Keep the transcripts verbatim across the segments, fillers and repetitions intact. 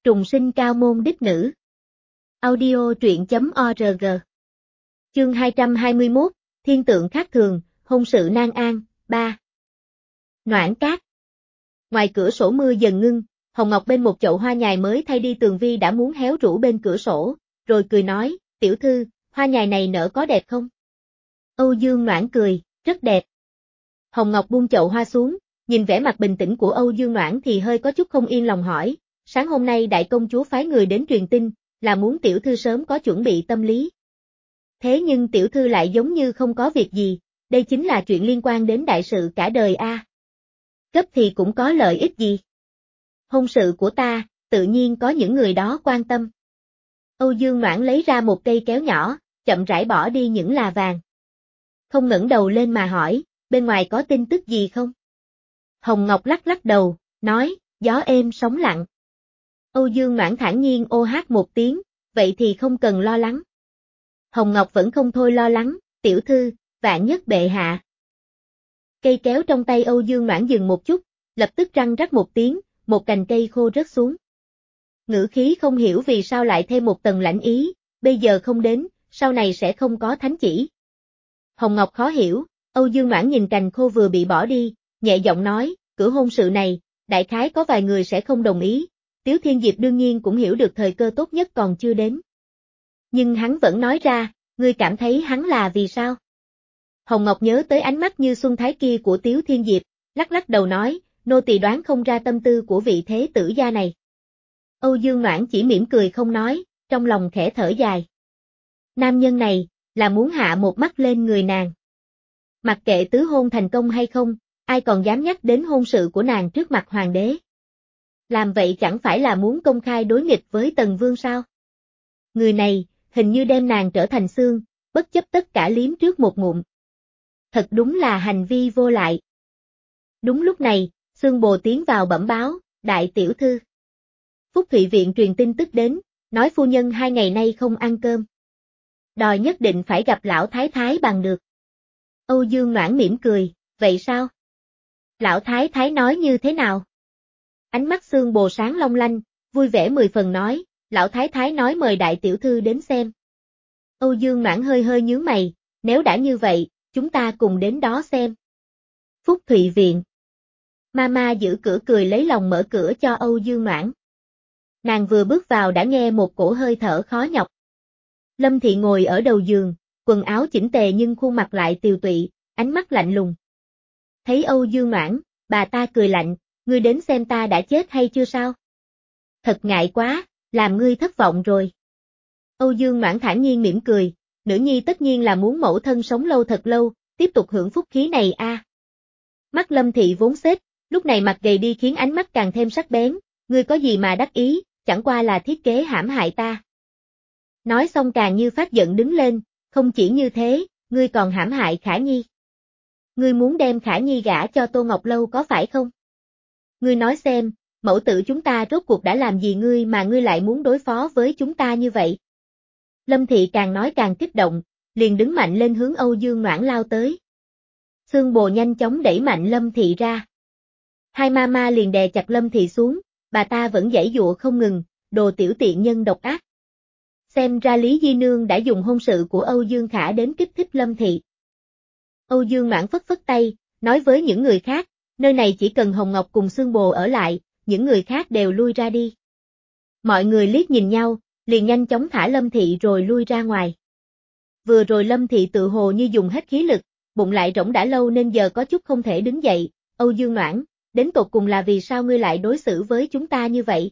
Trùng sinh cao môn đích nữ. Audio truyện chấm org. Chương hai trăm hai mươi mốt, Thiên tượng khác thường, hôn sự nan an, ba. Noãn cát. Ngoài cửa sổ mưa dần ngưng, Hồng Ngọc bên một chậu hoa nhài mới thay đi tường vi đã muốn héo rũ bên cửa sổ, rồi cười nói, tiểu thư, hoa nhài này nở có đẹp không? Âu Dương Noãn cười, rất đẹp. Hồng Ngọc buông chậu hoa xuống, nhìn vẻ mặt bình tĩnh của Âu Dương Noãn thì hơi có chút không yên lòng hỏi, sáng hôm nay đại công chúa phái người đến truyền tin, là muốn tiểu thư sớm có chuẩn bị tâm lý. Thế nhưng tiểu thư lại giống như không có việc gì, đây chính là chuyện liên quan đến đại sự cả đời a. À. Gấp thì cũng có lợi ích gì? Hôn sự của ta, tự nhiên có những người đó quan tâm. Âu Dương Noãn lấy ra một cây kéo nhỏ, chậm rãi bỏ đi những là vàng. Không ngẩng đầu lên mà hỏi, bên ngoài có tin tức gì không? Hồng Ngọc lắc lắc đầu, nói, gió êm sóng lặng. Âu Dương Noãn thản nhiên ô hát một tiếng, vậy thì không cần lo lắng. Hồng Ngọc vẫn không thôi lo lắng, tiểu thư, vạn nhất bệ hạ. Cây kéo trong tay Âu Dương Noãn dừng một chút, lập tức răng rắc một tiếng, một cành cây khô rớt xuống. Ngữ khí không hiểu vì sao lại thêm một tầng lãnh ý, bây giờ không đến, sau này sẽ không có thánh chỉ. Hồng Ngọc khó hiểu, Âu Dương Noãn nhìn cành khô vừa bị bỏ đi, nhẹ giọng nói, cử hôn sự này, đại khái có vài người sẽ không đồng ý, Tiếu Thiên Diệp đương nhiên cũng hiểu được thời cơ tốt nhất còn chưa đến. Nhưng hắn vẫn nói ra, ngươi cảm thấy hắn là vì sao? Hồng Ngọc nhớ tới ánh mắt như xuân thái kia của Tiếu Thiên Diệp, lắc lắc đầu nói, nô tỳ đoán không ra tâm tư của vị thế tử gia này. Âu Dương Noãn chỉ mỉm cười không nói, trong lòng khẽ thở dài. Nam nhân này, là muốn hạ một mắt lên người nàng. Mặc kệ tứ hôn thành công hay không, ai còn dám nhắc đến hôn sự của nàng trước mặt hoàng đế. Làm vậy chẳng phải là muốn công khai đối nghịch với Tần Vương sao? Người này, hình như đem nàng trở thành xương, bất chấp tất cả liếm trước một ngụm. Thật đúng là hành vi vô lại. Đúng lúc này, Xương Bồ tiến vào bẩm báo, đại tiểu thư. Phúc Thụy Viện truyền tin tức đến, nói phu nhân hai ngày nay không ăn cơm. Đòi nhất định phải gặp lão thái thái bằng được. Âu Dương Noãn mỉm cười, vậy sao? Lão thái thái nói như thế nào? Ánh mắt Xương Bồ sáng long lanh, vui vẻ mười phần nói, lão thái thái nói mời đại tiểu thư đến xem. Âu Dương Noãn hơi hơi nhướng mày, nếu đã như vậy, chúng ta cùng đến đó xem. Phúc Thụy Viện. Mama giữ cửa cười lấy lòng mở cửa cho Âu Dương Noãn. Nàng vừa bước vào đã nghe một cổ hơi thở khó nhọc. Lâm Thị ngồi ở đầu giường, quần áo chỉnh tề nhưng khuôn mặt lại tiều tụy, ánh mắt lạnh lùng. Thấy Âu Dương Noãn, bà ta cười lạnh, ngươi đến xem ta đã chết hay chưa sao? Thật ngại quá, làm ngươi thất vọng rồi. Âu Dương Noãn thản nhiên mỉm cười, nữ nhi tất nhiên là muốn mẫu thân sống lâu thật lâu, tiếp tục hưởng phúc khí này a. À. Mắt Lâm Thị vốn xếp, lúc này mặt gầy đi khiến ánh mắt càng thêm sắc bén, ngươi có gì mà đắc ý, chẳng qua là thiết kế hãm hại ta. Nói xong càng như phát giận đứng lên, không chỉ như thế, ngươi còn hãm hại Khả Nhi. Ngươi muốn đem Khả Nhi gả cho Tô Ngọc Lâu có phải không? Ngươi nói xem, mẫu tử chúng ta rốt cuộc đã làm gì ngươi mà ngươi lại muốn đối phó với chúng ta như vậy? Lâm Thị càng nói càng kích động, liền đứng mạnh lên hướng Âu Dương Noãn lao tới. Xương Bồ nhanh chóng đẩy mạnh Lâm Thị ra. Hai mama liền đè chặt Lâm Thị xuống, bà ta vẫn giãy giụa không ngừng, đồ tiểu tiện nhân độc ác. Xem ra Lý Di Nương đã dùng hôn sự của Âu Dương Khả đến kích thích Lâm Thị. Âu Dương Noãn phất phất tay, nói với những người khác, nơi này chỉ cần Hồng Ngọc cùng Xương Bồ ở lại, những người khác đều lui ra đi. Mọi người liếc nhìn nhau, liền nhanh chóng thả Lâm Thị rồi lui ra ngoài. Vừa rồi Lâm Thị tự hồ như dùng hết khí lực, bụng lại rỗng đã lâu nên giờ có chút không thể đứng dậy, Âu Dương Noãn, đến tột cùng là vì sao ngươi lại đối xử với chúng ta như vậy?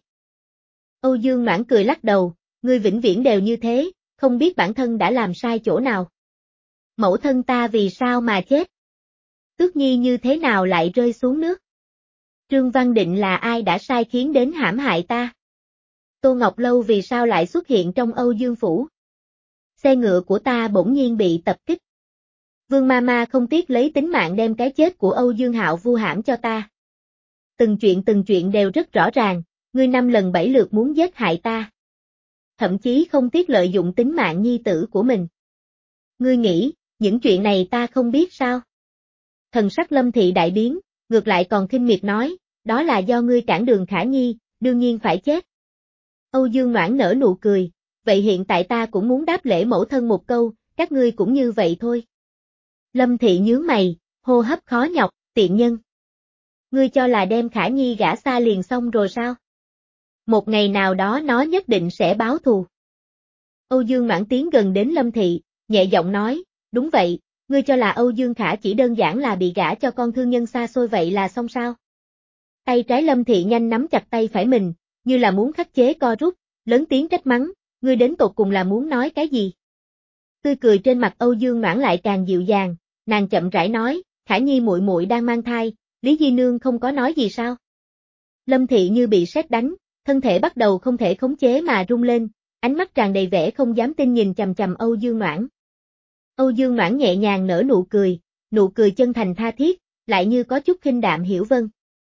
Âu Dương Noãn cười lắc đầu, ngươi vĩnh viễn đều như thế, không biết bản thân đã làm sai chỗ nào. Mẫu thân ta vì sao mà chết? Tước Nhi như thế nào lại rơi xuống nước? Trương Văn Định là ai đã sai khiến đến hãm hại ta? Tô Ngọc Lâu vì sao lại xuất hiện trong Âu Dương Phủ? Xe ngựa của ta bỗng nhiên bị tập kích. Vương Mama không tiếc lấy tính mạng đem cái chết của Âu Dương Hạo vu hãm cho ta. Từng chuyện từng chuyện đều rất rõ ràng, ngươi năm lần bảy lượt muốn giết hại ta. Thậm chí không tiếc lợi dụng tính mạng nhi tử của mình. Ngươi nghĩ, những chuyện này ta không biết sao? Thần sắc Lâm Thị đại biến, ngược lại còn khinh miệt nói, đó là do ngươi cản đường Khả Nhi, đương nhiên phải chết. Âu Dương Noãn nở nụ cười, vậy hiện tại ta cũng muốn đáp lễ mẫu thân một câu, các ngươi cũng như vậy thôi. Lâm Thị nhướng mày, hô hấp khó nhọc, tiện nhân. Ngươi cho là đem Khả Nhi gả xa liền xong rồi sao? Một ngày nào đó nó nhất định sẽ báo thù. Âu Dương Noãn tiến gần đến Lâm Thị, nhẹ giọng nói, đúng vậy, ngươi cho là Âu Dương Khả chỉ đơn giản là bị gả cho con thương nhân xa xôi vậy là xong sao? Tay trái Lâm Thị nhanh nắm chặt tay phải mình, như là muốn khắc chế co rút, lớn tiếng trách mắng, ngươi đến tột cùng là muốn nói cái gì? Tươi cười trên mặt Âu Dương Noãn lại càng dịu dàng, nàng chậm rãi nói, Khả Nhi muội muội đang mang thai, Lý Di Nương không có nói gì sao? Lâm Thị như bị sét đánh, thân thể bắt đầu không thể khống chế mà rung lên, ánh mắt tràn đầy vẻ không dám tin nhìn chằm chằm Âu Dương Noãn. Âu Dương Noãn nhẹ nhàng nở nụ cười, nụ cười chân thành tha thiết, lại như có chút khinh đạm hiểu vâng.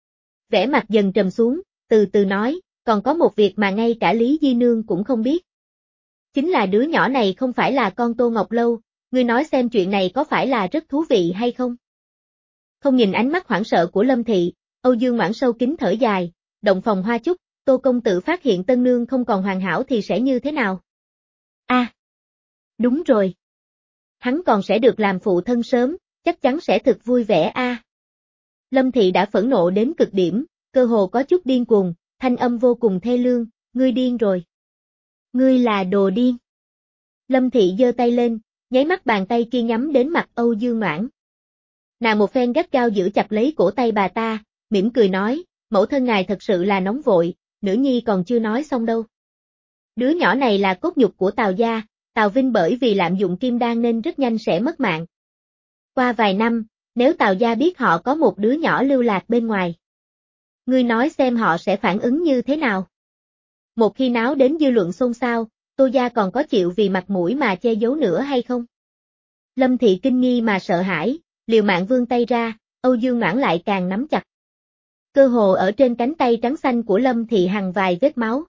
Vẻ mặt dần trầm xuống, từ từ nói, còn có một việc mà ngay cả Lý Di Nương cũng không biết. Chính là đứa nhỏ này không phải là con Tô Ngọc Lâu, ngươi nói xem chuyện này có phải là rất thú vị hay không? Không nhìn ánh mắt hoảng sợ của Lâm Thị, Âu Dương Noãn sâu kín thở dài, động phòng hoa chúc, Tô công tử phát hiện tân nương không còn hoàn hảo thì sẽ như thế nào? A, à, đúng rồi. Hắn còn sẽ được làm phụ thân sớm, chắc chắn sẽ thực vui vẻ a. À. Lâm Thị đã phẫn nộ đến cực điểm, cơ hồ có chút điên cuồng, thanh âm vô cùng thê lương, ngươi điên rồi. Ngươi là đồ điên. Lâm Thị giơ tay lên, nháy mắt bàn tay kia nhắm đến mặt Âu Dương Noãn. Nàng một phen gắt gao giữ chặt lấy cổ tay bà ta, mỉm cười nói, mẫu thân ngài thật sự là nóng vội, nữ nhi còn chưa nói xong đâu. Đứa nhỏ này là cốt nhục của Tào gia, Tào Vinh bởi vì lạm dụng kim đan nên rất nhanh sẽ mất mạng. Qua vài năm, nếu Tào gia biết họ có một đứa nhỏ lưu lạc bên ngoài, ngươi nói xem họ sẽ phản ứng như thế nào? Một khi náo đến dư luận xôn xao, Tô gia còn có chịu vì mặt mũi mà che giấu nữa hay không? Lâm Thị kinh nghi mà sợ hãi, liều mạng vươn tay ra, Âu Dương Noãn lại càng nắm chặt. Cơ hồ ở trên cánh tay trắng xanh của Lâm Thị hằn vài vết máu.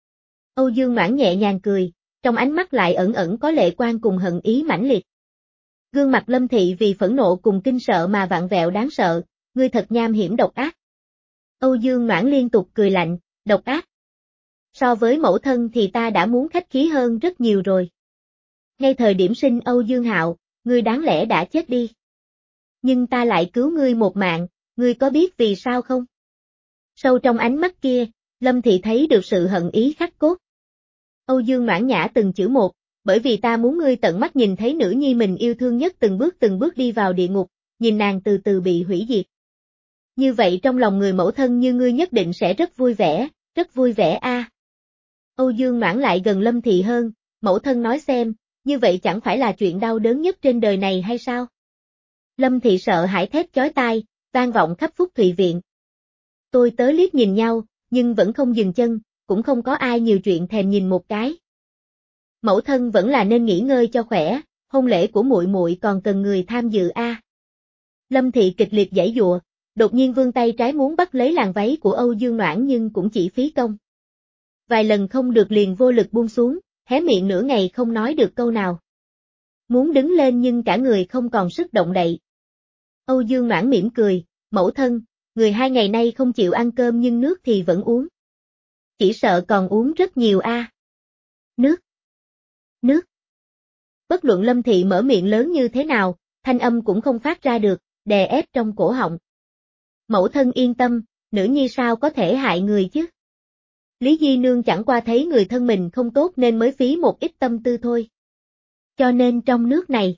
Âu Dương Noãn nhẹ nhàng cười, trong ánh mắt lại ẩn ẩn có lệ quan cùng hận ý mãnh liệt. Gương mặt Lâm Thị vì phẫn nộ cùng kinh sợ mà vặn vẹo đáng sợ, ngươi thật nham hiểm độc ác. Âu Dương Noãn liên tục cười lạnh, độc ác. So với mẫu thân thì ta đã muốn khách khí hơn rất nhiều rồi. Ngay thời điểm sinh Âu Dương Hạo, ngươi đáng lẽ đã chết đi. Nhưng ta lại cứu ngươi một mạng, ngươi có biết vì sao không? Sâu trong ánh mắt kia, Lâm Thị thấy được sự hận ý khắc cốt. Âu Dương Noãn nhã từng chữ một, bởi vì ta muốn ngươi tận mắt nhìn thấy nữ nhi mình yêu thương nhất từng bước từng bước đi vào địa ngục, nhìn nàng từ từ bị hủy diệt. Như vậy trong lòng người mẫu thân như ngươi nhất định sẽ rất vui vẻ, rất vui vẻ a. À. Âu Dương Noãn lại gần Lâm Thị hơn, mẫu thân nói xem, như vậy chẳng phải là chuyện đau đớn nhất trên đời này hay sao? Lâm Thị sợ hãi thét chói tai, vang vọng khắp Phúc Thụy Viện. Tôi tớ liếc nhìn nhau, nhưng vẫn không dừng chân, cũng không có ai nhiều chuyện thèm nhìn một cái. Mẫu thân vẫn là nên nghỉ ngơi cho khỏe, hôn lễ của muội muội còn cần người tham dự a. À. Lâm Thị kịch liệt giãy giụa, đột nhiên vươn tay trái muốn bắt lấy làn váy của Âu Dương Noãn nhưng cũng chỉ phí công. Vài lần không được liền vô lực buông xuống, hé miệng nửa ngày không nói được câu nào. Muốn đứng lên nhưng cả người không còn sức động đậy. Âu Dương Noãn mỉm cười, mẫu thân, người hai ngày nay không chịu ăn cơm nhưng nước thì vẫn uống. Chỉ sợ còn uống rất nhiều a. À. Nước. Nước. Bất luận Lâm Thị mở miệng lớn như thế nào, thanh âm cũng không phát ra được, đè ép trong cổ họng. Mẫu thân yên tâm, nữ nhi sao có thể hại người chứ? Lý Di Nương chẳng qua thấy người thân mình không tốt nên mới phí một ít tâm tư thôi. Cho nên trong nước này.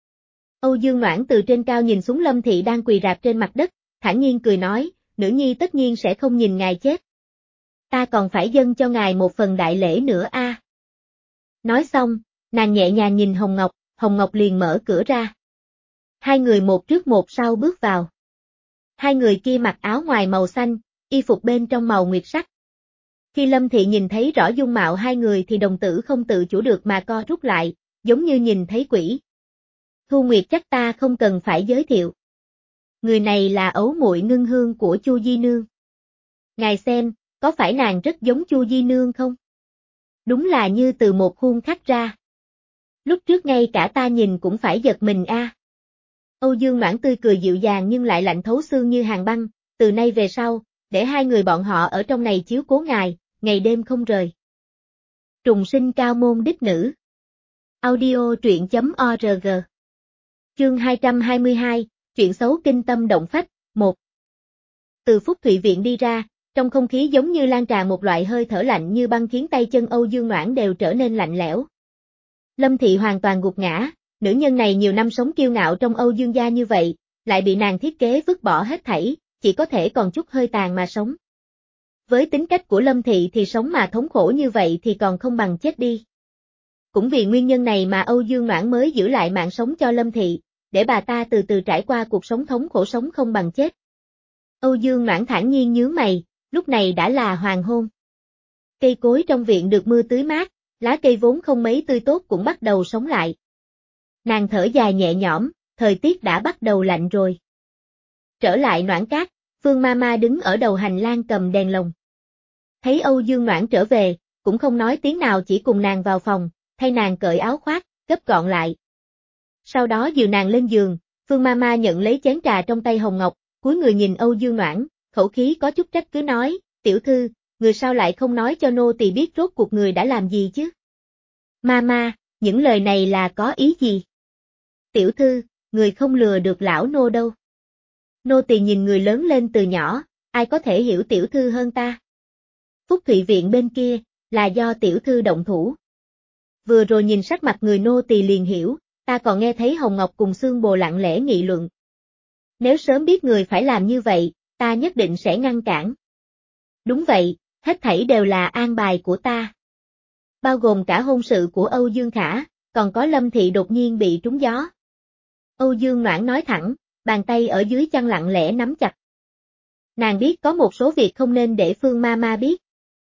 Âu Dương Noãn từ trên cao nhìn xuống Lâm Thị đang quỳ rạp trên mặt đất, thản nhiên cười nói, nữ nhi tất nhiên sẽ không nhìn ngài chết. Ta còn phải dâng cho ngài một phần đại lễ nữa a. À. Nói xong, nàng nhẹ nhàng nhìn Hồng Ngọc, Hồng Ngọc liền mở cửa ra. Hai người một trước một sau bước vào. Hai người kia mặc áo ngoài màu xanh, y phục bên trong màu nguyệt sắc. Khi Lâm Thị nhìn thấy rõ dung mạo hai người thì đồng tử không tự chủ được mà co rút lại, giống như nhìn thấy quỷ. Thu Nguyệt chắc ta không cần phải giới thiệu. Người này là ấu muội Ngưng Hương của Chu Di Nương. Ngài xem, có phải nàng rất giống Chu Di Nương không? Đúng là như từ một khuôn khắc ra. Lúc trước ngay cả ta nhìn cũng phải giật mình a. À. Âu Dương Noãn tươi cười dịu dàng nhưng lại lạnh thấu xương như hàn băng, từ nay về sau, để hai người bọn họ ở trong này chiếu cố ngài, ngày đêm không rời. Trùng sinh cao môn đích nữ. Audio truyện chấm org. Chương hai trăm hai mươi hai, chuyện xấu kinh tâm động phách, một. Từ Phúc Thụy Viện đi ra, trong không khí giống như lan tràn một loại hơi thở lạnh như băng khiến tay chân Âu Dương Noãn đều trở nên lạnh lẽo. Lâm Thị hoàn toàn gục ngã, nữ nhân này nhiều năm sống kiêu ngạo trong Âu Dương gia như vậy, lại bị nàng thiết kế vứt bỏ hết thảy, chỉ có thể còn chút hơi tàn mà sống. Với tính cách của Lâm Thị thì sống mà thống khổ như vậy thì còn không bằng chết đi. Cũng vì nguyên nhân này mà Âu Dương Noãn mới giữ lại mạng sống cho Lâm Thị, để bà ta từ từ trải qua cuộc sống thống khổ sống không bằng chết. Âu Dương Noãn thản nhiên nhướng mày, lúc này đã là hoàng hôn. Cây cối trong viện được mưa tưới mát, lá cây vốn không mấy tươi tốt cũng bắt đầu sống lại. Nàng thở dài nhẹ nhõm, thời tiết đã bắt đầu lạnh rồi. Trở lại Noãn Cát, Phương Mama đứng ở đầu hành lang cầm đèn lồng. Thấy Âu Dương Noãn trở về, cũng không nói tiếng nào chỉ cùng nàng vào phòng, thay nàng cởi áo khoác, gấp gọn lại. Sau đó dìu nàng lên giường, Phương Mama nhận lấy chén trà trong tay Hồng Ngọc, cúi người nhìn Âu Dương Noãn, khẩu khí có chút trách cứ nói, tiểu thư, người sao lại không nói cho nô tỳ biết rốt cuộc người đã làm gì chứ? Mama, những lời này là có ý gì? Tiểu thư, người không lừa được lão nô đâu. Nô tỳ nhìn người lớn lên từ nhỏ, ai có thể hiểu tiểu thư hơn ta? Phúc Thụy Viện bên kia, là do tiểu thư động thủ. Vừa rồi nhìn sắc mặt người nô tỳ liền hiểu, ta còn nghe thấy Hồng Ngọc cùng Xương Bồ lặng lẽ nghị luận. Nếu sớm biết người phải làm như vậy, ta nhất định sẽ ngăn cản. Đúng vậy, hết thảy đều là an bài của ta. Bao gồm cả hôn sự của Âu Dương Khả, còn có Lâm Thị đột nhiên bị trúng gió. Âu Dương Noãn nói thẳng, bàn tay ở dưới chăn lặng lẽ nắm chặt. Nàng biết có một số việc không nên để Phương Mama biết.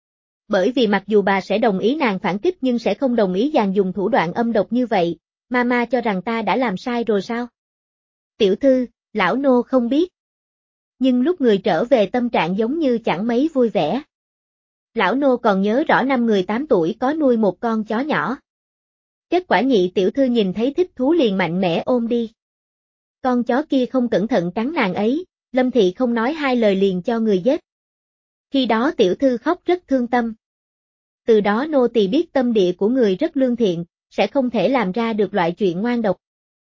Bởi vì mặc dù bà sẽ đồng ý nàng phản kích nhưng sẽ không đồng ý dàn dùng thủ đoạn âm độc như vậy, Mama cho rằng ta đã làm sai rồi sao? Tiểu thư, lão nô không biết. Nhưng lúc người trở về tâm trạng giống như chẳng mấy vui vẻ. Lão nô còn nhớ rõ năm người tám tuổi có nuôi một con chó nhỏ. Kết quả nhị tiểu thư nhìn thấy thích thú liền mạnh mẽ ôm đi. Con chó kia không cẩn thận cắn nàng ấy, Lâm Thị không nói hai lời liền cho người giết. Khi đó tiểu thư khóc rất thương tâm. Từ đó nô tỳ biết tâm địa của người rất lương thiện, sẽ không thể làm ra được loại chuyện ngoan độc.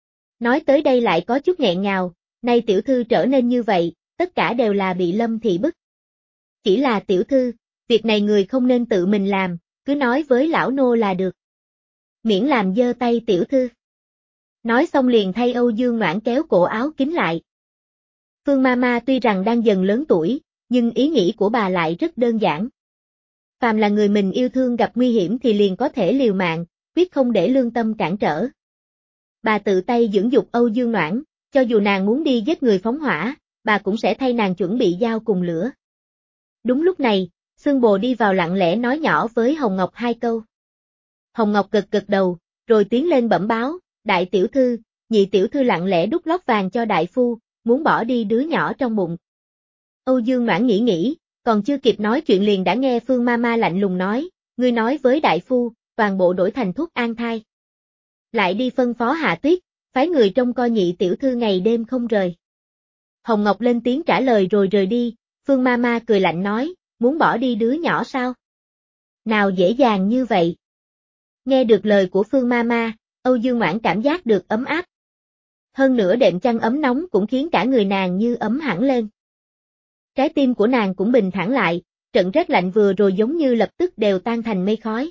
Nói tới đây lại có chút nghẹn ngào, nay tiểu thư trở nên như vậy, tất cả đều là bị Lâm Thị bức. Chỉ là tiểu thư, việc này người không nên tự mình làm, cứ nói với lão nô là được. Miễn làm dơ tay tiểu thư. Nói xong liền thay Âu Dương Noãn kéo cổ áo kín lại. Phương Mama tuy rằng đang dần lớn tuổi, nhưng ý nghĩ của bà lại rất đơn giản. Phàm là người mình yêu thương gặp nguy hiểm thì liền có thể liều mạng, quyết không để lương tâm cản trở. Bà tự tay dưỡng dục Âu Dương Noãn, cho dù nàng muốn đi giết người phóng hỏa, bà cũng sẽ thay nàng chuẩn bị dao cùng lửa. Đúng lúc này, Xương Bồ đi vào lặng lẽ nói nhỏ với Hồng Ngọc hai câu. Hồng Ngọc gật gật đầu, rồi tiến lên bẩm báo, đại tiểu thư, nhị tiểu thư lặng lẽ đút lót vàng cho đại phu, muốn bỏ đi đứa nhỏ trong bụng. Âu Dương Noãn nghĩ nghĩ, còn chưa kịp nói chuyện liền đã nghe Phương Mama lạnh lùng nói, ngươi nói với đại phu, toàn bộ đổi thành thuốc an thai. Lại đi phân phó Hạ Tuyết, phái người trông coi nhị tiểu thư ngày đêm không rời. Hồng Ngọc lên tiếng trả lời rồi rời đi, Phương Mama cười lạnh nói, muốn bỏ đi đứa nhỏ sao? Nào dễ dàng như vậy. Nghe được lời của Phương Mama, Âu Dương Noãn cảm giác được ấm áp. Hơn nữa đệm chăn ấm nóng cũng khiến cả người nàng như ấm hẳn lên. Trái tim của nàng cũng bình thản lại, trận rét lạnh vừa rồi giống như lập tức đều tan thành mây khói.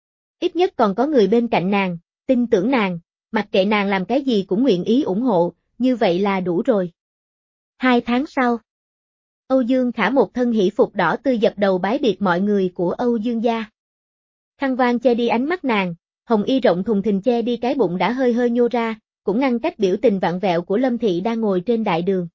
Ít nhất còn có người bên cạnh nàng, tin tưởng nàng, mặc kệ nàng làm cái gì cũng nguyện ý ủng hộ, như vậy là đủ rồi. Hai tháng sau, Âu Dương Khả một thân hỷ phục đỏ tươi dập đầu bái biệt mọi người của Âu Dương gia. Khăn voan che đi ánh mắt nàng, hồng y rộng thùng thình che đi cái bụng đã hơi hơi nhô ra, cũng ngăn cách biểu tình vặn vẹo của Lâm Thị đang ngồi trên đại đường.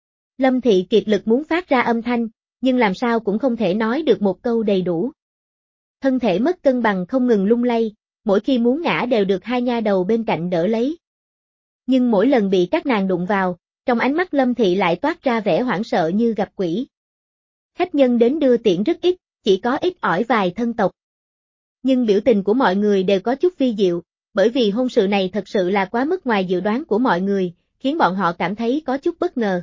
Lâm Thị kiệt lực muốn phát ra âm thanh, nhưng làm sao cũng không thể nói được một câu đầy đủ. Thân thể mất cân bằng không ngừng lung lay, mỗi khi muốn ngã đều được hai nha đầu bên cạnh đỡ lấy. Nhưng mỗi lần bị các nàng đụng vào, trong ánh mắt Lâm Thị lại toát ra vẻ hoảng sợ như gặp quỷ. Khách nhân đến đưa tiễn rất ít, chỉ có ít ỏi vài thân tộc. Nhưng biểu tình của mọi người đều có chút vi diệu, bởi vì hôn sự này thật sự là quá mức ngoài dự đoán của mọi người, khiến bọn họ cảm thấy có chút bất ngờ.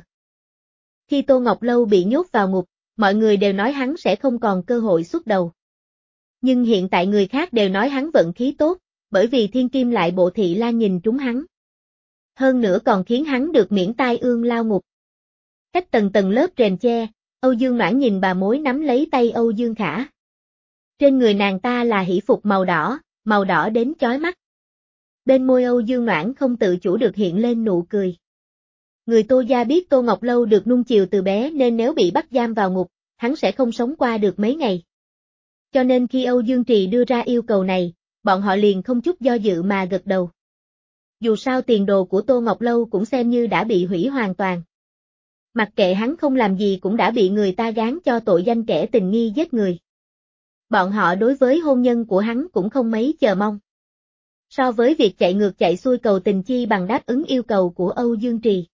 Khi Tô Ngọc Lâu bị nhốt vào ngục, mọi người đều nói hắn sẽ không còn cơ hội xuất đầu. Nhưng hiện tại người khác đều nói hắn vận khí tốt, bởi vì thiên kim lại bộ thị lan nhìn trúng hắn. Hơn nữa còn khiến hắn được miễn tai ương lao ngục. Cách tầng tầng lớp rèm che, Âu Dương Noãn nhìn bà mối nắm lấy tay Âu Dương Khả. Trên người nàng ta là hỷ phục màu đỏ, màu đỏ đến chói mắt. Bên môi Âu Dương Noãn không tự chủ được hiện lên nụ cười. Người Tô gia biết Tô Ngọc Lâu được nuông chiều từ bé nên nếu bị bắt giam vào ngục, hắn sẽ không sống qua được mấy ngày. Cho nên khi Âu Dương Trì đưa ra yêu cầu này, bọn họ liền không chút do dự mà gật đầu. Dù sao tiền đồ của Tô Ngọc Lâu cũng xem như đã bị hủy hoàn toàn. Mặc kệ hắn không làm gì cũng đã bị người ta gán cho tội danh kẻ tình nghi giết người. Bọn họ đối với hôn nhân của hắn cũng không mấy chờ mong. So với việc chạy ngược chạy xuôi cầu tình chi bằng đáp ứng yêu cầu của Âu Dương Trì.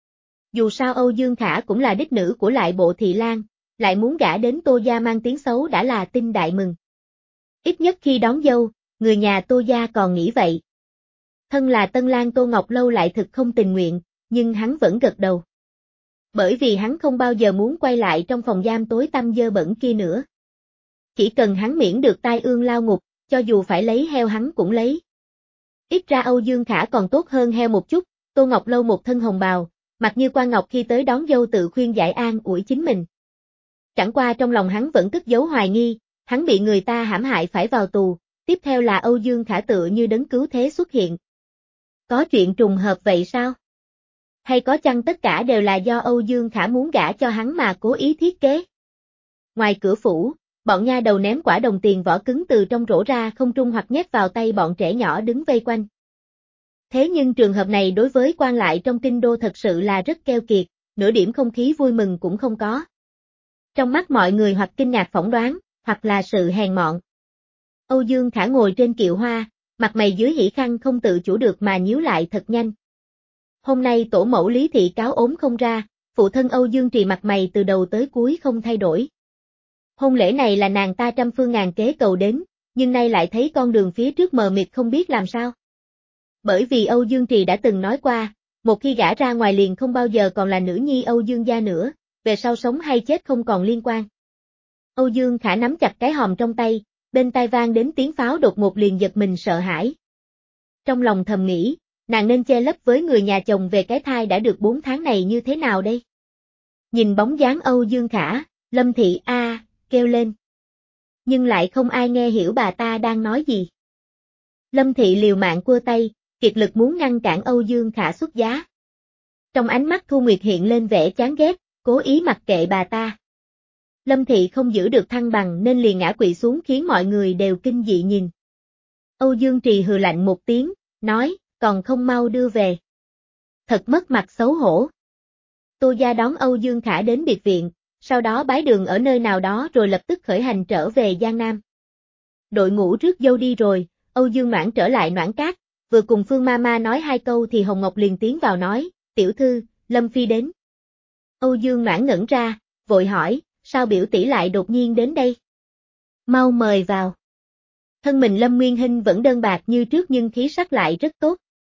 Dù sao Âu Dương Khả cũng là đích nữ của lại bộ thị lan, lại muốn gả đến Tô gia mang tiếng xấu đã là tin đại mừng. Ít nhất khi đón dâu, người nhà Tô gia còn nghĩ vậy. Thân là tân lang Tô Ngọc Lâu lại thực không tình nguyện, nhưng hắn vẫn gật đầu. Bởi vì hắn không bao giờ muốn quay lại trong phòng giam tối tăm dơ bẩn kia nữa. Chỉ cần hắn miễn được tai ương lao ngục, cho dù phải lấy heo hắn cũng lấy. Ít ra Âu Dương Khả còn tốt hơn heo một chút, Tô Ngọc Lâu một thân hồng bào, mặt như quan ngọc khi tới đón dâu tự khuyên giải an ủi chính mình. Chẳng qua trong lòng hắn vẫn cất giấu hoài nghi, hắn bị người ta hãm hại phải vào tù, tiếp theo là Âu Dương Khả tựa như đấng cứu thế xuất hiện. Có chuyện trùng hợp vậy sao? Hay có chăng tất cả đều là do Âu Dương Khả muốn gả cho hắn mà cố ý thiết kế? Ngoài cửa phủ, bọn nha đầu ném quả đồng tiền vỏ cứng từ trong rổ ra không trung hoặc nhét vào tay bọn trẻ nhỏ đứng vây quanh. Thế nhưng trường hợp này đối với quan lại trong kinh đô thật sự là rất keo kiệt, nửa điểm không khí vui mừng cũng không có. Trong mắt mọi người hoặc kinh ngạc phỏng đoán, hoặc là sự hèn mọn. Âu Dương Khả ngồi trên kiệu hoa, mặt mày dưới hỉ khăn không tự chủ được mà nhíu lại thật nhanh. Hôm nay tổ mẫu Lý Thị cáo ốm không ra, phụ thân Âu Dương Trì mặt mày từ đầu tới cuối không thay đổi. Hôn lễ này là nàng ta trăm phương ngàn kế cầu đến, nhưng nay lại thấy con đường phía trước mờ mịt không biết làm sao. Bởi vì Âu Dương Trì đã từng nói qua, một khi gả ra ngoài liền không bao giờ còn là nữ nhi Âu Dương gia nữa, về sau sống hay chết không còn liên quan. Âu Dương Khả nắm chặt cái hòm trong tay, bên tai vang đến tiếng pháo đột ngột liền giật mình sợ hãi. Trong lòng thầm nghĩ, nàng nên che lấp với người nhà chồng về cái thai đã được bốn tháng này như thế nào đây? Nhìn bóng dáng Âu Dương Khả, Lâm Thị a kêu lên. Nhưng lại không ai nghe hiểu bà ta đang nói gì. Lâm Thị liều mạng cua tay, kiệt lực muốn ngăn cản Âu Dương Khả xuất giá. Trong ánh mắt Thu Nguyệt hiện lên vẻ chán ghét, cố ý mặc kệ bà ta. Lâm Thị không giữ được thăng bằng nên liền ngã quỵ xuống khiến mọi người đều kinh dị nhìn. Âu Dương Trì hừ lạnh một tiếng, nói, còn không mau đưa về. Thật mất mặt xấu hổ. Tô gia đón Âu Dương Khả đến biệt viện, sau đó bái đường ở nơi nào đó rồi lập tức khởi hành trở về Giang Nam. Đội ngũ rước dâu đi rồi, Âu Dương Noãn trở lại Noãn Cát, vừa cùng Phương Mama nói hai câu thì Hồng Ngọc liền tiến vào nói, tiểu thư, Lâm Phi đến. Âu Dương Noãn ngẩn ra, vội hỏi, sao biểu tỷ lại đột nhiên đến đây? Mau mời vào. Thân mình Lâm Nguyên Hinh vẫn đơn bạc như trước nhưng khí sắc lại rất tốt.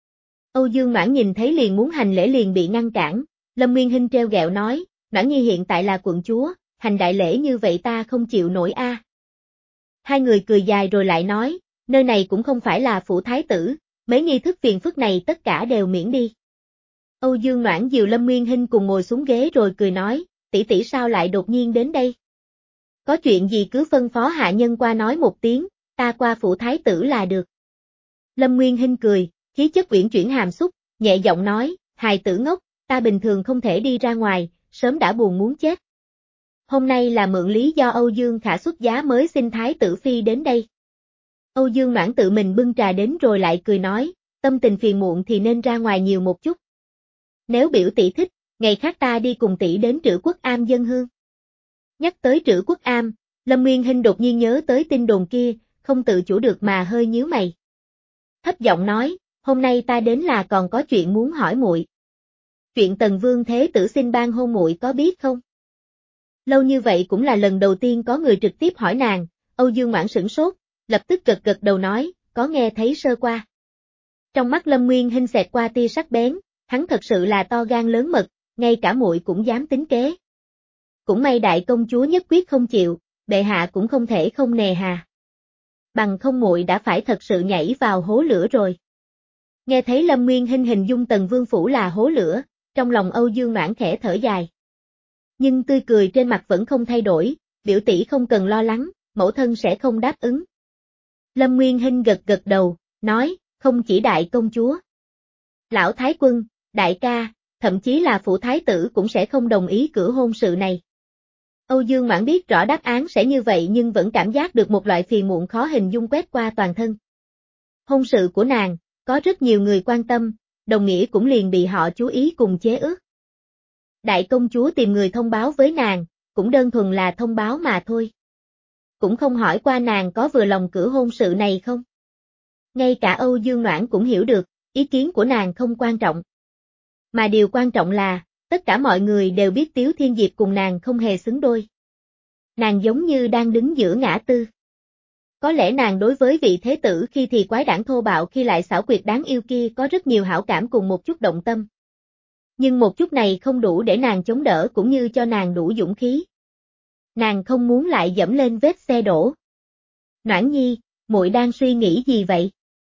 Âu Dương Noãn nhìn thấy liền muốn hành lễ liền bị ngăn cản, Lâm Nguyên Hinh treo gẹo nói, Noãn Nhi hiện tại là quận chúa, hành đại lễ như vậy ta không chịu nổi a. À. Hai người cười dài rồi lại nói, nơi này cũng không phải là phủ thái tử, mấy nghi thức phiền phức này tất cả đều miễn đi. Âu Dương Noãn dìu Lâm Nguyên Hinh cùng ngồi xuống ghế rồi cười nói, tỷ tỷ sao lại đột nhiên đến đây? Có chuyện gì cứ phân phó hạ nhân qua nói một tiếng, ta qua phủ thái tử là được. Lâm Nguyên Hinh cười, khí chất uyển chuyển hàm xúc, nhẹ giọng nói, hài tử ngốc, ta bình thường không thể đi ra ngoài, sớm đã buồn muốn chết. Hôm nay là mượn lý do Âu Dương Khả xuất giá mới xin thái tử phi đến đây. Âu Dương Noãn tự mình bưng trà đến rồi lại cười nói, tâm tình phiền muộn thì nên ra ngoài nhiều một chút. Nếu biểu tỷ thích, ngày khác ta đi cùng tỷ đến Trữ Quốc Am dân hương. Nhắc tới Trữ Quốc Am, Lâm Nguyên Hinh đột nhiên nhớ tới tin đồn kia, không tự chủ được mà hơi nhíu mày. Thấp giọng nói, hôm nay ta đến là còn có chuyện muốn hỏi muội. Chuyện Tần Vương Thế Tử xin ban hôn muội có biết không? Lâu như vậy cũng là lần đầu tiên có người trực tiếp hỏi nàng, Âu Dương Noãn sửng sốt, lập tức gật gật đầu nói, có nghe thấy sơ qua. Trong mắt Lâm Nguyên Hinh xẹt qua tia sắc bén, hắn thật sự là to gan lớn mật, ngay cả muội cũng dám tính kế. Cũng may đại công chúa nhất quyết không chịu, bệ hạ cũng không thể không nề hà. bằng không muội đã phải thật sự nhảy vào hố lửa rồi. Nghe thấy Lâm Nguyên Hinh hình dung Tần Vương Phủ là hố lửa, trong lòng Âu Dương Noãn khẽ thở dài. Nhưng tươi cười trên mặt vẫn không thay đổi, biểu tỷ không cần lo lắng, mẫu thân sẽ không đáp ứng. Lâm Nguyên Hinh gật gật đầu, nói, không chỉ đại công chúa. Lão Thái Quân, đại ca, thậm chí là phủ thái tử cũng sẽ không đồng ý cử hôn sự này. Âu Dương Mãn biết rõ đáp án sẽ như vậy nhưng vẫn cảm giác được một loại phiền muộn khó hình dung quét qua toàn thân. Hôn sự của nàng, có rất nhiều người quan tâm, đồng nghĩa cũng liền bị họ chú ý cùng chế ước. Đại công chúa tìm người thông báo với nàng, cũng đơn thuần là thông báo mà thôi. Cũng không hỏi qua nàng có vừa lòng cử hôn sự này không. Ngay cả Âu Dương Noãn cũng hiểu được, ý kiến của nàng không quan trọng. Mà điều quan trọng là, tất cả mọi người đều biết Tiếu Thiên Diệp cùng nàng không hề xứng đôi. Nàng giống như đang đứng giữa ngã tư. Có lẽ nàng đối với vị thế tử khi thì quái đản thô bạo khi lại xảo quyệt đáng yêu kia có rất nhiều hảo cảm cùng một chút động tâm. Nhưng một chút này không đủ để nàng chống đỡ cũng như cho nàng đủ dũng khí. Nàng không muốn lại dẫm lên vết xe đổ. Noãn Nhi, muội đang suy nghĩ gì vậy?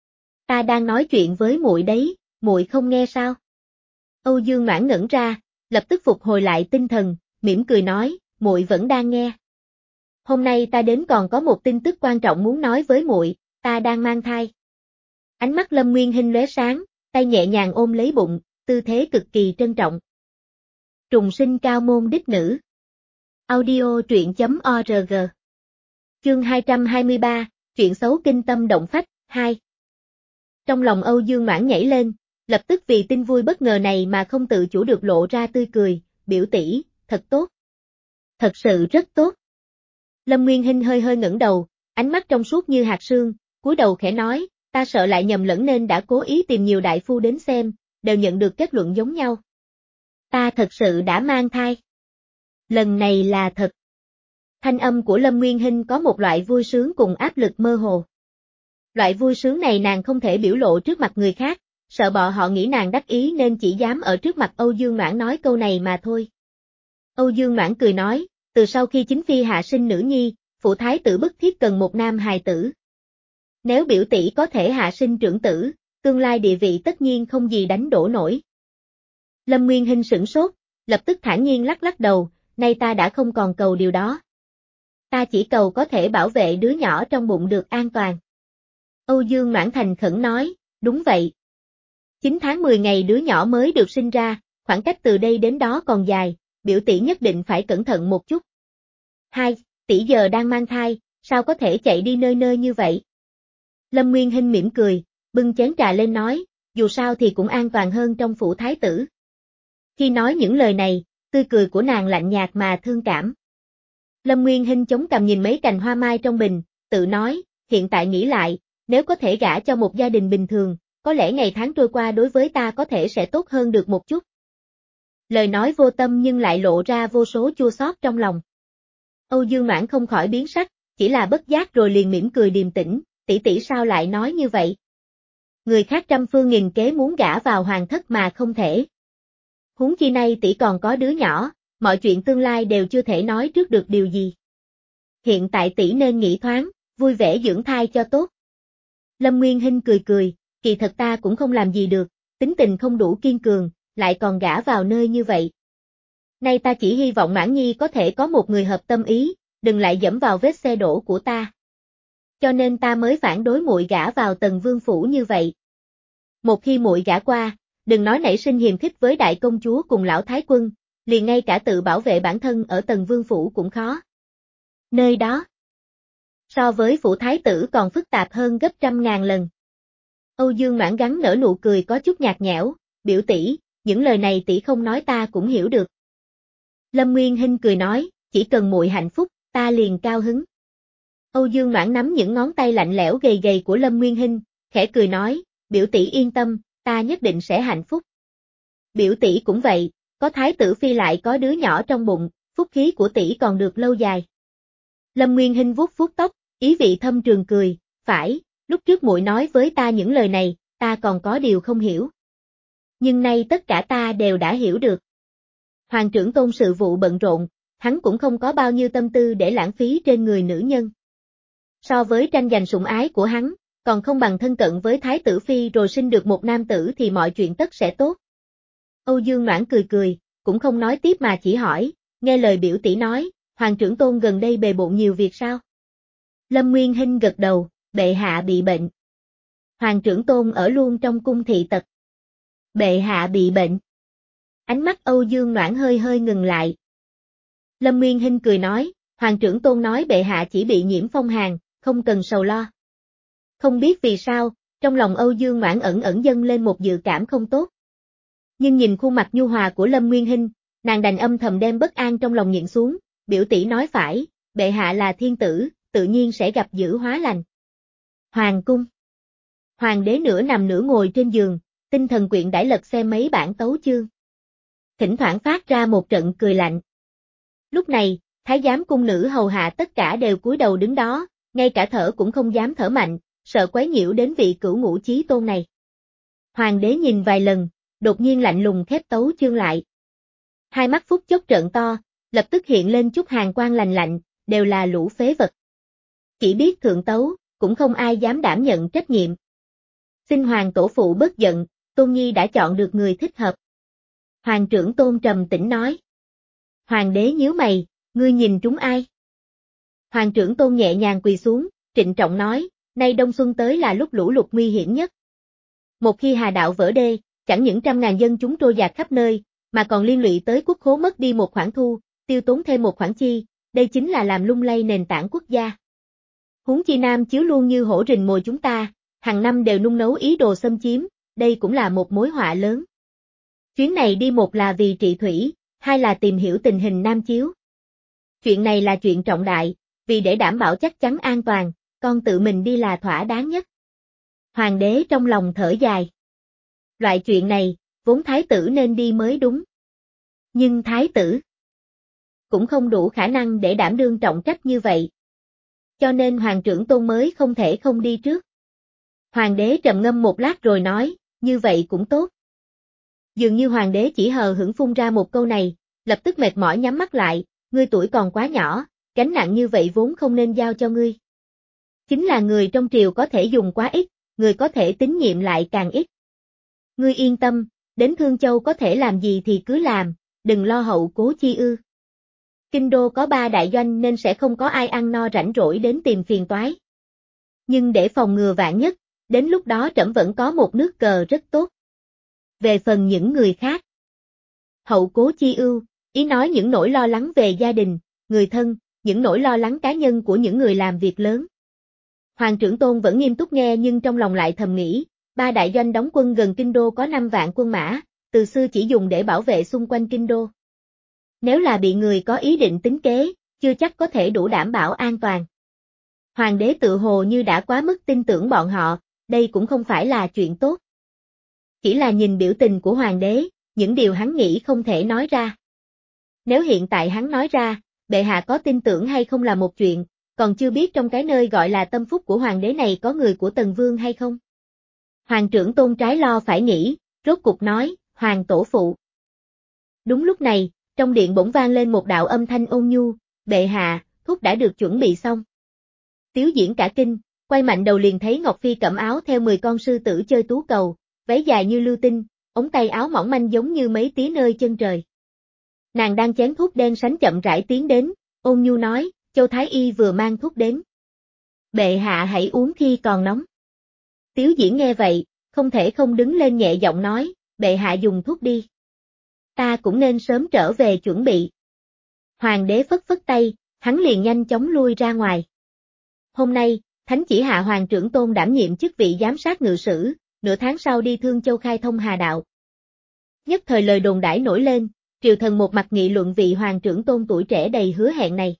Ta đang nói chuyện với muội đấy, muội không nghe sao? Âu Dương Noãn ngẩn ra, lập tức phục hồi lại tinh thần, mỉm cười nói, muội vẫn đang nghe. Hôm nay ta đến còn có một tin tức quan trọng muốn nói với muội, ta đang mang thai. Ánh mắt Lâm Nguyên Hinh lóe sáng, tay nhẹ nhàng ôm lấy bụng, tư thế cực kỳ trân trọng. Trùng sinh cao môn đích nữ. Audio truyện chấm org. Chương hai trăm hai mươi ba, chuyện xấu kinh tâm động phách, hai. Trong lòng Âu Dương Noãn nhảy lên, lập tức vì tin vui bất ngờ này mà không tự chủ được lộ ra tươi cười, biểu tỷ, thật tốt. Thật sự rất tốt. Lâm Nguyên Hinh hơi hơi ngẩng đầu, ánh mắt trong suốt như hạt sương, cúi đầu khẽ nói, ta sợ lại nhầm lẫn nên đã cố ý tìm nhiều đại phu đến xem, đều nhận được kết luận giống nhau. Ta thật sự đã mang thai. Lần này là thật. Thanh âm của Lâm Nguyên Hinh có một loại vui sướng cùng áp lực mơ hồ. Loại vui sướng này nàng không thể biểu lộ trước mặt người khác, sợ bọn họ nghĩ nàng đắc ý nên chỉ dám ở trước mặt Âu Dương Noãn nói câu này mà thôi. Âu Dương Noãn cười nói, từ sau khi chính phi hạ sinh nữ nhi, phụ thái tử bức thiết cần một nam hài tử. Nếu biểu tỷ có thể hạ sinh trưởng tử, tương lai địa vị tất nhiên không gì đánh đổ nổi. Lâm Nguyên Hinh sửng sốt, lập tức thản nhiên lắc lắc đầu, nay ta đã không còn cầu điều đó. Ta chỉ cầu có thể bảo vệ đứa nhỏ trong bụng được an toàn. Âu Dương Noãn thành khẩn nói, đúng vậy. chín tháng mười ngày đứa nhỏ mới được sinh ra, khoảng cách từ đây đến đó còn dài, biểu tỷ nhất định phải cẩn thận một chút. Hai, tỷ giờ đang mang thai, sao có thể chạy đi nơi nơi như vậy? Lâm Nguyên Hinh mỉm cười, bưng chén trà lên nói, dù sao thì cũng an toàn hơn trong phủ thái tử. Khi nói những lời này, tươi cười của nàng lạnh nhạt mà thương cảm. Lâm Nguyên Hinh chống cằm nhìn mấy cành hoa mai trong bình, tự nói, hiện tại nghĩ lại, nếu có thể gả cho một gia đình bình thường, có lẽ ngày tháng trôi qua đối với ta có thể sẽ tốt hơn được một chút. Lời nói vô tâm nhưng lại lộ ra vô số chua xót trong lòng. Âu Dương Noãn không khỏi biến sắc, chỉ là bất giác rồi liền mỉm cười điềm tĩnh, tỷ tỷ sao lại nói như vậy? Người khác trăm phương nghìn kế muốn gả vào hoàng thất mà không thể. Huống chi nay tỷ còn có đứa nhỏ, mọi chuyện tương lai đều chưa thể nói trước được điều gì. Hiện tại tỷ nên nghĩ thoáng, vui vẻ dưỡng thai cho tốt. Lâm Nguyên Hinh cười cười, kỳ thật ta cũng không làm gì được, tính tình không đủ kiên cường, lại còn gả vào nơi như vậy. Nay ta chỉ hy vọng Noãn Nhi có thể có một người hợp tâm ý, đừng lại dẫm vào vết xe đổ của ta. Cho nên ta mới phản đối muội gả vào Tần Vương phủ như vậy. Một khi muội gả qua, đừng nói nảy sinh hiềm khích với đại công chúa cùng lão thái quân, liền ngay cả tự bảo vệ bản thân ở Tần Vương phủ cũng khó. Nơi đó, so với phủ thái tử còn phức tạp hơn gấp trăm ngàn lần. Âu Dương Noãn gắn nở nụ cười có chút nhạt nhẽo, biểu tỷ, những lời này tỷ không nói ta cũng hiểu được. Lâm Nguyên Hinh cười nói, chỉ cần muội hạnh phúc, ta liền cao hứng. Âu Dương Noãn nắm những ngón tay lạnh lẽo gầy gầy của Lâm Nguyên Hinh, khẽ cười nói, biểu tỷ yên tâm, ta nhất định sẽ hạnh phúc. Biểu tỷ cũng vậy, có thái tử phi lại có đứa nhỏ trong bụng, phúc khí của tỷ còn được lâu dài. Lâm Nguyên Hinh vuốt vuốt tóc, ý vị thâm trường cười, phải, lúc trước muội nói với ta những lời này, ta còn có điều không hiểu. Nhưng nay tất cả ta đều đã hiểu được. Hoàng trưởng tôn sự vụ bận rộn, hắn cũng không có bao nhiêu tâm tư để lãng phí trên người nữ nhân. So với tranh giành sủng ái của hắn, còn không bằng thân cận với Thái tử Phi rồi sinh được một nam tử thì mọi chuyện tất sẽ tốt. Âu Dương Noãn cười cười, cũng không nói tiếp mà chỉ hỏi, nghe lời biểu tỷ nói, Hoàng trưởng tôn gần đây bề bộn nhiều việc sao? Lâm Nguyên Hinh gật đầu, bệ hạ bị bệnh. Hoàng trưởng tôn ở luôn trong cung thị tật. Bệ hạ bị bệnh. Ánh mắt Âu Dương Noãn hơi hơi ngừng lại. Lâm Nguyên Hinh cười nói, Hoàng trưởng tôn nói bệ hạ chỉ bị nhiễm phong hàn, không cần sầu lo. Không biết vì sao, trong lòng Âu Dương Noãn ẩn ẩn dâng lên một dự cảm không tốt. Nhưng nhìn khuôn mặt nhu hòa của Lâm Nguyên Hinh, nàng đành âm thầm đem bất an trong lòng nhịn xuống, biểu tỷ nói phải, bệ hạ là thiên tử, tự nhiên sẽ gặp dữ hóa lành. Hoàng cung. Hoàng đế nửa nằm nửa ngồi trên giường, tinh thần quyện đãi lật xem mấy bản tấu chương. Thỉnh thoảng phát ra một trận cười lạnh. Lúc này, thái giám cung nữ hầu hạ tất cả đều cúi đầu đứng đó, ngay cả thở cũng không dám thở mạnh, sợ quấy nhiễu đến vị cửu ngũ chí tôn này. Hoàng đế nhìn vài lần, đột nhiên lạnh lùng khép tấu chương lại. Hai mắt phút chốc trợn to, lập tức hiện lên chút hàn quang lành lạnh, đều là lũ phế vật. Chỉ biết thượng tấu, cũng không ai dám đảm nhận trách nhiệm. Xin Hoàng tổ phụ bớt giận, Tôn Nhi đã chọn được người thích hợp. Hoàng trưởng Tôn trầm tĩnh nói. Hoàng đế nhíu mày, ngươi nhìn trúng ai? Hoàng trưởng Tôn nhẹ nhàng quỳ xuống, trịnh trọng nói, nay đông xuân tới là lúc lũ lụt nguy hiểm nhất. Một khi hà đạo vỡ đê, chẳng những trăm ngàn dân chúng trôi dạt khắp nơi, mà còn liên lụy tới quốc khố mất đi một khoản thu, tiêu tốn thêm một khoản chi, đây chính là làm lung lay nền tảng quốc gia. Huống chi Nam Chiếu luôn như hổ rình mồi chúng ta, hàng năm đều nung nấu ý đồ xâm chiếm, đây cũng là một mối họa lớn. Chuyến này đi một là vì trị thủy, hai là tìm hiểu tình hình Nam Chiếu. Chuyện này là chuyện trọng đại, vì để đảm bảo chắc chắn an toàn, con tự mình đi là thỏa đáng nhất. Hoàng đế trong lòng thở dài. Loại chuyện này, vốn thái tử nên đi mới đúng. Nhưng thái tử cũng không đủ khả năng để đảm đương trọng trách như vậy. Cho nên Hoàng trưởng Tôn mới không thể không đi trước. Hoàng đế trầm ngâm một lát rồi nói, như vậy cũng tốt. Dường như Hoàng đế chỉ hờ hững phun ra một câu này, lập tức mệt mỏi nhắm mắt lại, ngươi tuổi còn quá nhỏ, gánh nặng như vậy vốn không nên giao cho ngươi. Chính là người trong triều có thể dùng quá ít, người có thể tín nhiệm lại càng ít. Ngươi yên tâm, đến Thương Châu có thể làm gì thì cứ làm, đừng lo hậu cố chi ư. Kinh đô có ba đại doanh nên sẽ không có ai ăn no rảnh rỗi đến tìm phiền toái. Nhưng để phòng ngừa vạn nhất, đến lúc đó trẫm vẫn có một nước cờ rất tốt. Về phần những người khác, hậu cố chi ưu, ý nói những nỗi lo lắng về gia đình, người thân, những nỗi lo lắng cá nhân của những người làm việc lớn. Hoàng trưởng Tôn vẫn nghiêm túc nghe nhưng trong lòng lại thầm nghĩ, ba đại doanh đóng quân gần kinh đô có năm vạn quân mã, từ xưa chỉ dùng để bảo vệ xung quanh kinh đô. Nếu là bị người có ý định tính kế, chưa chắc có thể đủ đảm bảo an toàn. Hoàng đế tự hồ như đã quá mức tin tưởng bọn họ, đây cũng không phải là chuyện tốt. Chỉ là nhìn biểu tình của hoàng đế, những điều hắn nghĩ không thể nói ra. Nếu hiện tại hắn nói ra, bệ hạ có tin tưởng hay không là một chuyện, còn chưa biết trong cái nơi gọi là tâm phúc của hoàng đế này có người của Tần Vương hay không. Hoàng trưởng Tôn trái lo phải nghĩ, rốt cục nói, Hoàng tổ phụ. Đúng lúc này, trong điện bỗng vang lên một đạo âm thanh ôn nhu, bệ hạ, thuốc đã được chuẩn bị xong. Tiếu Diễn cả kinh, quay mạnh đầu liền thấy Ngọc Phi cẩm áo theo mười con sư tử chơi tú cầu, váy dài như lưu tinh, ống tay áo mỏng manh giống như mấy tía nơi chân trời. Nàng đang chén thuốc đen sánh chậm rãi tiến đến, ôn nhu nói, Châu Thái Y vừa mang thuốc đến. Bệ hạ hãy uống khi còn nóng. Tiếu Diễn nghe vậy, không thể không đứng lên nhẹ giọng nói, bệ hạ dùng thuốc đi. Ta cũng nên sớm trở về chuẩn bị. Hoàng đế phất phất tay, hắn liền nhanh chóng lui ra ngoài. Hôm nay, Thánh chỉ hạ Hoàng trưởng Tôn đảm nhiệm chức vị giám sát ngự sử, nửa tháng sau đi Thương Châu khai thông hà đạo. Nhất thời lời đồn đãi nổi lên, triều thần một mặt nghị luận vị Hoàng trưởng Tôn tuổi trẻ đầy hứa hẹn này.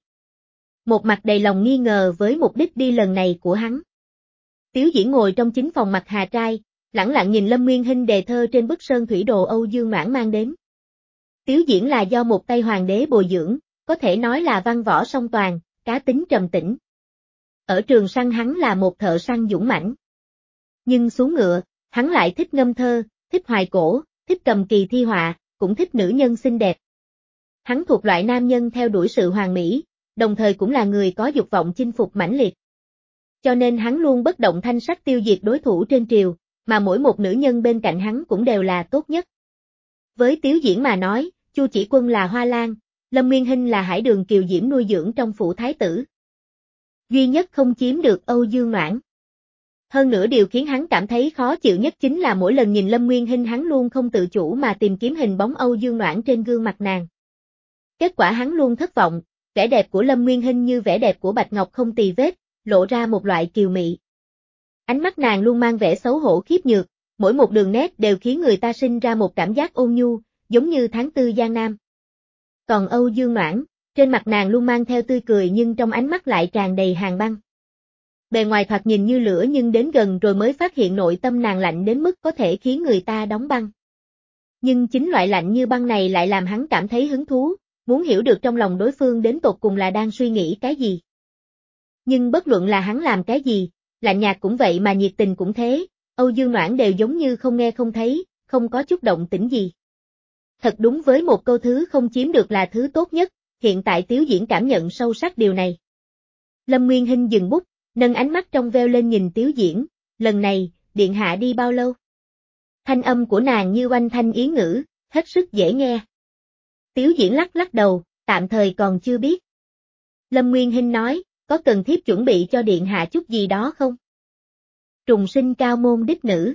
Một mặt đầy lòng nghi ngờ với mục đích đi lần này của hắn. Tiếu Diễn ngồi trong chính phòng mặt hà trai, lẳng lặng nhìn Lâm Nguyên Hinh đề thơ trên bức sơn thủy đồ Âu Dương Noãn mang đến. Tiếu Diễn là do một tay hoàng đế bồi dưỡng, có thể nói là văn võ song toàn, cá tính trầm tĩnh. Ở trường săn hắn là một thợ săn dũng mãnh. Nhưng xuống ngựa, hắn lại thích ngâm thơ, thích hoài cổ, thích cầm kỳ thi họa, cũng thích nữ nhân xinh đẹp. Hắn thuộc loại nam nhân theo đuổi sự hoàn mỹ, đồng thời cũng là người có dục vọng chinh phục mãnh liệt. Cho nên hắn luôn bất động thanh sắc tiêu diệt đối thủ trên triều, mà mỗi một nữ nhân bên cạnh hắn cũng đều là tốt nhất. Với Tiếu Diễn mà nói, Chu Chỉ Quân là hoa lan, Lâm Nguyên Hinh là hải đường kiều diễm nuôi dưỡng trong phủ thái tử. Duy nhất không chiếm được Âu Dương Noãn. Hơn nữa điều khiến hắn cảm thấy khó chịu nhất chính là mỗi lần nhìn Lâm Nguyên Hinh hắn luôn không tự chủ mà tìm kiếm hình bóng Âu Dương Noãn trên gương mặt nàng. Kết quả hắn luôn thất vọng, vẻ đẹp của Lâm Nguyên Hinh như vẻ đẹp của bạch ngọc không tì vết, lộ ra một loại kiều mị. Ánh mắt nàng luôn mang vẻ xấu hổ khiếp nhược, mỗi một đường nét đều khiến người ta sinh ra một cảm giác ôn nhu, giống như tháng tư Giang Nam. Còn Âu Dương Noãn, trên mặt nàng luôn mang theo tươi cười nhưng trong ánh mắt lại tràn đầy hàn băng. Bề ngoài thoạt nhìn như lửa nhưng đến gần rồi mới phát hiện nội tâm nàng lạnh đến mức có thể khiến người ta đóng băng. Nhưng chính loại lạnh như băng này lại làm hắn cảm thấy hứng thú, muốn hiểu được trong lòng đối phương đến tột cùng là đang suy nghĩ cái gì. Nhưng bất luận là hắn làm cái gì, lạnh nhạt cũng vậy mà nhiệt tình cũng thế, Âu Dương Noãn đều giống như không nghe không thấy, không có chút động tĩnh gì. Thật đúng với một câu thứ không chiếm được là thứ tốt nhất, hiện tại Tiếu Diễn cảm nhận sâu sắc điều này. Lâm Nguyên Hinh dừng bút, nâng ánh mắt trong veo lên nhìn Tiếu Diễn, lần này, điện hạ đi bao lâu? Thanh âm của nàng như oanh thanh yến ngữ, hết sức dễ nghe. Tiếu Diễn lắc lắc đầu, tạm thời còn chưa biết. Lâm Nguyên Hinh nói, có cần thiếp chuẩn bị cho điện hạ chút gì đó không? Trùng sinh cao môn đích nữ.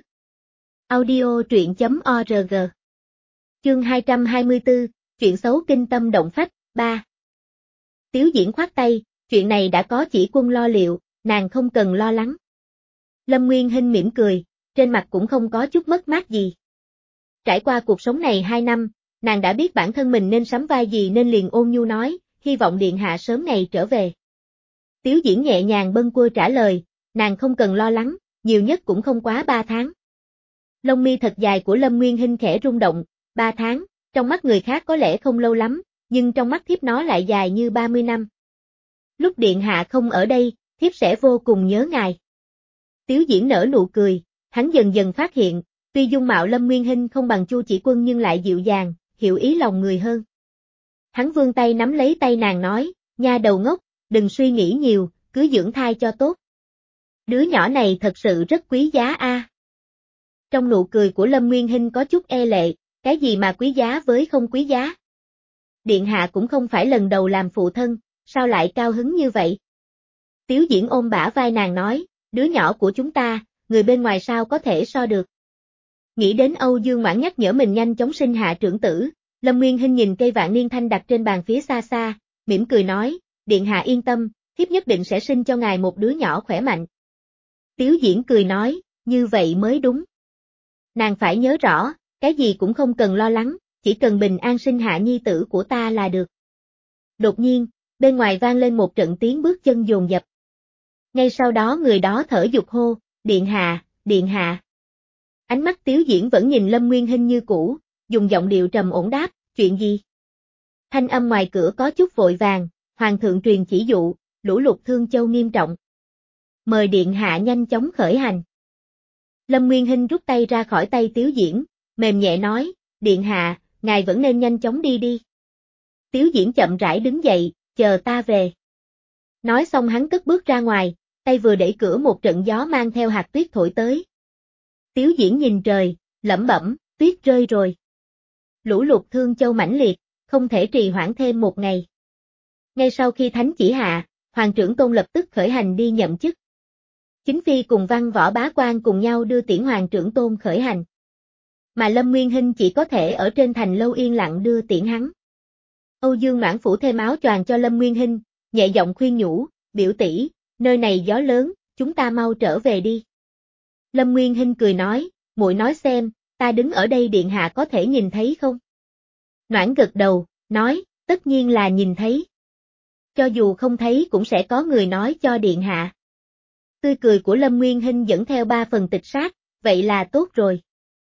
Audio truyện chấm org. Chương hai trăm hai mươi tư, chuyện xấu kinh tâm động phách, ba. Tiếu Diễn khoát tay, chuyện này đã có Chỉ Quân lo liệu, nàng không cần lo lắng. Lâm Nguyên Hinh mỉm cười, trên mặt cũng không có chút mất mát gì. Trải qua cuộc sống này hai năm, nàng đã biết bản thân mình nên sắm vai gì nên liền ôn nhu nói, hy vọng điện hạ sớm ngày trở về. Tiếu Diễn nhẹ nhàng bâng quơ trả lời, nàng không cần lo lắng, nhiều nhất cũng không quá ba tháng. Lông mi thật dài của Lâm Nguyên Hinh khẽ rung động, ba tháng, trong mắt người khác có lẽ không lâu lắm, nhưng trong mắt thiếp nó lại dài như ba mươi năm. Lúc điện hạ không ở đây, thiếp sẽ vô cùng nhớ ngài. Tiếu Diễn nở nụ cười, hắn dần dần phát hiện, tuy dung mạo Lâm Nguyên Hinh không bằng Chu Chỉ Quân nhưng lại dịu dàng, hiểu ý lòng người hơn. Hắn vươn tay nắm lấy tay nàng nói, nha đầu ngốc, đừng suy nghĩ nhiều, cứ dưỡng thai cho tốt. Đứa nhỏ này thật sự rất quý giá a. À. Trong nụ cười của Lâm Nguyên Hinh có chút e lệ, cái gì mà quý giá với không quý giá? Điện hạ cũng không phải lần đầu làm phụ thân, sao lại cao hứng như vậy? Tiếu Diễn ôm bả vai nàng nói, đứa nhỏ của chúng ta, người bên ngoài sao có thể so được. Nghĩ đến Âu Dương Noãn nhắc nhở mình nhanh chóng sinh hạ trưởng tử, Lâm Nguyên Hinh nhìn cây vạn niên thanh đặt trên bàn phía xa xa, mỉm cười nói, điện hạ yên tâm, thiếp nhất định sẽ sinh cho ngài một đứa nhỏ khỏe mạnh. Tiếu Diễn cười nói, như vậy mới đúng. Nàng phải nhớ rõ, cái gì cũng không cần lo lắng, chỉ cần bình an sinh hạ nhi tử của ta là được. Đột nhiên, bên ngoài vang lên một trận tiếng bước chân dồn dập. Ngay sau đó người đó thở dục hô, điện hạ, điện hạ. Ánh mắt Tiếu Diễn vẫn nhìn Lâm Nguyên Hinh như cũ, dùng giọng điệu trầm ổn đáp, chuyện gì? Thanh âm ngoài cửa có chút vội vàng, hoàng thượng truyền chỉ dụ, lũ lụt Thương Châu nghiêm trọng. Mời điện hạ nhanh chóng khởi hành. Lâm Nguyên Hinh rút tay ra khỏi tay Tiếu Diễn, mềm nhẹ nói, điện hạ, ngài vẫn nên nhanh chóng đi đi. Tiếu Diễn chậm rãi đứng dậy, chờ ta về. Nói xong hắn cất bước ra ngoài, tay vừa đẩy cửa một trận gió mang theo hạt tuyết thổi tới. Tiếu Diễn nhìn trời, lẩm bẩm, tuyết rơi rồi. Lũ lụt Thương Châu mãnh liệt, không thể trì hoãn thêm một ngày. Ngay sau khi thánh chỉ hạ, Hoàng trưởng Tôn lập tức khởi hành đi nhậm chức. Chính phi cùng Văn Võ Bá Quan cùng nhau đưa tiễn Hoàng trưởng Tôn khởi hành. Mà Lâm Nguyên Hinh chỉ có thể ở trên thành lâu yên lặng đưa tiễn hắn. Âu Dương Noãn phủ thêm áo choàng cho Lâm Nguyên Hinh, nhẹ giọng khuyên nhủ, biểu tỷ, nơi này gió lớn, chúng ta mau trở về đi. Lâm Nguyên Hinh cười nói, muội nói xem, ta đứng ở đây điện hạ có thể nhìn thấy không? Noãn gật đầu, nói, tất nhiên là nhìn thấy. Cho dù không thấy cũng sẽ có người nói cho điện hạ. Tươi cười của Lâm Nguyên Hinh dẫn theo ba phần tịch sát, vậy là tốt rồi.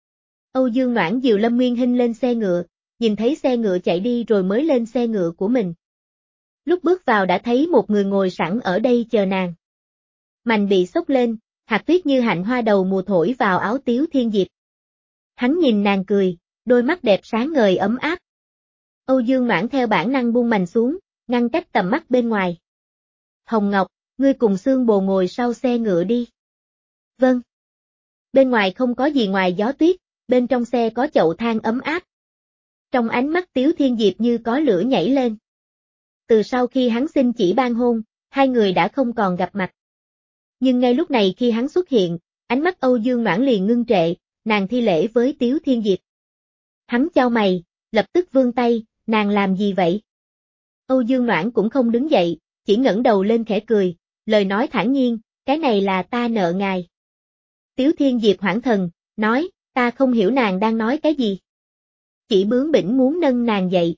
Âu Dương Noãn dìu Lâm Nguyên Hinh lên xe ngựa, nhìn thấy xe ngựa chạy đi rồi mới lên xe ngựa của mình. Lúc bước vào đã thấy một người ngồi sẵn ở đây chờ nàng. Mành bị xốc lên, hạt tuyết như hạnh hoa đầu mùa thổi vào áo Tiếu Thiên Diệp. Hắn nhìn nàng cười, đôi mắt đẹp sáng ngời ấm áp. Âu Dương Noãn theo bản năng buông mành xuống, ngăn cách tầm mắt bên ngoài. Hồng Ngọc, ngươi cùng Xương Bồ ngồi sau xe ngựa đi. Vâng. Bên ngoài không có gì ngoài gió tuyết, bên trong xe có chậu than ấm áp. Trong ánh mắt Tiếu Thiên Diệp như có lửa nhảy lên. Từ sau khi hắn xin chỉ ban hôn, hai người đã không còn gặp mặt. Nhưng ngay lúc này khi hắn xuất hiện, ánh mắt Âu Dương Noãn liền ngưng trệ, nàng thi lễ với Tiếu Thiên Diệp. Hắn chau mày, lập tức vươn tay, nàng làm gì vậy? Âu Dương Noãn cũng không đứng dậy, chỉ ngẩng đầu lên khẽ cười, lời nói thản nhiên, cái này là ta nợ ngài. Tiếu Thiên Diệp hoảng thần, nói, ta không hiểu nàng đang nói cái gì. Chỉ bướng bỉnh muốn nâng nàng dậy.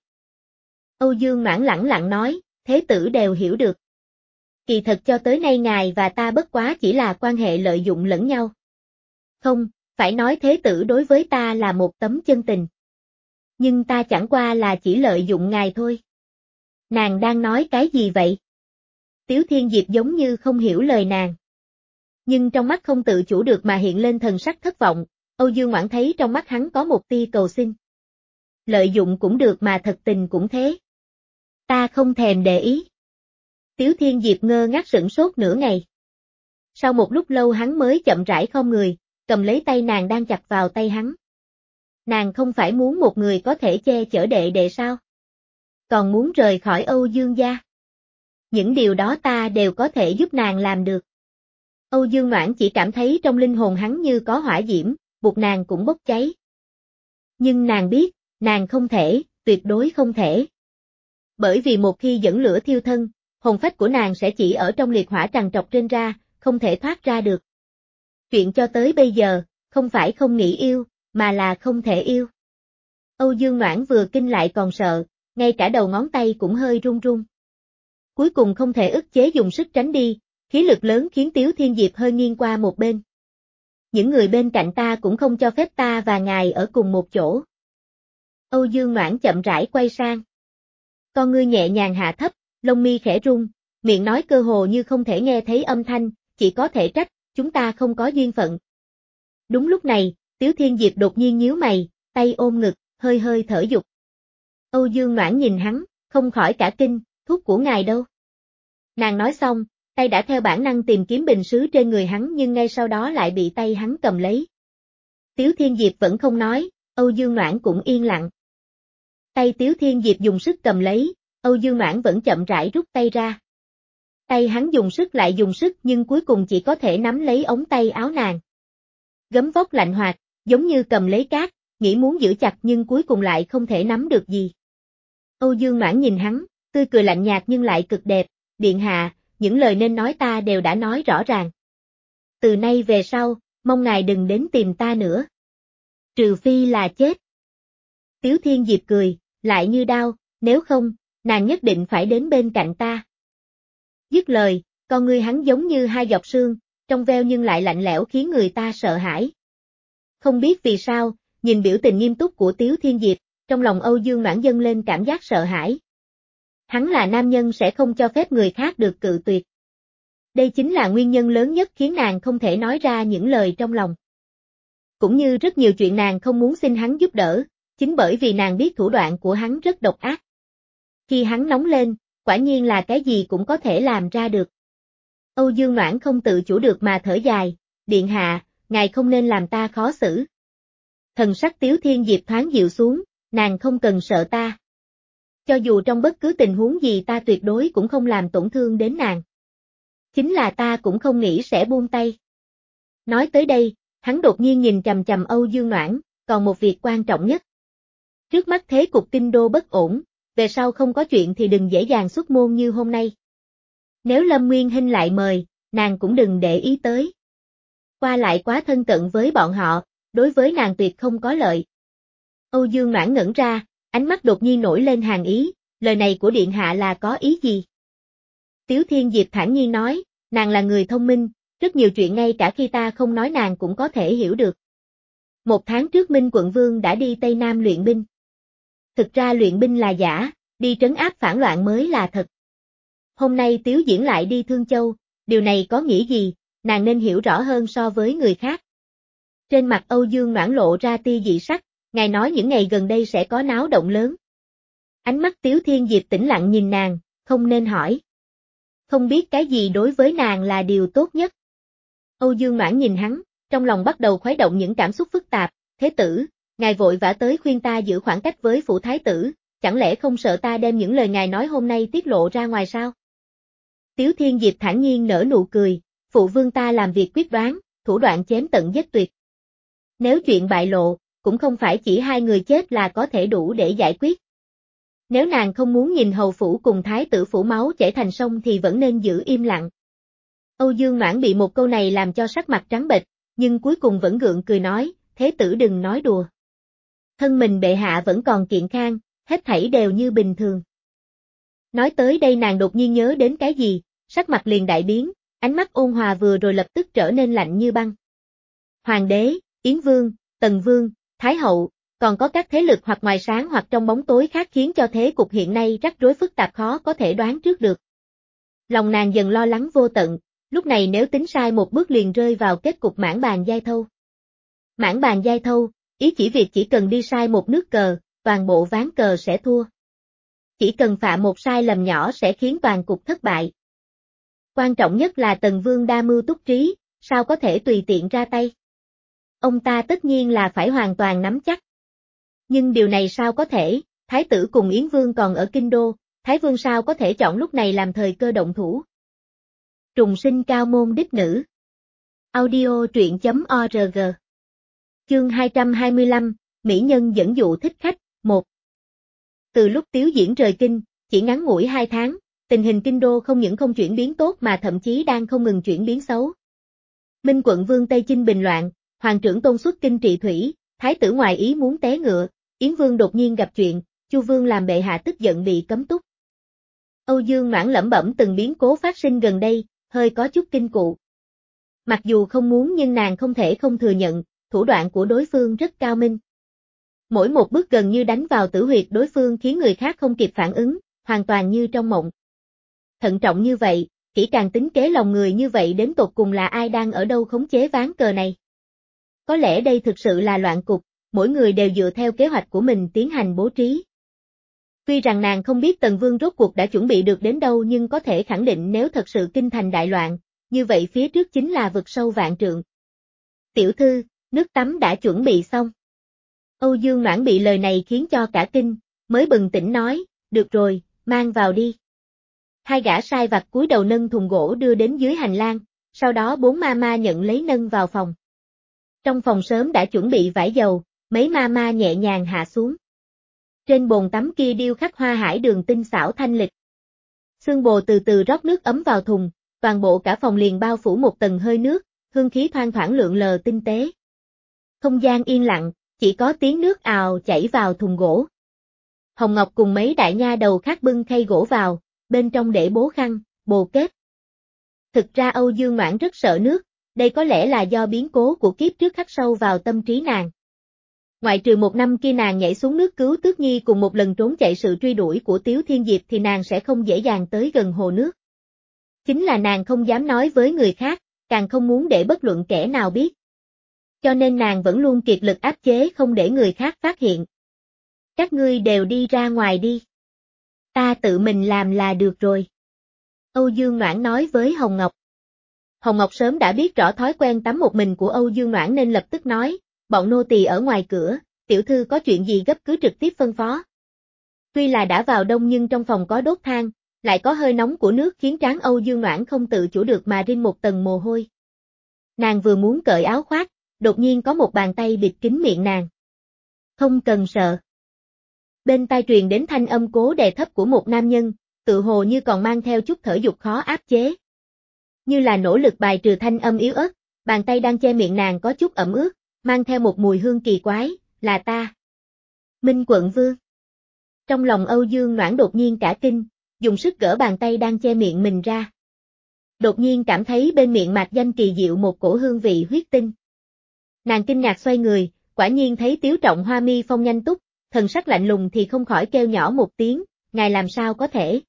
Âu Dương Noãn lẳng lặng nói, thế tử đều hiểu được. Kỳ thật cho tới nay ngài và ta bất quá chỉ là quan hệ lợi dụng lẫn nhau. Không, phải nói thế tử đối với ta là một tấm chân tình. Nhưng ta chẳng qua là chỉ lợi dụng ngài thôi. Nàng đang nói cái gì vậy? Tiếu Thiên Diệp giống như không hiểu lời nàng. Nhưng trong mắt không tự chủ được mà hiện lên thần sắc thất vọng, Âu Dương Ngoãn thấy trong mắt hắn có một tia cầu xin. Lợi dụng cũng được mà thật tình cũng thế. Ta không thèm để ý. Tiếu Thiên Diệp ngơ ngác sửng sốt nửa ngày. Sau một lúc lâu hắn mới chậm rãi khom người, cầm lấy tay nàng đang chặt vào tay hắn. Nàng không phải muốn một người có thể che chở đệ đệ sao? Còn muốn rời khỏi Âu Dương gia. Những điều đó ta đều có thể giúp nàng làm được. Âu Dương Noãn chỉ cảm thấy trong linh hồn hắn như có hỏa diễm, buộc nàng cũng bốc cháy. Nhưng nàng biết, nàng không thể, tuyệt đối không thể. Bởi vì một khi dẫn lửa thiêu thân, hồn phách của nàng sẽ chỉ ở trong liệt hỏa trằn trọc trên ra, không thể thoát ra được. Chuyện cho tới bây giờ, không phải không nghĩ yêu, mà là không thể yêu. Âu Dương Noãn vừa kinh lại còn sợ, ngay cả đầu ngón tay cũng hơi run run. Cuối cùng không thể ức chế dùng sức tránh đi, khí lực lớn khiến Tiếu Thiên Diệp hơi nghiêng qua một bên. Những người bên cạnh ta cũng không cho phép ta và ngài ở cùng một chỗ. Âu Dương Noãn chậm rãi quay sang. Con ngươi nhẹ nhàng hạ thấp, lông mi khẽ rung, miệng nói cơ hồ như không thể nghe thấy âm thanh, chỉ có thể trách, chúng ta không có duyên phận. Đúng lúc này, Tiếu Thiên Diệp đột nhiên nhíu mày, tay ôm ngực, hơi hơi thở dục. Âu Dương Noãn nhìn hắn, không khỏi cả kinh, thuốc của ngài đâu? Nàng nói xong, tay đã theo bản năng tìm kiếm bình sứ trên người hắn nhưng ngay sau đó lại bị tay hắn cầm lấy. Tiếu Thiên Diệp vẫn không nói, Âu Dương Noãn cũng yên lặng. Tay Tiếu Thiên Diệp dùng sức cầm lấy, Âu Dương Noãn vẫn chậm rãi rút tay ra. Tay hắn dùng sức lại dùng sức nhưng cuối cùng chỉ có thể nắm lấy ống tay áo nàng. Gấm vóc lạnh hoạt, giống như cầm lấy cát, nghĩ muốn giữ chặt nhưng cuối cùng lại không thể nắm được gì. Âu Dương Noãn nhìn hắn, tươi cười lạnh nhạt nhưng lại cực đẹp, điện hạ, những lời nên nói ta đều đã nói rõ ràng. Từ nay về sau, mong ngài đừng đến tìm ta nữa. Trừ phi là chết. Tiếu Thiên Diệp cười, lại như đao, nếu không, nàng nhất định phải đến bên cạnh ta. Dứt lời, con ngươi hắn giống như hai giọt sương, trong veo nhưng lại lạnh lẽo khiến người ta sợ hãi. Không biết vì sao, nhìn biểu tình nghiêm túc của Tiếu Thiên Diệp, trong lòng Âu Dương Noãn dâng lên cảm giác sợ hãi. Hắn là nam nhân sẽ không cho phép người khác được cự tuyệt. Đây chính là nguyên nhân lớn nhất khiến nàng không thể nói ra những lời trong lòng. Cũng như rất nhiều chuyện nàng không muốn xin hắn giúp đỡ, chính bởi vì nàng biết thủ đoạn của hắn rất độc ác. Khi hắn nóng lên, quả nhiên là cái gì cũng có thể làm ra được. Âu Dương Noãn không tự chủ được mà thở dài, điện hạ, ngài không nên làm ta khó xử. Thần sắc Tiếu Thiên Diệp thoáng dịu xuống, nàng không cần sợ ta. Cho dù trong bất cứ tình huống gì ta tuyệt đối cũng không làm tổn thương đến nàng. Chính là ta cũng không nghĩ sẽ buông tay. Nói tới đây, hắn đột nhiên nhìn chằm chằm Âu Dương Noãn, còn một việc quan trọng nhất. Trước mắt thế cục kinh đô bất ổn, về sau không có chuyện thì đừng dễ dàng xuất môn như hôm nay. Nếu Lâm Nguyên Hinh lại mời, nàng cũng đừng để ý tới. Qua lại quá thân cận với bọn họ, đối với nàng tuyệt không có lợi. Âu Dương Noãn ngẩn ra, ánh mắt đột nhiên nổi lên hàn ý, lời này của điện hạ là có ý gì? Tiếu Thiên Diệp thản nhiên nói, nàng là người thông minh, rất nhiều chuyện ngay cả khi ta không nói nàng cũng có thể hiểu được. Một tháng trước Minh Quận Vương đã đi Tây Nam luyện binh. Thực ra luyện binh là giả, đi trấn áp phản loạn mới là thật. Hôm nay Tiếu Diễn lại đi Thương Châu, điều này có nghĩa gì, nàng nên hiểu rõ hơn so với người khác. Trên mặt Âu Dương Noãn lộ ra tia dị sắc, ngài nói những ngày gần đây sẽ có náo động lớn. Ánh mắt Tiếu Thiên Diệp tĩnh lặng nhìn nàng, không nên hỏi. không biết cái gì đối với nàng là điều tốt nhất. Âu Dương Noãn nhìn hắn, trong lòng bắt đầu khuấy động những cảm xúc phức tạp, thế tử, ngài vội vã tới khuyên ta giữ khoảng cách với phủ thái tử, chẳng lẽ không sợ ta đem những lời ngài nói hôm nay tiết lộ ra ngoài sao? Tiếu Thiên Diệp thản nhiên nở nụ cười, phụ vương ta làm việc quyết đoán, thủ đoạn chém tận giết tuyệt. Nếu chuyện bại lộ, cũng không phải chỉ hai người chết là có thể đủ để giải quyết. Nếu nàng không muốn nhìn hầu phủ cùng thái tử phủ máu chảy thành sông thì vẫn nên giữ im lặng. Âu Dương Noãn bị một câu này làm cho sắc mặt trắng bệch, nhưng cuối cùng vẫn gượng cười nói, thế tử đừng nói đùa. Thân mình bệ hạ vẫn còn kiện khang, hết thảy đều như bình thường. Nói tới đây nàng đột nhiên nhớ đến cái gì, sắc mặt liền đại biến, ánh mắt ôn hòa vừa rồi lập tức trở nên lạnh như băng. Hoàng đế, Yến Vương, Tần Vương, Thái Hậu, còn có các thế lực hoặc ngoài sáng hoặc trong bóng tối khác khiến cho thế cục hiện nay rắc rối phức tạp khó có thể đoán trước được. Lòng nàng dần lo lắng vô tận, lúc này nếu tính sai một bước liền rơi vào kết cục mãn bàn giai thâu. Mãn bàn giai thâu, ý chỉ việc chỉ cần đi sai một nước cờ, toàn bộ ván cờ sẽ thua. Chỉ cần phạm một sai lầm nhỏ sẽ khiến toàn cục thất bại. Quan trọng nhất là Tần Vương đa mưu túc trí, sao có thể tùy tiện ra tay. Ông ta tất nhiên là phải hoàn toàn nắm chắc. Nhưng điều này sao có thể, Thái tử cùng Yến Vương còn ở Kinh Đô, Thái Vương sao có thể chọn lúc này làm thời cơ động thủ. Trùng sinh cao môn đích nữ. Audio truyện chấm org. Chương hai trăm hai mươi lăm, Mỹ nhân dẫn dụ thích khách, một. Từ lúc Tiếu Diễn rời kinh, chỉ ngắn ngủi hai tháng, tình hình Kinh Đô không những không chuyển biến tốt mà thậm chí đang không ngừng chuyển biến xấu. Minh quận Vương Tây Chinh bình loạn, Hoàng trưởng Tôn xuất kinh trị thủy, Thái tử ngoài ý muốn té ngựa, Yến Vương đột nhiên gặp chuyện, Chu Vương làm bệ hạ tức giận bị cấm túc. Âu Dương Noãn lẩm bẩm từng biến cố phát sinh gần đây, hơi có chút kinh cụ. Mặc dù không muốn nhưng nàng không thể không thừa nhận, thủ đoạn của đối phương rất cao minh. Mỗi một bước gần như đánh vào tử huyệt đối phương khiến người khác không kịp phản ứng, hoàn toàn như trong mộng. Thận trọng như vậy, kỹ càng tính kế lòng người như vậy đến tột cùng là ai đang ở đâu khống chế ván cờ này. Có lẽ đây thực sự là loạn cục, mỗi người đều dựa theo kế hoạch của mình tiến hành bố trí. Tuy rằng nàng không biết Tần Vương rốt cuộc đã chuẩn bị được đến đâu nhưng có thể khẳng định nếu thật sự kinh thành đại loạn, như vậy phía trước chính là vực sâu vạn trượng. Tiểu thư, nước tắm đã chuẩn bị xong. Âu Dương Noãn bị lời này khiến cho cả kinh, mới bừng tỉnh nói, được rồi, mang vào đi. Hai gã sai vặt cúi đầu nâng thùng gỗ đưa đến dưới hành lang, sau đó bốn ma ma nhận lấy nâng vào phòng. Trong phòng sớm đã chuẩn bị vải dầu, mấy ma ma nhẹ nhàng hạ xuống. Trên bồn tắm kia điêu khắc hoa hải đường tinh xảo thanh lịch. Xương bồ từ từ rót nước ấm vào thùng, toàn bộ cả phòng liền bao phủ một tầng hơi nước, hương khí thoang thoảng lượn lờ tinh tế. Không gian yên lặng, chỉ có tiếng nước ào chảy vào thùng gỗ. Hồng Ngọc cùng mấy đại nha đầu khác bưng khay gỗ vào, bên trong để bố khăn, bồ kết. Thực ra Âu Dương Noãn rất sợ nước, đây có lẽ là do biến cố của kiếp trước khắc sâu vào tâm trí nàng. Ngoại trừ một năm kia nàng nhảy xuống nước cứu Tước Nhi cùng một lần trốn chạy sự truy đuổi của Tiếu Thiên Diệp thì nàng sẽ không dễ dàng tới gần hồ nước. Chính là nàng không dám nói với người khác, càng không muốn để bất luận kẻ nào biết. Cho nên nàng vẫn luôn kiệt lực áp chế không để người khác phát hiện. Các ngươi đều đi ra ngoài đi. Ta tự mình làm là được rồi. Âu Dương Noãn nói với Hồng Ngọc. Hồng Ngọc sớm đã biết rõ thói quen tắm một mình của Âu Dương Noãn nên lập tức nói, bọn nô tỳ ở ngoài cửa, tiểu thư có chuyện gì gấp cứ trực tiếp phân phó. Tuy là đã vào đông nhưng trong phòng có đốt than, lại có hơi nóng của nước khiến trán Âu Dương Noãn không tự chủ được mà rinh một tầng mồ hôi. Nàng vừa muốn cởi áo khoác, đột nhiên có một bàn tay bịt kín miệng nàng. Không cần sợ. Bên tai truyền đến thanh âm cố đè thấp của một nam nhân, tự hồ như còn mang theo chút thở dục khó áp chế. Như là nỗ lực bài trừ thanh âm yếu ớt, bàn tay đang che miệng nàng có chút ẩm ướt, mang theo một mùi hương kỳ quái, là ta. Minh quận vương. Trong lòng Âu Dương Noãn đột nhiên cả kinh, dùng sức gỡ bàn tay đang che miệng mình ra. Đột nhiên cảm thấy bên miệng mạc danh kỳ diệu một cổ hương vị huyết tinh. Nàng kinh ngạc xoay người, quả nhiên thấy Tiếu Trọng Hoa mi phong nhanh túc, thần sắc lạnh lùng thì không khỏi kêu nhỏ một tiếng, ngài làm sao có thể.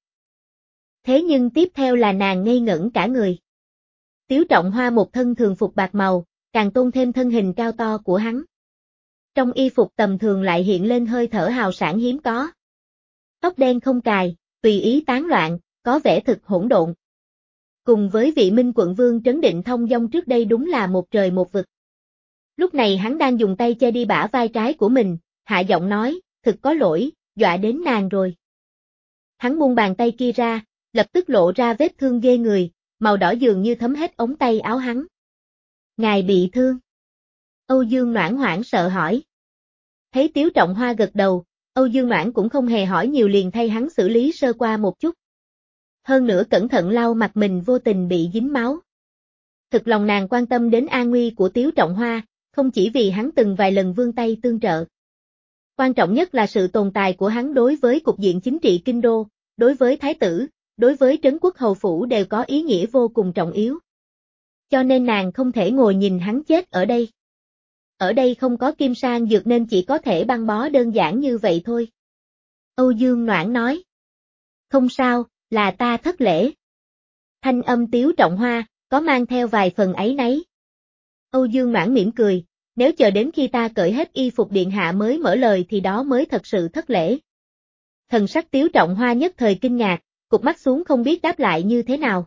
Thế nhưng tiếp theo là nàng ngây ngẩn cả người. Tiếu Trọng Hoa một thân thường phục bạc màu, càng tôn thêm thân hình cao to của hắn. Trong y phục tầm thường lại hiện lên hơi thở hào sảng hiếm có. Tóc đen không cài, tùy ý tán loạn, có vẻ thực hỗn độn. Cùng với vị Minh quận vương trấn định thông dong trước đây đúng là một trời một vực. Lúc này hắn đang dùng tay che đi bả vai trái của mình, hạ giọng nói, thực có lỗi, dọa đến nàng rồi. Hắn buông bàn tay kia ra, lập tức lộ ra vết thương ghê người, màu đỏ dường như thấm hết ống tay áo hắn. Ngài bị thương. Âu Dương Noãn hoảng sợ hỏi. Thấy Tiếu Trọng Hoa gật đầu, Âu Dương Noãn cũng không hề hỏi nhiều liền thay hắn xử lý sơ qua một chút. Hơn nữa cẩn thận lau mặt mình vô tình bị dính máu. Thực lòng nàng quan tâm đến an nguy của Tiếu Trọng Hoa, không chỉ vì hắn từng vài lần vươn tay tương trợ. Quan trọng nhất là sự tồn tại của hắn đối với cục diện chính trị kinh đô, đối với thái tử, đối với trấn quốc hầu phủ đều có ý nghĩa vô cùng trọng yếu. Cho nên nàng không thể ngồi nhìn hắn chết ở đây. Ở đây không có kim sang dược nên chỉ có thể băng bó đơn giản như vậy thôi. Âu Dương Noãn nói. Không sao, là ta thất lễ. Thanh âm Tiếu Trọng Hoa, có mang theo vài phần áy náy. Âu Dương Noãn mỉm cười, nếu chờ đến khi ta cởi hết y phục điện hạ mới mở lời thì đó mới thật sự thất lễ. Thần sắc Tiếu Trọng Hoa nhất thời kinh ngạc, cụp mắt xuống không biết đáp lại như thế nào.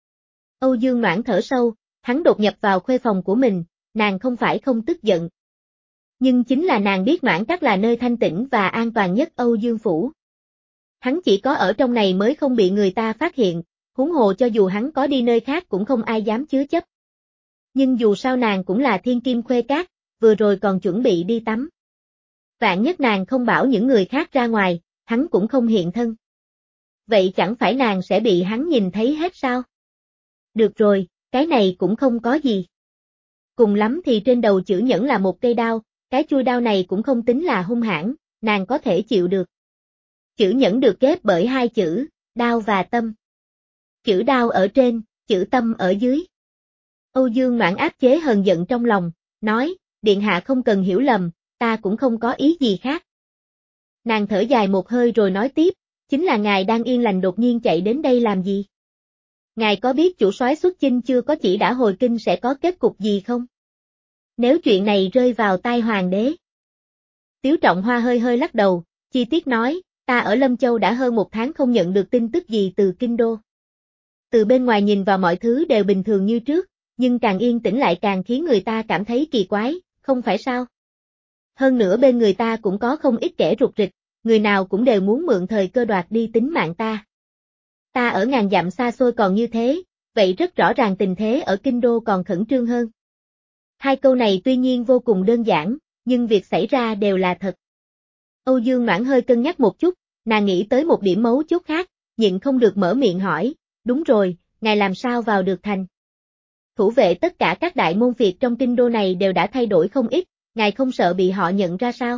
Âu Dương Noãn thở sâu, hắn đột nhập vào khuê phòng của mình, nàng không phải không tức giận. Nhưng chính là nàng biết Noãn Trắc là nơi thanh tĩnh và an toàn nhất Âu Dương Phủ. Hắn chỉ có ở trong này mới không bị người ta phát hiện, huống hồ cho dù hắn có đi nơi khác cũng không ai dám chứa chấp. Nhưng dù sao nàng cũng là thiên kim khuê cát, vừa rồi còn chuẩn bị đi tắm. Vạn nhất nàng không bảo những người khác ra ngoài, hắn cũng không hiện thân. Vậy chẳng phải nàng sẽ bị hắn nhìn thấy hết sao? Được rồi, cái này cũng không có gì. Cùng lắm thì trên đầu chữ nhẫn là một cây đao, cái chui đao này cũng không tính là hung hãn, nàng có thể chịu được. Chữ nhẫn được ghép bởi hai chữ, đao và tâm. Chữ đao ở trên, chữ tâm ở dưới. Âu Dương Noãn áp chế hờn giận trong lòng, nói, điện hạ không cần hiểu lầm, ta cũng không có ý gì khác. Nàng thở dài một hơi rồi nói tiếp, chính là ngài đang yên lành đột nhiên chạy đến đây làm gì? Ngài có biết chủ soái xuất chinh chưa có chỉ đã hồi kinh sẽ có kết cục gì không? Nếu chuyện này rơi vào tai hoàng đế. Tiếu Trọng Hoa hơi hơi lắc đầu, chi tiết nói, ta ở Lâm Châu đã hơn một tháng không nhận được tin tức gì từ kinh đô. Từ bên ngoài nhìn vào mọi thứ đều bình thường như trước, nhưng càng yên tĩnh lại càng khiến người ta cảm thấy kỳ quái, không phải sao? Hơn nữa bên người ta cũng có không ít kẻ rục rịch, người nào cũng đều muốn mượn thời cơ đoạt đi tính mạng ta. Ta ở ngàn dặm xa xôi còn như thế, vậy rất rõ ràng tình thế ở kinh đô còn khẩn trương hơn. Hai câu này tuy nhiên vô cùng đơn giản, nhưng việc xảy ra đều là thật. Âu Dương Noãn hơi cân nhắc một chút, nàng nghĩ tới một điểm mấu chốt khác, nhịn không được mở miệng hỏi, đúng rồi, ngài làm sao vào được thành? Thủ vệ tất cả các đại môn phiệt trong kinh đô này đều đã thay đổi không ít, ngài không sợ bị họ nhận ra sao?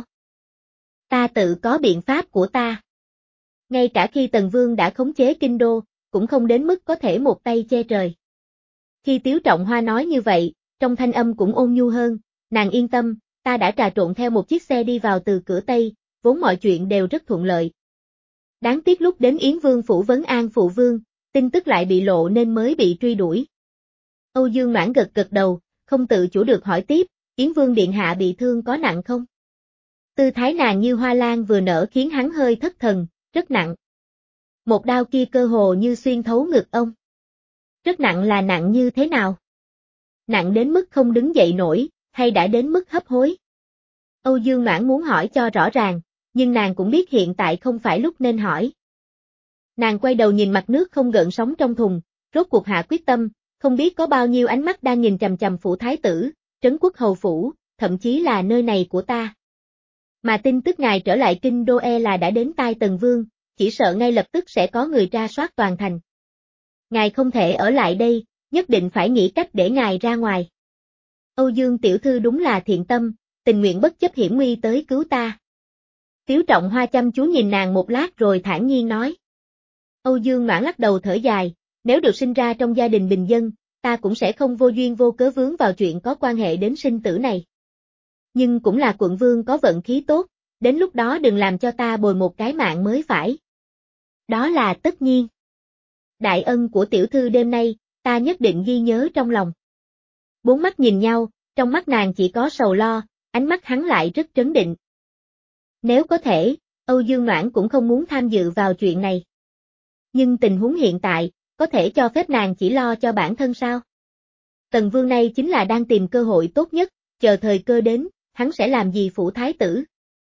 Ta tự có biện pháp của ta. Ngay cả khi Tần Vương đã khống chế kinh đô, cũng không đến mức có thể một tay che trời. Khi Tiếu Trọng Hoa nói như vậy, trong thanh âm cũng ôn nhu hơn, nàng yên tâm, ta đã trà trộn theo một chiếc xe đi vào từ cửa Tây, vốn mọi chuyện đều rất thuận lợi. Đáng tiếc lúc đến Yến Vương phủ vấn an phụ vương, tin tức lại bị lộ nên mới bị truy đuổi. Âu Dương Noãn gật gật đầu, không tự chủ được hỏi tiếp, Yến Vương điện hạ bị thương có nặng không? Tư thái nàng như hoa lan vừa nở khiến hắn hơi thất thần, rất nặng. Một đao kia cơ hồ như xuyên thấu ngực ông. Rất nặng là nặng như thế nào? Nặng đến mức không đứng dậy nổi, hay đã đến mức hấp hối? Âu Dương Noãn muốn hỏi cho rõ ràng, nhưng nàng cũng biết hiện tại không phải lúc nên hỏi. Nàng quay đầu nhìn mặt nước không gợn sóng trong thùng, rốt cuộc hạ quyết tâm, không biết có bao nhiêu ánh mắt đang nhìn chằm chằm phủ thái tử, trấn quốc hầu phủ, thậm chí là nơi này của ta. Mà tin tức ngài trở lại kinh đô e là đã đến tai Tần Vương, chỉ sợ ngay lập tức sẽ có người tra soát toàn thành. Ngài không thể ở lại đây, nhất định phải nghĩ cách để ngài ra ngoài. Âu Dương tiểu thư đúng là thiện tâm, tình nguyện bất chấp hiểm nguy tới cứu ta. Tiếu Trọng Hoa chăm chú nhìn nàng một lát rồi thản nhiên nói. Âu Dương Noãn lắc đầu thở dài, nếu được sinh ra trong gia đình bình dân, ta cũng sẽ không vô duyên vô cớ vướng vào chuyện có quan hệ đến sinh tử này. Nhưng cũng là quận vương có vận khí tốt, đến lúc đó đừng làm cho ta bồi một cái mạng mới phải. Đó là tất nhiên. Đại ân của tiểu thư đêm nay, ta nhất định ghi nhớ trong lòng. Bốn mắt nhìn nhau, trong mắt nàng chỉ có sầu lo, ánh mắt hắn lại rất trấn định. Nếu có thể, Âu Dương Noãn cũng không muốn tham dự vào chuyện này. Nhưng tình huống hiện tại, có thể cho phép nàng chỉ lo cho bản thân sao? Tần Vương này chính là đang tìm cơ hội tốt nhất, chờ thời cơ đến, hắn sẽ làm gì phủ thái tử?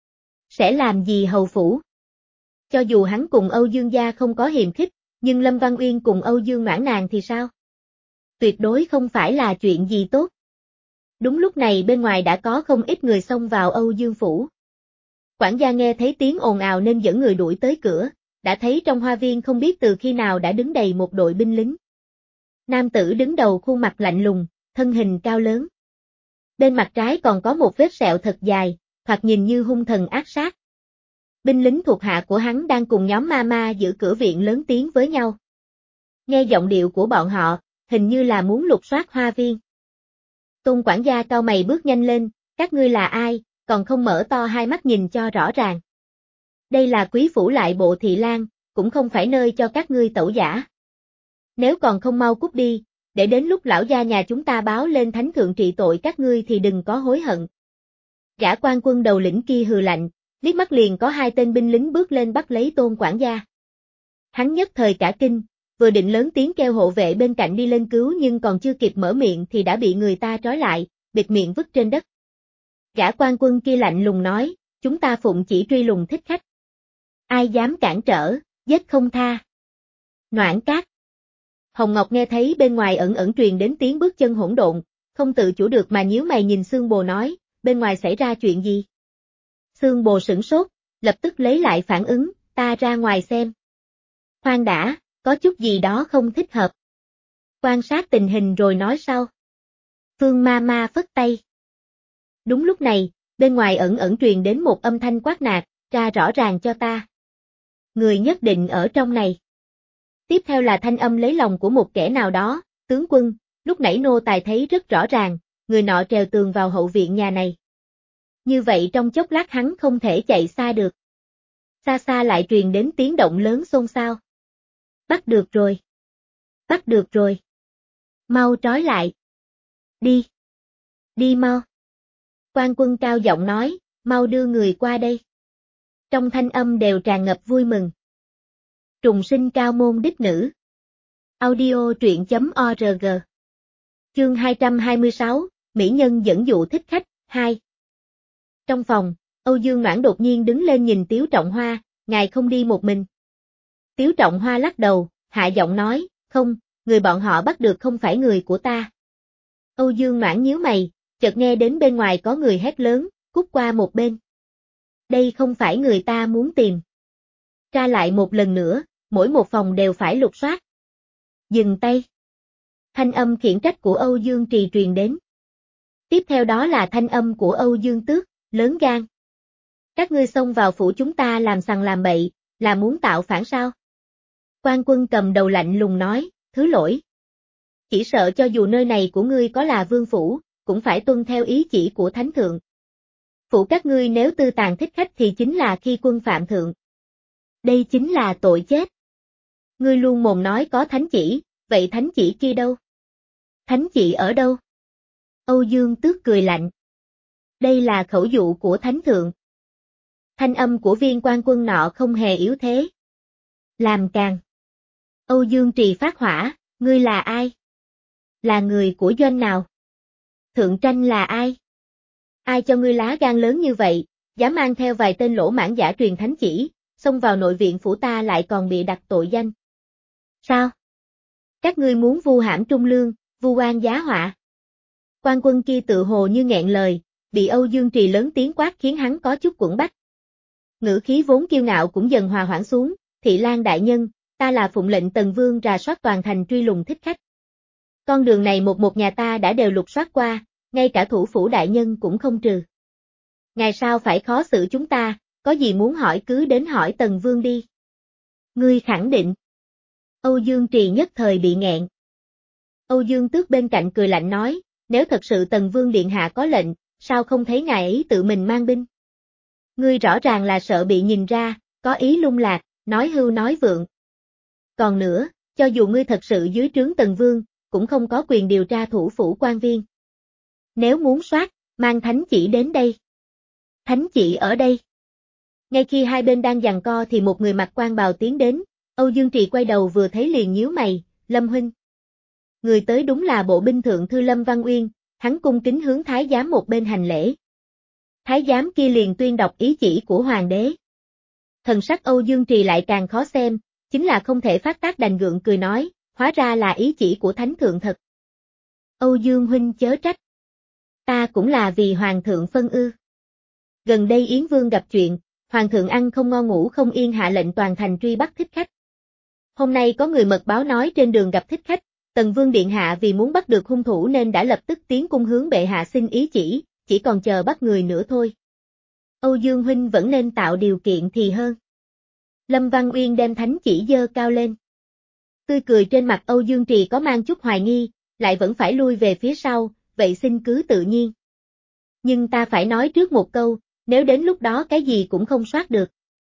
Sẽ làm gì hầu phủ? Cho dù hắn cùng Âu Dương gia không có hiềm khích, nhưng Lâm Văn Uyên cùng Âu Dương Noãn nàng thì sao? Tuyệt đối không phải là chuyện gì tốt. Đúng lúc này bên ngoài đã có không ít người xông vào Âu Dương phủ. Quản gia nghe thấy tiếng ồn ào nên dẫn người đuổi tới cửa, đã thấy trong hoa viên không biết từ khi nào đã đứng đầy một đội binh lính. Nam tử đứng đầu khuôn mặt lạnh lùng, thân hình cao lớn. Bên mặt trái còn có một vết sẹo thật dài, thoạt nhìn như hung thần ác sát. Binh lính thuộc hạ của hắn đang cùng nhóm ma ma giữ cửa viện lớn tiếng với nhau. Nghe giọng điệu của bọn họ, hình như là muốn lục soát hoa viên. Tôn quản gia cau mày bước nhanh lên, các ngươi là ai, còn không mở to hai mắt nhìn cho rõ ràng. Đây là quý phủ lại bộ thị lang, cũng không phải nơi cho các ngươi tẩu giả. Nếu còn không mau cút đi, để đến lúc lão gia nhà chúng ta báo lên thánh thượng trị tội các ngươi thì đừng có hối hận. Gã quan quân đầu lĩnh kia hừ lạnh, liếc mắt liền có hai tên binh lính bước lên bắt lấy Tôn quản gia. Hắn nhất thời cả kinh, vừa định lớn tiếng kêu hộ vệ bên cạnh đi lên cứu nhưng còn chưa kịp mở miệng thì đã bị người ta trói lại, bịt miệng vứt trên đất. Gã quan quân kia lạnh lùng nói, chúng ta phụng chỉ truy lùng thích khách. Ai dám cản trở, giết không tha. Noãn Cát. Hồng Ngọc nghe thấy bên ngoài ẩn ẩn truyền đến tiếng bước chân hỗn độn, không tự chủ được mà nhíu mày nhìn Xương Bồ nói, bên ngoài xảy ra chuyện gì? Xương Bồ sửng sốt, lập tức lấy lại phản ứng, ta ra ngoài xem. Khoan đã, có chút gì đó không thích hợp. Quan sát tình hình rồi nói sau. Phương ma ma phất tay. Đúng lúc này, bên ngoài ẩn ẩn truyền đến một âm thanh quát nạt, ra rõ ràng cho ta. Người nhất định ở trong này. Tiếp theo là thanh âm lấy lòng của một kẻ nào đó, tướng quân, lúc nãy nô tài thấy rất rõ ràng, người nọ trèo tường vào hậu viện nhà này. Như vậy trong chốc lát hắn không thể chạy xa được. Xa xa lại truyền đến tiếng động lớn xôn xao. Bắt được rồi. Bắt được rồi. Mau trói lại. Đi. Đi mau. Quan quân cao giọng nói, mau đưa người qua đây. Trong thanh âm đều tràn ngập vui mừng. Trùng sinh cao môn đích nữ. Audio truyện chấm org. Chương hai trăm hai mươi sáu, Mỹ nhân dẫn dụ thích khách, hai. Trong phòng, Âu Dương Noãn đột nhiên đứng lên nhìn Tiếu Trọng Hoa, ngài không đi một mình. Tiếu Trọng Hoa lắc đầu, hạ giọng nói, không, người bọn họ bắt được không phải người của ta. Âu Dương Noãn nhíu mày, chợt nghe đến bên ngoài có người hét lớn, cút qua một bên. Đây không phải người ta muốn tìm. Tra lại một lần nữa, mỗi một phòng đều phải lục soát. Dừng tay. Thanh âm khiển trách của Âu Dương Trì truyền đến. Tiếp theo đó là thanh âm của Âu Dương Tước, lớn gan. Các ngươi xông vào phủ chúng ta làm sằng làm bậy, là muốn tạo phản sao? Quan quân cầm đầu lạnh lùng nói, thứ lỗi. Chỉ sợ cho dù nơi này của ngươi có là vương phủ, cũng phải tuân theo ý chỉ của thánh thượng. Phủ các ngươi nếu tư tàn thích khách thì chính là khi quân phạm thượng. Đây chính là tội chết. Ngươi luôn mồm nói có thánh chỉ, vậy thánh chỉ kia đâu? Thánh chỉ ở đâu? Âu Dương Tước cười lạnh. Đây là khẩu dụ của thánh thượng. Thanh âm của viên quan quân nọ không hề yếu thế. Làm càng. Âu Dương Trì phát hỏa, ngươi là ai? Là người của doanh nào? Thượng Tranh là ai? Ai cho ngươi lá gan lớn như vậy, dám mang theo vài tên lỗ mãng giả truyền thánh chỉ, xông vào nội viện phủ ta lại còn bị đặt tội danh. Sao? Các ngươi muốn vu hãm trung lương, vu oan giá họa. Quan quân kia tự hồ như nghẹn lời, bị Âu Dương Trì lớn tiếng quát khiến hắn có chút quẫn bách. Ngữ khí vốn kiêu ngạo cũng dần hòa hoãn xuống, Thị Lang đại nhân, ta là phụng lệnh Tần Vương rà soát toàn thành truy lùng thích khách. Con đường này một một nhà ta đã đều lục soát qua, ngay cả thủ phủ đại nhân cũng không trừ. Ngài sao phải khó xử chúng ta, có gì muốn hỏi cứ đến hỏi Tần Vương đi. Ngươi khẳng định. Âu Dương Trì nhất thời bị nghẹn. Âu Dương Tước bên cạnh cười lạnh nói, nếu thật sự Tần Vương Điện Hạ có lệnh, sao không thấy ngài ấy tự mình mang binh? Ngươi rõ ràng là sợ bị nhìn ra, có ý lung lạc, nói hưu nói vượng. Còn nữa, cho dù ngươi thật sự dưới trướng Tần Vương, cũng không có quyền điều tra thủ phủ quan viên. Nếu muốn soát, mang thánh chỉ đến đây. Thánh chỉ ở đây. Ngay khi hai bên đang giằng co thì một người mặc quan bào tiến đến, Âu Dương Trì quay đầu vừa thấy liền nhíu mày, Lâm huynh. Người tới đúng là bộ binh thượng thư Lâm Văn Uyên, hắn cung kính hướng thái giám một bên hành lễ. Thái giám kia liền tuyên đọc ý chỉ của hoàng đế. Thần sắc Âu Dương Trì lại càng khó xem, chính là không thể phát tác đành gượng cười nói, hóa ra là ý chỉ của thánh thượng thật. Âu Dương huynh chớ trách. Ta cũng là vì hoàng thượng phân ư. Gần đây Yến Vương gặp chuyện, hoàng thượng ăn không ngon ngủ không yên hạ lệnh toàn thành truy bắt thích khách. Hôm nay có người mật báo nói trên đường gặp thích khách, Tần Vương điện hạ vì muốn bắt được hung thủ nên đã lập tức tiến cung hướng bệ hạ xin ý chỉ, chỉ còn chờ bắt người nữa thôi. Âu Dương huynh vẫn nên tạo điều kiện thì hơn. Lâm Văn Uyên đem thánh chỉ giơ cao lên. Tươi cười trên mặt Âu Dương Trì có mang chút hoài nghi, lại vẫn phải lui về phía sau, vậy xin cứ tự nhiên. Nhưng ta phải nói trước một câu, nếu đến lúc đó cái gì cũng không soát được.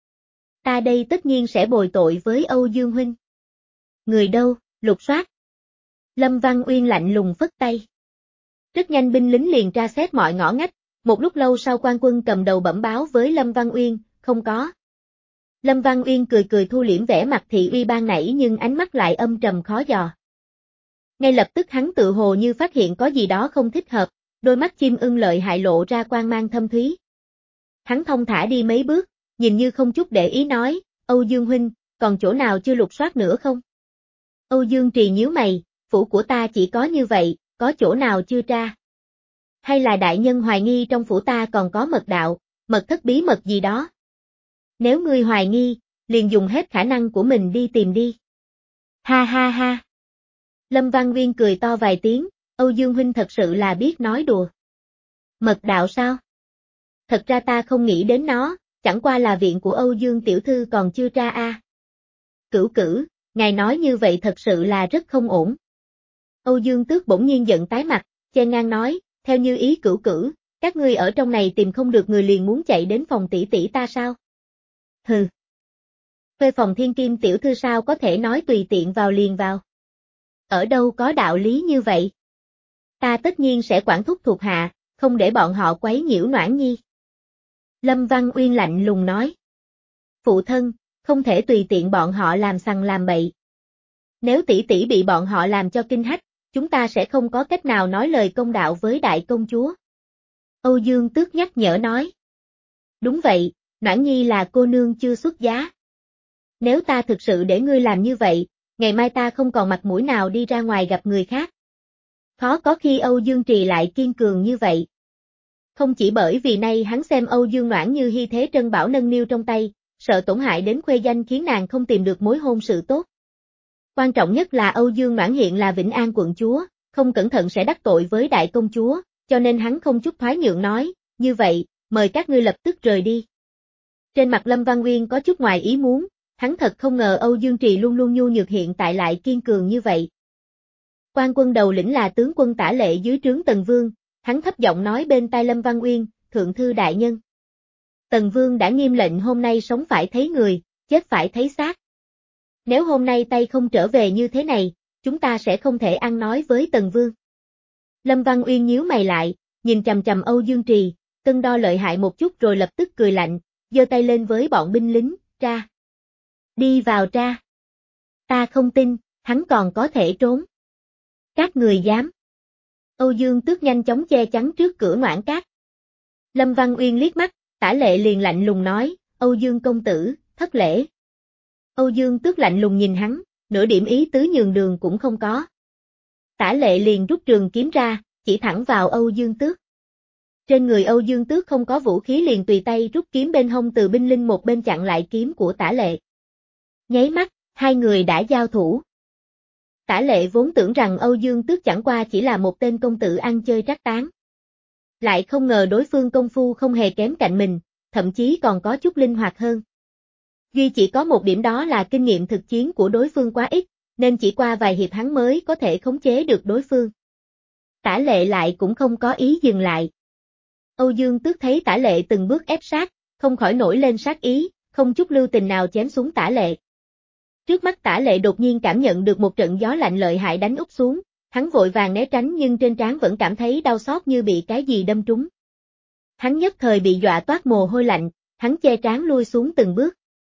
Ta đây tất nhiên sẽ bồi tội với Âu Dương huynh. Người đâu, lục soát. Lâm Văn Uyên lạnh lùng phất tay. Rất nhanh binh lính liền tra xét mọi ngõ ngách, một lúc lâu sau quan quân cầm đầu bẩm báo với Lâm Văn Uyên, không có. Lâm Văn Uyên cười cười thu liễm vẻ mặt thị uy ban nãy nhưng ánh mắt lại âm trầm khó dò. Ngay lập tức hắn tự hồ như phát hiện có gì đó không thích hợp, đôi mắt chim ưng lợi hại lộ ra quang mang thâm thúy. Hắn thong thả đi mấy bước, nhìn như không chút để ý nói, Âu Dương huynh, còn chỗ nào chưa lục soát nữa không? Âu Dương Trì nhíu mày, phủ của ta chỉ có như vậy, có chỗ nào chưa tra? Hay là đại nhân hoài nghi trong phủ ta còn có mật đạo, mật thất bí mật gì đó? Nếu ngươi hoài nghi, liền dùng hết khả năng của mình đi tìm đi. Ha ha ha. Lâm Văn Uyên cười to vài tiếng, Âu Dương huynh thật sự là biết nói đùa. Mật đạo sao? Thật ra ta không nghĩ đến nó, chẳng qua là viện của Âu Dương tiểu thư còn chưa tra a. À. Cửu cử, ngài nói như vậy thật sự là rất không ổn. Âu Dương Tước bỗng nhiên giận tái mặt, chen ngang nói, theo như ý cửu cử, các ngươi ở trong này tìm không được người liền muốn chạy đến phòng tỷ tỷ ta sao? Hừ. Thuê phòng thiên kim tiểu thư sao có thể nói tùy tiện vào liền vào. Ở đâu có đạo lý như vậy? Ta tất nhiên sẽ quản thúc thuộc hạ, không để bọn họ quấy nhiễu Noãn Nhi. Lâm Văn Uyên lạnh lùng nói. Phụ thân, không thể tùy tiện bọn họ làm sằng làm bậy. Nếu tỷ tỷ bị bọn họ làm cho kinh hách, chúng ta sẽ không có cách nào nói lời công đạo với đại công chúa. Âu Dương Tước nhắc nhở nói. Đúng vậy, Noãn Nhi là cô nương chưa xuất giá. Nếu ta thực sự để ngươi làm như vậy, ngày mai ta không còn mặt mũi nào đi ra ngoài gặp người khác. Khó có khi Âu Dương Trì lại kiên cường như vậy. Không chỉ bởi vì nay hắn xem Âu Dương Noãn như hy thế trân bảo nâng niu trong tay, sợ tổn hại đến khuê danh khiến nàng không tìm được mối hôn sự tốt. Quan trọng nhất là Âu Dương Noãn hiện là Vĩnh An quận chúa, không cẩn thận sẽ đắc tội với đại công chúa, cho nên hắn không chút thoái nhượng nói, như vậy, mời các ngươi lập tức rời đi. Trên mặt Lâm Văn Uyên có chút ngoài ý muốn, hắn thật không ngờ Âu Dương Trì luôn luôn nhu nhược hiện tại lại kiên cường như vậy. Quan quân đầu lĩnh là tướng quân Tả Lệ dưới trướng Tần Vương, hắn thấp giọng nói bên tai Lâm Văn Uyên, thượng thư đại nhân. Tần Vương đã nghiêm lệnh hôm nay sống phải thấy người, chết phải thấy xác. Nếu hôm nay tay không trở về như thế này, chúng ta sẽ không thể ăn nói với Tần Vương. Lâm Văn Uyên nhíu mày lại, nhìn chằm chằm Âu Dương Trì, cân đo lợi hại một chút rồi lập tức cười lạnh, giơ tay lên với bọn binh lính, tra. Đi vào tra. Ta không tin, hắn còn có thể trốn. Các người dám. Âu Dương Tước nhanh chóng che chắn trước cửa Noãn Cát. Lâm Văn Uyên liếc mắt, Tả Lệ liền lạnh lùng nói, Âu Dương công tử, thất lễ. Âu Dương Tước lạnh lùng nhìn hắn, nửa điểm ý tứ nhường đường cũng không có. Tả Lệ liền rút trường kiếm ra, chỉ thẳng vào Âu Dương Tước. Trên người Âu Dương Tước không có vũ khí liền tùy tay rút kiếm bên hông từ binh linh một bên chặn lại kiếm của Tả Lệ. Nháy mắt, hai người đã giao thủ. Tả Lệ vốn tưởng rằng Âu Dương Tước chẳng qua chỉ là một tên công tử ăn chơi trác tán. Lại không ngờ đối phương công phu không hề kém cạnh mình, thậm chí còn có chút linh hoạt hơn. Duy chỉ có một điểm đó là kinh nghiệm thực chiến của đối phương quá ít, nên chỉ qua vài hiệp hắn mới có thể khống chế được đối phương. Tả Lệ lại cũng không có ý dừng lại. Âu Dương Tước thấy Tả Lệ từng bước ép sát, không khỏi nổi lên sát ý, không chút lưu tình nào chém xuống Tả Lệ. Trước mắt Tả Lệ đột nhiên cảm nhận được một trận gió lạnh lợi hại đánh úp xuống, hắn vội vàng né tránh nhưng trên trán vẫn cảm thấy đau xót như bị cái gì đâm trúng. Hắn nhất thời bị dọa toát mồ hôi lạnh, hắn che trán lui xuống từng bước.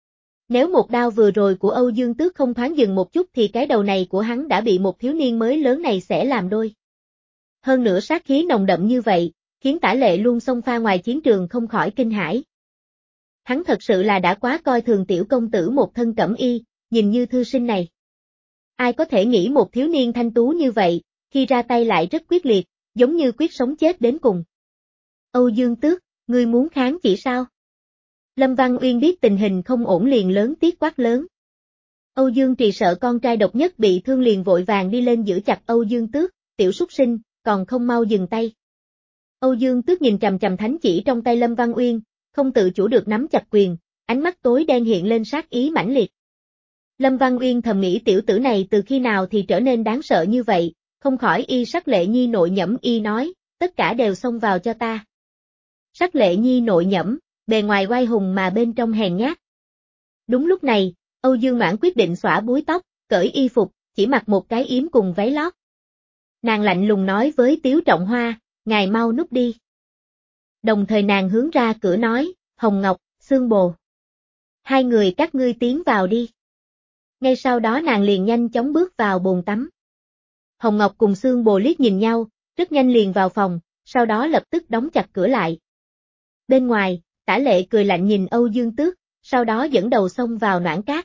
Nếu một đao vừa rồi của Âu Dương Tước không thoáng dừng một chút thì cái đầu này của hắn đã bị một thiếu niên mới lớn này xẻ làm đôi. Hơn nữa sát khí nồng đậm như vậy, khiến Tả Lệ luôn xông pha ngoài chiến trường không khỏi kinh hãi. Hắn thật sự là đã quá coi thường tiểu công tử một thân cẩm y, nhìn như thư sinh này. Ai có thể nghĩ một thiếu niên thanh tú như vậy, khi ra tay lại rất quyết liệt, giống như quyết sống chết đến cùng. Âu Dương Tước, ngươi muốn kháng chỉ sao? Lâm Văn Uyên biết tình hình không ổn liền lớn tiếng quát lớn. Âu Dương Trì sợ con trai độc nhất bị thương liền vội vàng đi lên giữ chặt Âu Dương Tước, tiểu súc sinh, còn không mau dừng tay. Âu Dương Tước nhìn trầm trầm thánh chỉ trong tay Lâm Văn Uyên, không tự chủ được nắm chặt quyền, ánh mắt tối đen hiện lên sát ý mãnh liệt. Lâm Văn Uyên thầm nghĩ tiểu tử này từ khi nào thì trở nên đáng sợ như vậy, không khỏi y sắc lệ nhi nội nhẫm y nói, tất cả đều xông vào cho ta. Sắc lệ nhi nội nhẫm, bề ngoài oai hùng mà bên trong hèn nhát. Đúng lúc này, Âu Dương Mãn quyết định xõa búi tóc, cởi y phục, chỉ mặc một cái yếm cùng váy lót. Nàng lạnh lùng nói với Tiếu Trọng Hoa, ngài mau núp đi. Đồng thời nàng hướng ra cửa nói, Hồng Ngọc, Xương Bồ. Hai người các ngươi tiến vào đi. Ngay sau đó nàng liền nhanh chóng bước vào bồn tắm. Hồng Ngọc cùng Xương Bồ liếc nhìn nhau, rất nhanh liền vào phòng, sau đó lập tức đóng chặt cửa lại. Bên ngoài, Tả Lệ cười lạnh nhìn Âu Dương Tước, sau đó dẫn đầu xông vào Noãn Cát.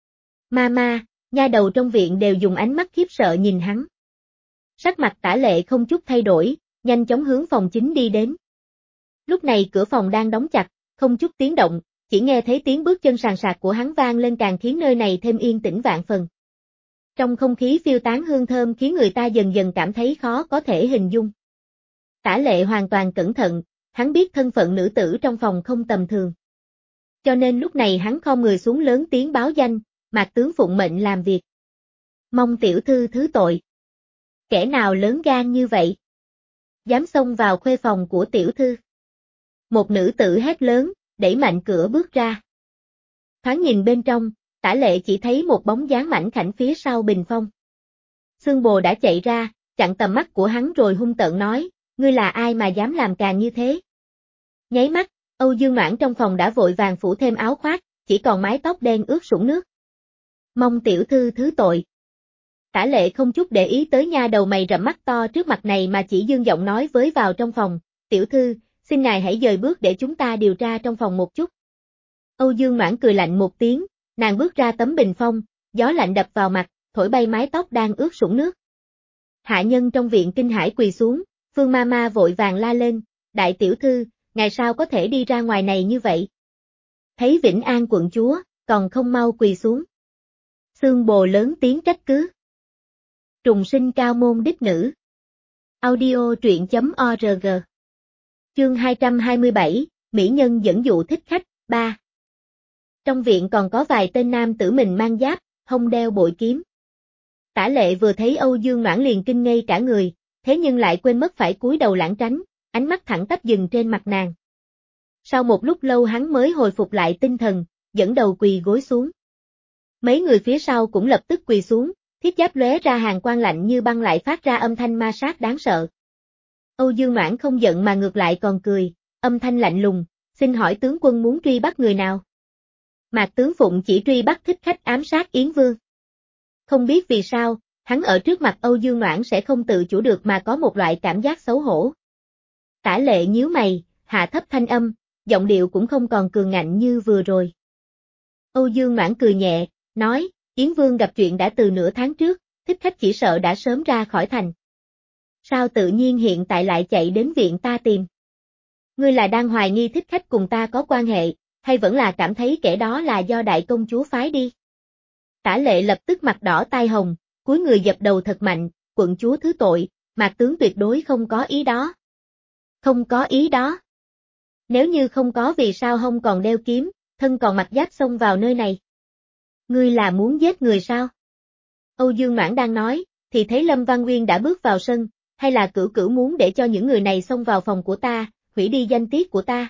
Mama, nha đầu trong viện đều dùng ánh mắt khiếp sợ nhìn hắn. Sắc mặt Tả Lệ không chút thay đổi, nhanh chóng hướng phòng chính đi đến. Lúc này cửa phòng đang đóng chặt, không chút tiếng động, chỉ nghe thấy tiếng bước chân sàn sạc của hắn vang lên càng khiến nơi này thêm yên tĩnh vạn phần. Trong không khí phiêu tán hương thơm khiến người ta dần dần cảm thấy khó có thể hình dung. Tả Lệ hoàn toàn cẩn thận, hắn biết thân phận nữ tử trong phòng không tầm thường. Cho nên lúc này hắn khom người xuống lớn tiếng báo danh, Mạc tướng phụng mệnh làm việc. Mong tiểu thư thứ tội. Kẻ nào lớn gan như vậy? Dám xông vào khuê phòng của tiểu thư. Một nữ tử hét lớn, đẩy mạnh cửa bước ra. Thoáng nhìn bên trong, Tả Lệ chỉ thấy một bóng dáng mảnh khảnh phía sau bình phong. Xương Bồ đã chạy ra, chặn tầm mắt của hắn rồi hung tợn nói, ngươi là ai mà dám làm càng như thế? Nháy mắt, Âu Dương Noãn trong phòng đã vội vàng phủ thêm áo khoác, chỉ còn mái tóc đen ướt sũng nước. Mong tiểu thư thứ tội. Tả Lệ không chút để ý tới nha đầu mày rậm mắt to trước mặt này mà chỉ dương giọng nói với vào trong phòng, tiểu thư, xin ngài hãy dời bước để chúng ta điều tra trong phòng một chút. Âu Dương Noãn cười lạnh một tiếng, nàng bước ra tấm bình phong, gió lạnh đập vào mặt, thổi bay mái tóc đang ướt sũng nước. Hạ nhân trong viện kinh hãi quỳ xuống, Phương Mama vội vàng la lên, đại tiểu thư, ngài sao có thể đi ra ngoài này như vậy? Thấy Vĩnh An quận chúa, còn không mau quỳ xuống. Xương Bồ lớn tiếng trách cứ. Trùng sinh cao môn đích nữ. Audio truyện chấm org. Chương hai trăm hai mươi bảy, Mỹ nhân dẫn dụ thích khách, ba. Trong viện còn có vài tên nam tử mình mang giáp, hông đeo bội kiếm. Tả Lệ vừa thấy Âu Dương Noãn liền kinh ngây cả người, thế nhưng lại quên mất phải cúi đầu lãng tránh, ánh mắt thẳng tắp dừng trên mặt nàng. Sau một lúc lâu hắn mới hồi phục lại tinh thần, dẫn đầu quỳ gối xuống. Mấy người phía sau cũng lập tức quỳ xuống, thiết giáp lóe ra hàng quang lạnh như băng lại phát ra âm thanh ma sát đáng sợ. Âu Dương Noãn không giận mà ngược lại còn cười, âm thanh lạnh lùng, xin hỏi tướng quân muốn truy bắt người nào? Mạc tướng Phụng chỉ truy bắt thích khách ám sát Yến Vương. Không biết vì sao, hắn ở trước mặt Âu Dương Noãn sẽ không tự chủ được mà có một loại cảm giác xấu hổ. Tả Lệ nhíu mày, hạ thấp thanh âm, giọng điệu cũng không còn cường ngạnh như vừa rồi. Âu Dương Noãn cười nhẹ, nói, Yến Vương gặp chuyện đã từ nửa tháng trước, thích khách chỉ sợ đã sớm ra khỏi thành. Sao tự nhiên hiện tại lại chạy đến viện ta tìm? Ngươi là đang hoài nghi thích khách cùng ta có quan hệ, hay vẫn là cảm thấy kẻ đó là do đại công chúa phái đi? Tả Lệ lập tức mặt đỏ tai hồng, cúi người dập đầu thật mạnh, quận chúa thứ tội, Mạc tướng tuyệt đối không có ý đó. Không có ý đó. Nếu như không có vì sao hông còn đeo kiếm, thân còn mặc giáp xông vào nơi này? Ngươi là muốn giết người sao? Âu Dương Noãn đang nói, thì thấy Lâm Văn Uyên đã bước vào sân, hay là Cửu Cửu muốn để cho những người này xông vào phòng của ta, hủy đi danh tiết của ta?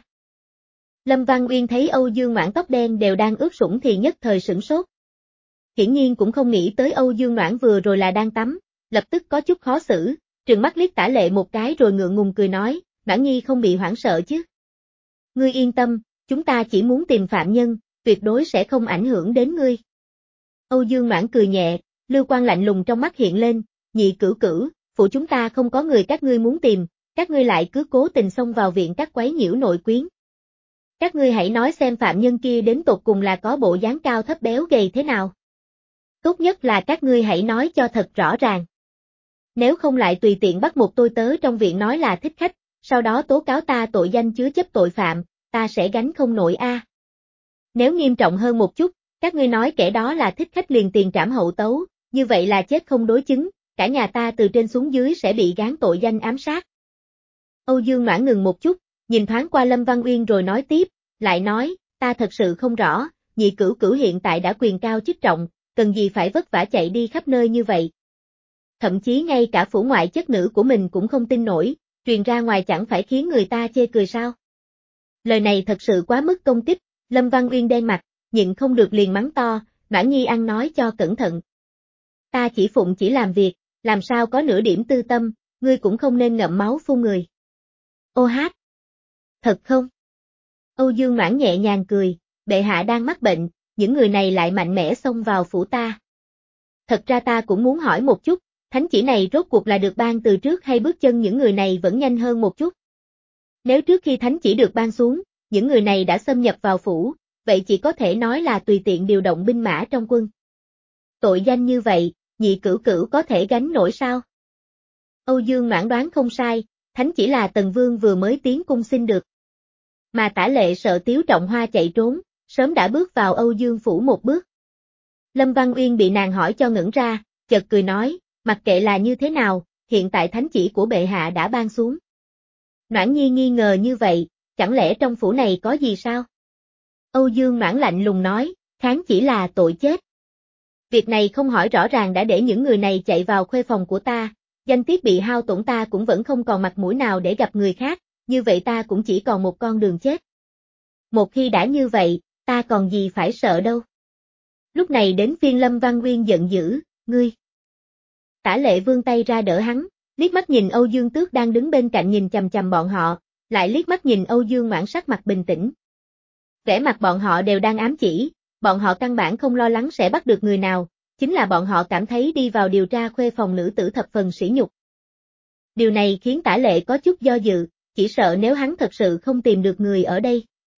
Lâm Văn Uyên thấy Âu Dương Noãn tóc đen đều đang ướt sũng thì nhất thời sửng sốt. Hiển nhiên cũng không nghĩ tới Âu Dương Noãn vừa rồi là đang tắm, lập tức có chút khó xử, trừng mắt liếc Tả Lệ một cái rồi ngượng ngùng cười nói, Noãn nhi không bị hoảng sợ chứ? Ngươi yên tâm, chúng ta chỉ muốn tìm phạm nhân, tuyệt đối sẽ không ảnh hưởng đến ngươi. Âu Dương Noãn cười nhẹ, lưu quang lạnh lùng trong mắt hiện lên, nhị cửu cửu, phụ chúng ta không có người các ngươi muốn tìm, các ngươi lại cứ cố tình xông vào viện các quấy nhiễu nội quyến. Các ngươi hãy nói xem phạm nhân kia đến tột cùng là có bộ dáng cao thấp béo gầy thế nào. Tốt nhất là các ngươi hãy nói cho thật rõ ràng. Nếu không lại tùy tiện bắt một tôi tớ trong viện nói là thích khách, sau đó tố cáo ta tội danh chứa chấp tội phạm, ta sẽ gánh không nổi a. Nếu nghiêm trọng hơn một chút, các ngươi nói kẻ đó là thích khách liền tiền trảm hậu tấu, như vậy là chết không đối chứng, cả nhà ta từ trên xuống dưới sẽ bị gán tội danh ám sát. Âu Dương Noãn ngừng một chút, nhìn thoáng qua Lâm Văn Uyên rồi nói tiếp, lại nói, ta thật sự không rõ, nhị cửu cửu hiện tại đã quyền cao chức trọng, cần gì phải vất vả chạy đi khắp nơi như vậy. Thậm chí ngay cả phủ ngoại chất nữ của mình cũng không tin nổi, truyền ra ngoài chẳng phải khiến người ta chê cười sao. Lời này thật sự quá mức công kích, Lâm Văn Uyên đen mặt, nhịn không được liền mắng to, Noãn Nhi ăn nói cho cẩn thận. Ta chỉ phụng chỉ làm việc, làm sao có nửa điểm tư tâm, ngươi cũng không nên ngậm máu phun người. Ô hát! Thật không? Âu Dương Noãn nhẹ nhàng cười, bệ hạ đang mắc bệnh, những người này lại mạnh mẽ xông vào phủ ta. Thật ra ta cũng muốn hỏi một chút, thánh chỉ này rốt cuộc là được ban từ trước hay bước chân những người này vẫn nhanh hơn một chút? Nếu trước khi thánh chỉ được ban xuống, những người này đã xâm nhập vào phủ, vậy chỉ có thể nói là tùy tiện điều động binh mã trong quân. Tội danh như vậy, nhị cửu cửu có thể gánh nổi sao? Âu Dương Noãn đoán không sai, thánh chỉ là Tần Vương vừa mới tiến cung xin được. Mà Tả Lệ sợ Tiếu Trọng Hoa chạy trốn, sớm đã bước vào Âu Dương phủ một bước. Lâm Văn Uyên bị nàng hỏi cho ngẩn ra, chợt cười nói, mặc kệ là như thế nào, hiện tại thánh chỉ của bệ hạ đã ban xuống. Noãn Nhi nghi ngờ như vậy, chẳng lẽ trong phủ này có gì sao? Âu Dương Noãn lạnh lùng nói, kháng chỉ là tội chết. Việc này không hỏi rõ ràng đã để những người này chạy vào khuê phòng của ta, danh tiết bị hao tổn ta cũng vẫn không còn mặt mũi nào để gặp người khác, như vậy ta cũng chỉ còn một con đường chết. Một khi đã như vậy, ta còn gì phải sợ đâu. Lúc này đến phiên Lâm Văn Uyên giận dữ, ngươi. Tả Lệ vươn tay ra đỡ hắn, liếc mắt nhìn Âu Dương Tước đang đứng bên cạnh nhìn chằm chằm bọn họ, lại liếc mắt nhìn Âu Dương Noãn sắc mặt bình tĩnh. Vẻ mặt bọn họ đều đang ám chỉ, bọn họ căn bản không lo lắng sẽ bắt được người nào, chính là bọn họ cảm thấy đi vào điều tra khuê phòng nữ tử thập phần sỉ nhục. Điều này khiến Tả Lệ có chút do dự, chỉ sợ nếu hắn thật sự không tìm được người ở đây.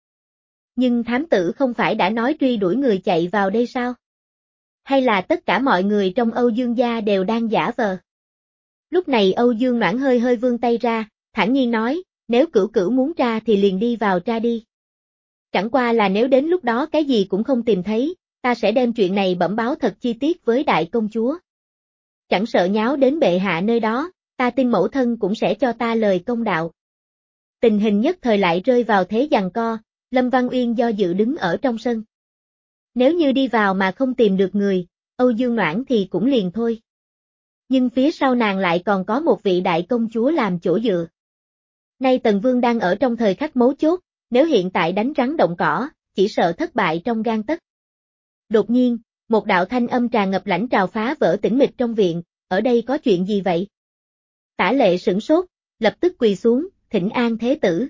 Nhưng thám tử không phải đã nói truy đuổi người chạy vào đây sao? Hay là tất cả mọi người trong Âu Dương gia đều đang giả vờ? Lúc này Âu Dương Noãn hơi hơi vươn tay ra, thản nhiên nói, nếu cửu cửu muốn tra thì liền đi vào tra đi. Chẳng qua là nếu đến lúc đó cái gì cũng không tìm thấy, ta sẽ đem chuyện này bẩm báo thật chi tiết với đại công chúa. Chẳng sợ nháo đến bệ hạ nơi đó, ta tin mẫu thân cũng sẽ cho ta lời công đạo. Tình hình nhất thời lại rơi vào thế giằng co, Lâm Văn Uyên do dự đứng ở trong sân. Nếu như đi vào mà không tìm được người, Âu Dương Noãn thì cũng liền thôi. Nhưng phía sau nàng lại còn có một vị đại công chúa làm chỗ dựa. Nay Tần Vương đang ở trong thời khắc mấu chốt, nếu hiện tại đánh rắn động cỏ, chỉ sợ thất bại trong gang tấc. Đột nhiên, một đạo thanh âm tràn ngập lãnh trào phá vỡ tĩnh mịch trong viện, ở đây có chuyện gì vậy? Tả Lệ sửng sốt, lập tức quỳ xuống, thỉnh an thế tử.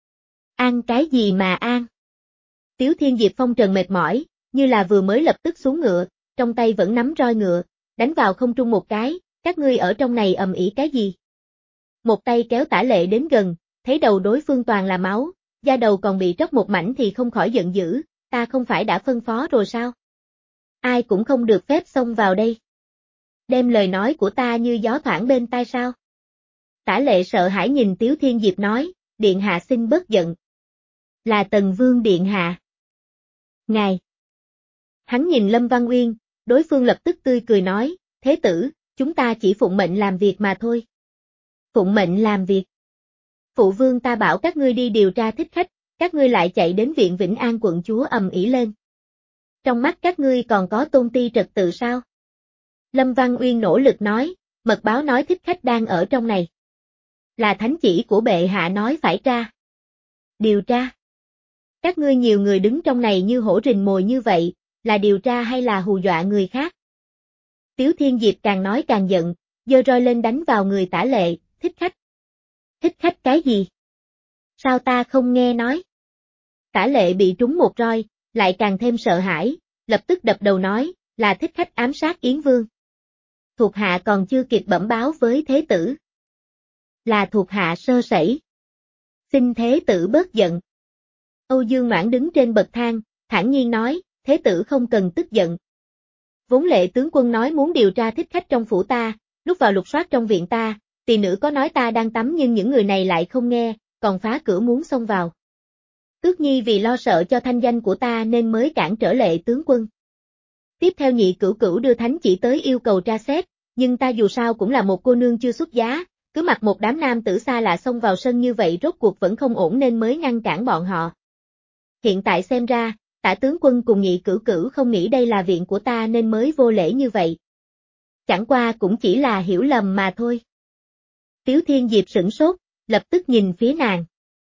An cái gì mà an? Tiếu Thiên Diệp phong trần mệt mỏi, như là vừa mới lập tức xuống ngựa, trong tay vẫn nắm roi ngựa, đánh vào không trung một cái, các ngươi ở trong này ầm ĩ cái gì? Một tay kéo Tả Lệ đến gần, thấy đầu đối phương toàn là máu, da đầu còn bị tróc một mảnh thì không khỏi giận dữ, ta không phải đã phân phó rồi sao? Ai cũng không được phép xông vào đây. Đem lời nói của ta như gió thoảng bên tai sao? Tả Lệ sợ hãi nhìn Tiếu Thiên Diệp nói, điện hạ xin bớt giận. Là Tần Vương điện hạ. Ngài. Hắn nhìn Lâm Văn Uyên, đối phương lập tức tươi cười nói, thế tử, chúng ta chỉ phụng mệnh làm việc mà thôi. Phụng mệnh làm việc. Phụ vương ta bảo các ngươi đi điều tra thích khách, các ngươi lại chạy đến viện Vĩnh An quận chúa ầm ĩ lên. Trong mắt các ngươi còn có tôn ti trật tự sao? Lâm Văn Uyên nỗ lực nói, mật báo nói thích khách đang ở trong này. Là thánh chỉ của bệ hạ nói phải tra. Điều tra. Các ngươi nhiều người đứng trong này như hổ rình mồi như vậy, là điều tra hay là hù dọa người khác? Tiếu Thiên Diệp càng nói càng giận, giơ roi lên đánh vào người Tả Lệ, thích khách. Thích khách cái gì? Sao ta không nghe nói? Tả Lệ bị trúng một roi, lại càng thêm sợ hãi, lập tức đập đầu nói, là thích khách ám sát Yến Vương. Thuộc hạ còn chưa kịp bẩm báo với thế tử. Là thuộc hạ sơ sẩy. Xin thế tử bớt giận. Âu Dương Noãn đứng trên bậc thang, thản nhiên nói, thế tử không cần tức giận. Vốn lệ tướng quân nói muốn điều tra thích khách trong phủ ta, lúc vào lục soát trong viện ta, tỳ nữ có nói ta đang tắm nhưng những người này lại không nghe, còn phá cửa muốn xông vào. Tước Nhi vì lo sợ cho thanh danh của ta nên mới cản trở lệ tướng quân. Tiếp theo nhị cửu cửu đưa thánh chỉ tới yêu cầu tra xét, nhưng ta dù sao cũng là một cô nương chưa xuất giá, cứ mặc một đám nam tử xa lạ xông vào sân như vậy rốt cuộc vẫn không ổn nên mới ngăn cản bọn họ. Hiện tại xem ra, Tả tướng quân cùng nhị cửu cửu không nghĩ đây là viện của ta nên mới vô lễ như vậy. Chẳng qua cũng chỉ là hiểu lầm mà thôi. Tiếu Thiên Diệp sửng sốt, lập tức nhìn phía nàng.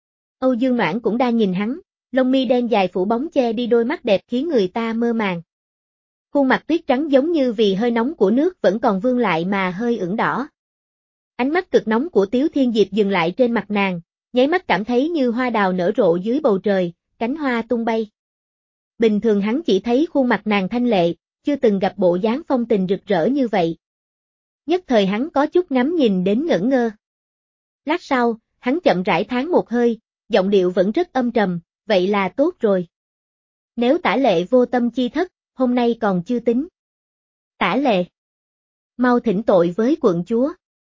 Âu Dương Noãn cũng đang nhìn hắn, lông mi đen dài phủ bóng che đi đôi mắt đẹp khiến người ta mơ màng. Khuôn mặt tuyết trắng giống như vì hơi nóng của nước vẫn còn vương lại mà hơi ửng đỏ. Ánh mắt cực nóng của Tiếu Thiên Diệp dừng lại trên mặt nàng, nháy mắt cảm thấy như hoa đào nở rộ dưới bầu trời, cánh hoa tung bay. Bình thường hắn chỉ thấy khuôn mặt nàng thanh lệ, chưa từng gặp bộ dáng phong tình rực rỡ như vậy. Nhất thời hắn có chút ngắm nhìn đến ngẩn ngơ. Lát sau, hắn chậm rãi thán một hơi, giọng điệu vẫn rất âm trầm, vậy là tốt rồi. Nếu Tả Lệ vô tâm chi thất, hôm nay còn chưa tính. Tả Lệ, mau thỉnh tội với quận chúa.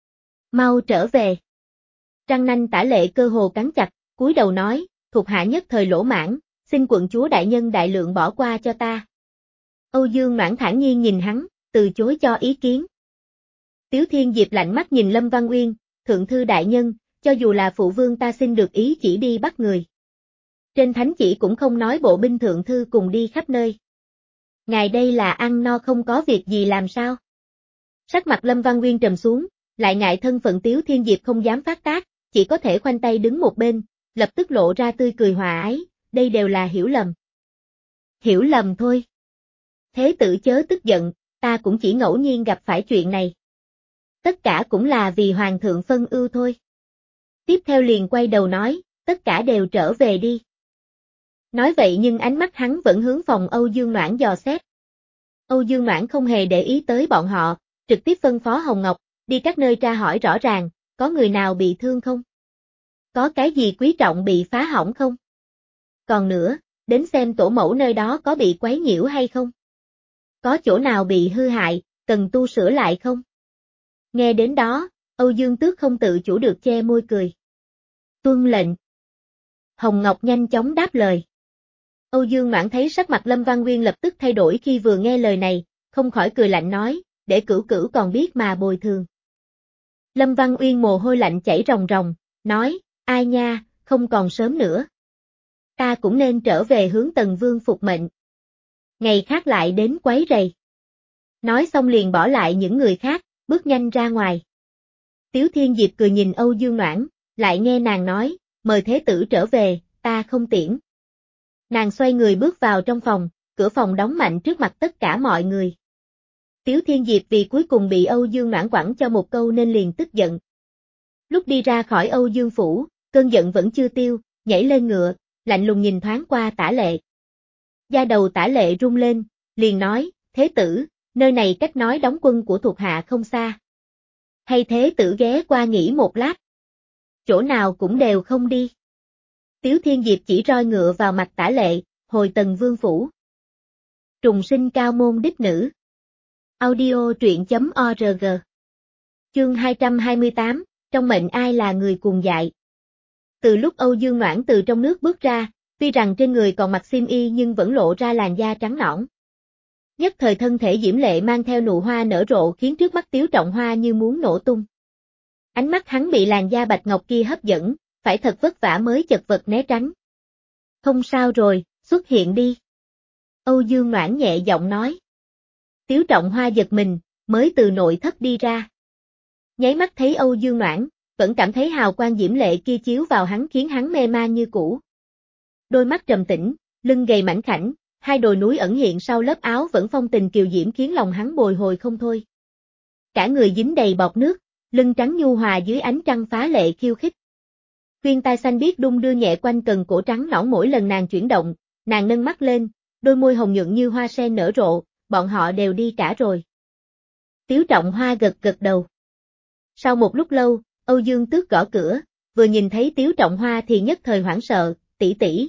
Mau trở về. Răng nanh Tả Lệ cơ hồ cắn chặt, cúi đầu nói, thuộc hạ nhất thời lỗ mãn, xin quận chúa đại nhân đại lượng bỏ qua cho ta. Âu Dương Noãn thản nhiên nhìn hắn, từ chối cho ý kiến. Tiếu Thiên Diệp lạnh mắt nhìn Lâm Văn Uyên, thượng thư đại nhân, cho dù là phụ vương ta xin được ý chỉ đi bắt người. Trên thánh chỉ cũng không nói bộ binh thượng thư cùng đi khắp nơi. Ngài đây là ăn no không có việc gì làm sao? Sắc mặt Lâm Văn Uyên trầm xuống, lại ngại thân phận Tiếu Thiên Diệp không dám phát tác, chỉ có thể khoanh tay đứng một bên, lập tức lộ ra tươi cười hòa ái, đây đều là hiểu lầm. Hiểu lầm thôi. Thế tử chớ tức giận, ta cũng chỉ ngẫu nhiên gặp phải chuyện này. Tất cả cũng là vì hoàng thượng phân ưu thôi. Tiếp theo liền quay đầu nói, tất cả đều trở về đi. Nói vậy nhưng ánh mắt hắn vẫn hướng phòng Âu Dương Noãn dò xét. Âu Dương Noãn không hề để ý tới bọn họ, trực tiếp phân phó Hồng Ngọc, đi các nơi tra hỏi rõ ràng, có người nào bị thương không? Có cái gì quý trọng bị phá hỏng không? Còn nữa, đến xem tổ mẫu nơi đó có bị quấy nhiễu hay không? Có chỗ nào bị hư hại, cần tu sửa lại không? Nghe đến đó, Âu Dương Tước không tự chủ được che môi cười. Tuân lệnh. Hồng Ngọc nhanh chóng đáp lời. Âu Dương Noãn thấy sắc mặt Lâm Văn Uyên lập tức thay đổi khi vừa nghe lời này, không khỏi cười lạnh nói, để cửu cửu còn biết mà bồi thường. Lâm Văn Uyên mồ hôi lạnh chảy ròng ròng, nói, ai nha, không còn sớm nữa. Ta cũng nên trở về hướng Tần Vương phục mệnh. Ngày khác lại đến quấy rầy. Nói xong liền bỏ lại những người khác, bước nhanh ra ngoài. Tiếu Thiên Diệp cười nhìn Âu Dương Noãn, lại nghe nàng nói, mời thế tử trở về, ta không tiễn. Nàng xoay người bước vào trong phòng, cửa phòng đóng mạnh trước mặt tất cả mọi người. Tiếu Thiên Diệp vì cuối cùng bị Âu Dương Noãn quẳng cho một câu nên liền tức giận. Lúc đi ra khỏi Âu Dương phủ, cơn giận vẫn chưa tiêu, nhảy lên ngựa, lạnh lùng nhìn thoáng qua Tả Lệ. Da đầu Tả Lệ rung lên, liền nói, thế tử, nơi này cách nói đóng quân của thuộc hạ không xa. Hay thế tử ghé qua nghỉ một lát. Chỗ nào cũng đều không đi. Tiếu Thiên Diệp chỉ roi ngựa vào mặt Tả Lệ, hồi Tần Vương phủ. Trùng sinh cao môn đích nữ. Audio truyện chấm org. Chương hai trăm hai mươi tám, trong mệnh ai là người cuồng dại. Từ lúc Âu Dương Noãn từ trong nước bước ra, tuy rằng trên người còn mặc xiêm y nhưng vẫn lộ ra làn da trắng nõn. Nhất thời thân thể diễm lệ mang theo nụ hoa nở rộ khiến trước mắt Tiếu Trọng Hoa như muốn nổ tung. Ánh mắt hắn bị làn da bạch ngọc kia hấp dẫn, phải thật vất vả mới chật vật né tránh. Không sao rồi, xuất hiện đi. Âu Dương Noãn nhẹ giọng nói. Tiếu Trọng Hoa giật mình, mới từ nội thất đi ra. Nháy mắt thấy Âu Dương Noãn, vẫn cảm thấy hào quang diễm lệ kia chiếu vào hắn khiến hắn mê man như cũ. Đôi mắt trầm tĩnh, lưng gầy mảnh khảnh, hai đồi núi ẩn hiện sau lớp áo vẫn phong tình kiều diễm khiến lòng hắn bồi hồi không thôi. Cả người dính đầy bọt nước, lưng trắng nhu hòa dưới ánh trăng phá lệ khiêu khích. Khuyên tai xanh biếc đung đưa nhẹ quanh cần cổ trắng nõn mỗi lần nàng chuyển động, Nàng nâng mắt lên, đôi môi hồng nhuận như hoa sen nở rộ, bọn họ đều đi cả rồi. Tiếu Trọng Hoa gật gật đầu. Sau một lúc lâu, Âu Dương Tước gõ cửa, vừa nhìn thấy Tiếu Trọng Hoa thì nhất thời hoảng sợ, tỷ tỷ.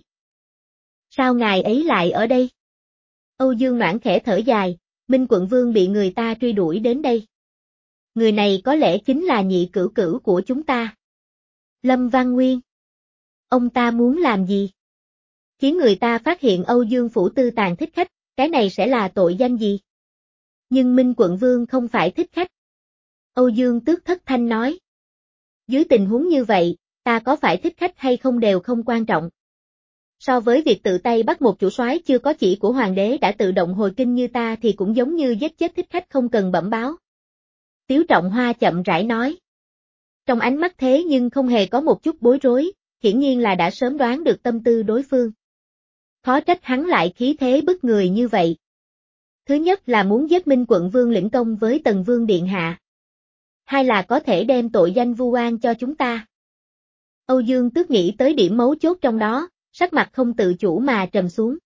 Sao ngài ấy lại ở đây? Âu Dương Noãn khẽ thở dài, Minh Quận Vương bị người ta truy đuổi đến đây. Người này có lẽ chính là nhị cửu cửu của chúng ta. Lâm Văn Nguyên. Ông ta muốn làm gì? Khiến người ta phát hiện Âu Dương Phủ tư tàn thích khách, cái này sẽ là tội danh gì? Nhưng Minh Quận Vương không phải thích khách. Âu Dương Tước thất thanh nói. Dưới tình huống như vậy, ta có phải thích khách hay không đều không quan trọng. So với việc tự tay bắt một chủ soái chưa có chỉ của hoàng đế đã tự động hồi kinh như ta thì cũng giống như giết chết thích khách không cần bẩm báo. Tiếu Trọng Hoa chậm rãi nói. Trong ánh mắt thế nhưng không hề có một chút bối rối, hiển nhiên là đã sớm đoán được tâm tư đối phương. Khó trách hắn lại khí thế bức người như vậy. Thứ nhất là muốn giết Minh Quận Vương lĩnh công với Tần Vương Điện Hạ. Hai là có thể đem tội danh vu oan cho chúng ta. Âu Dương Tước nghĩ tới điểm mấu chốt trong đó, sắc mặt không tự chủ mà trầm xuống.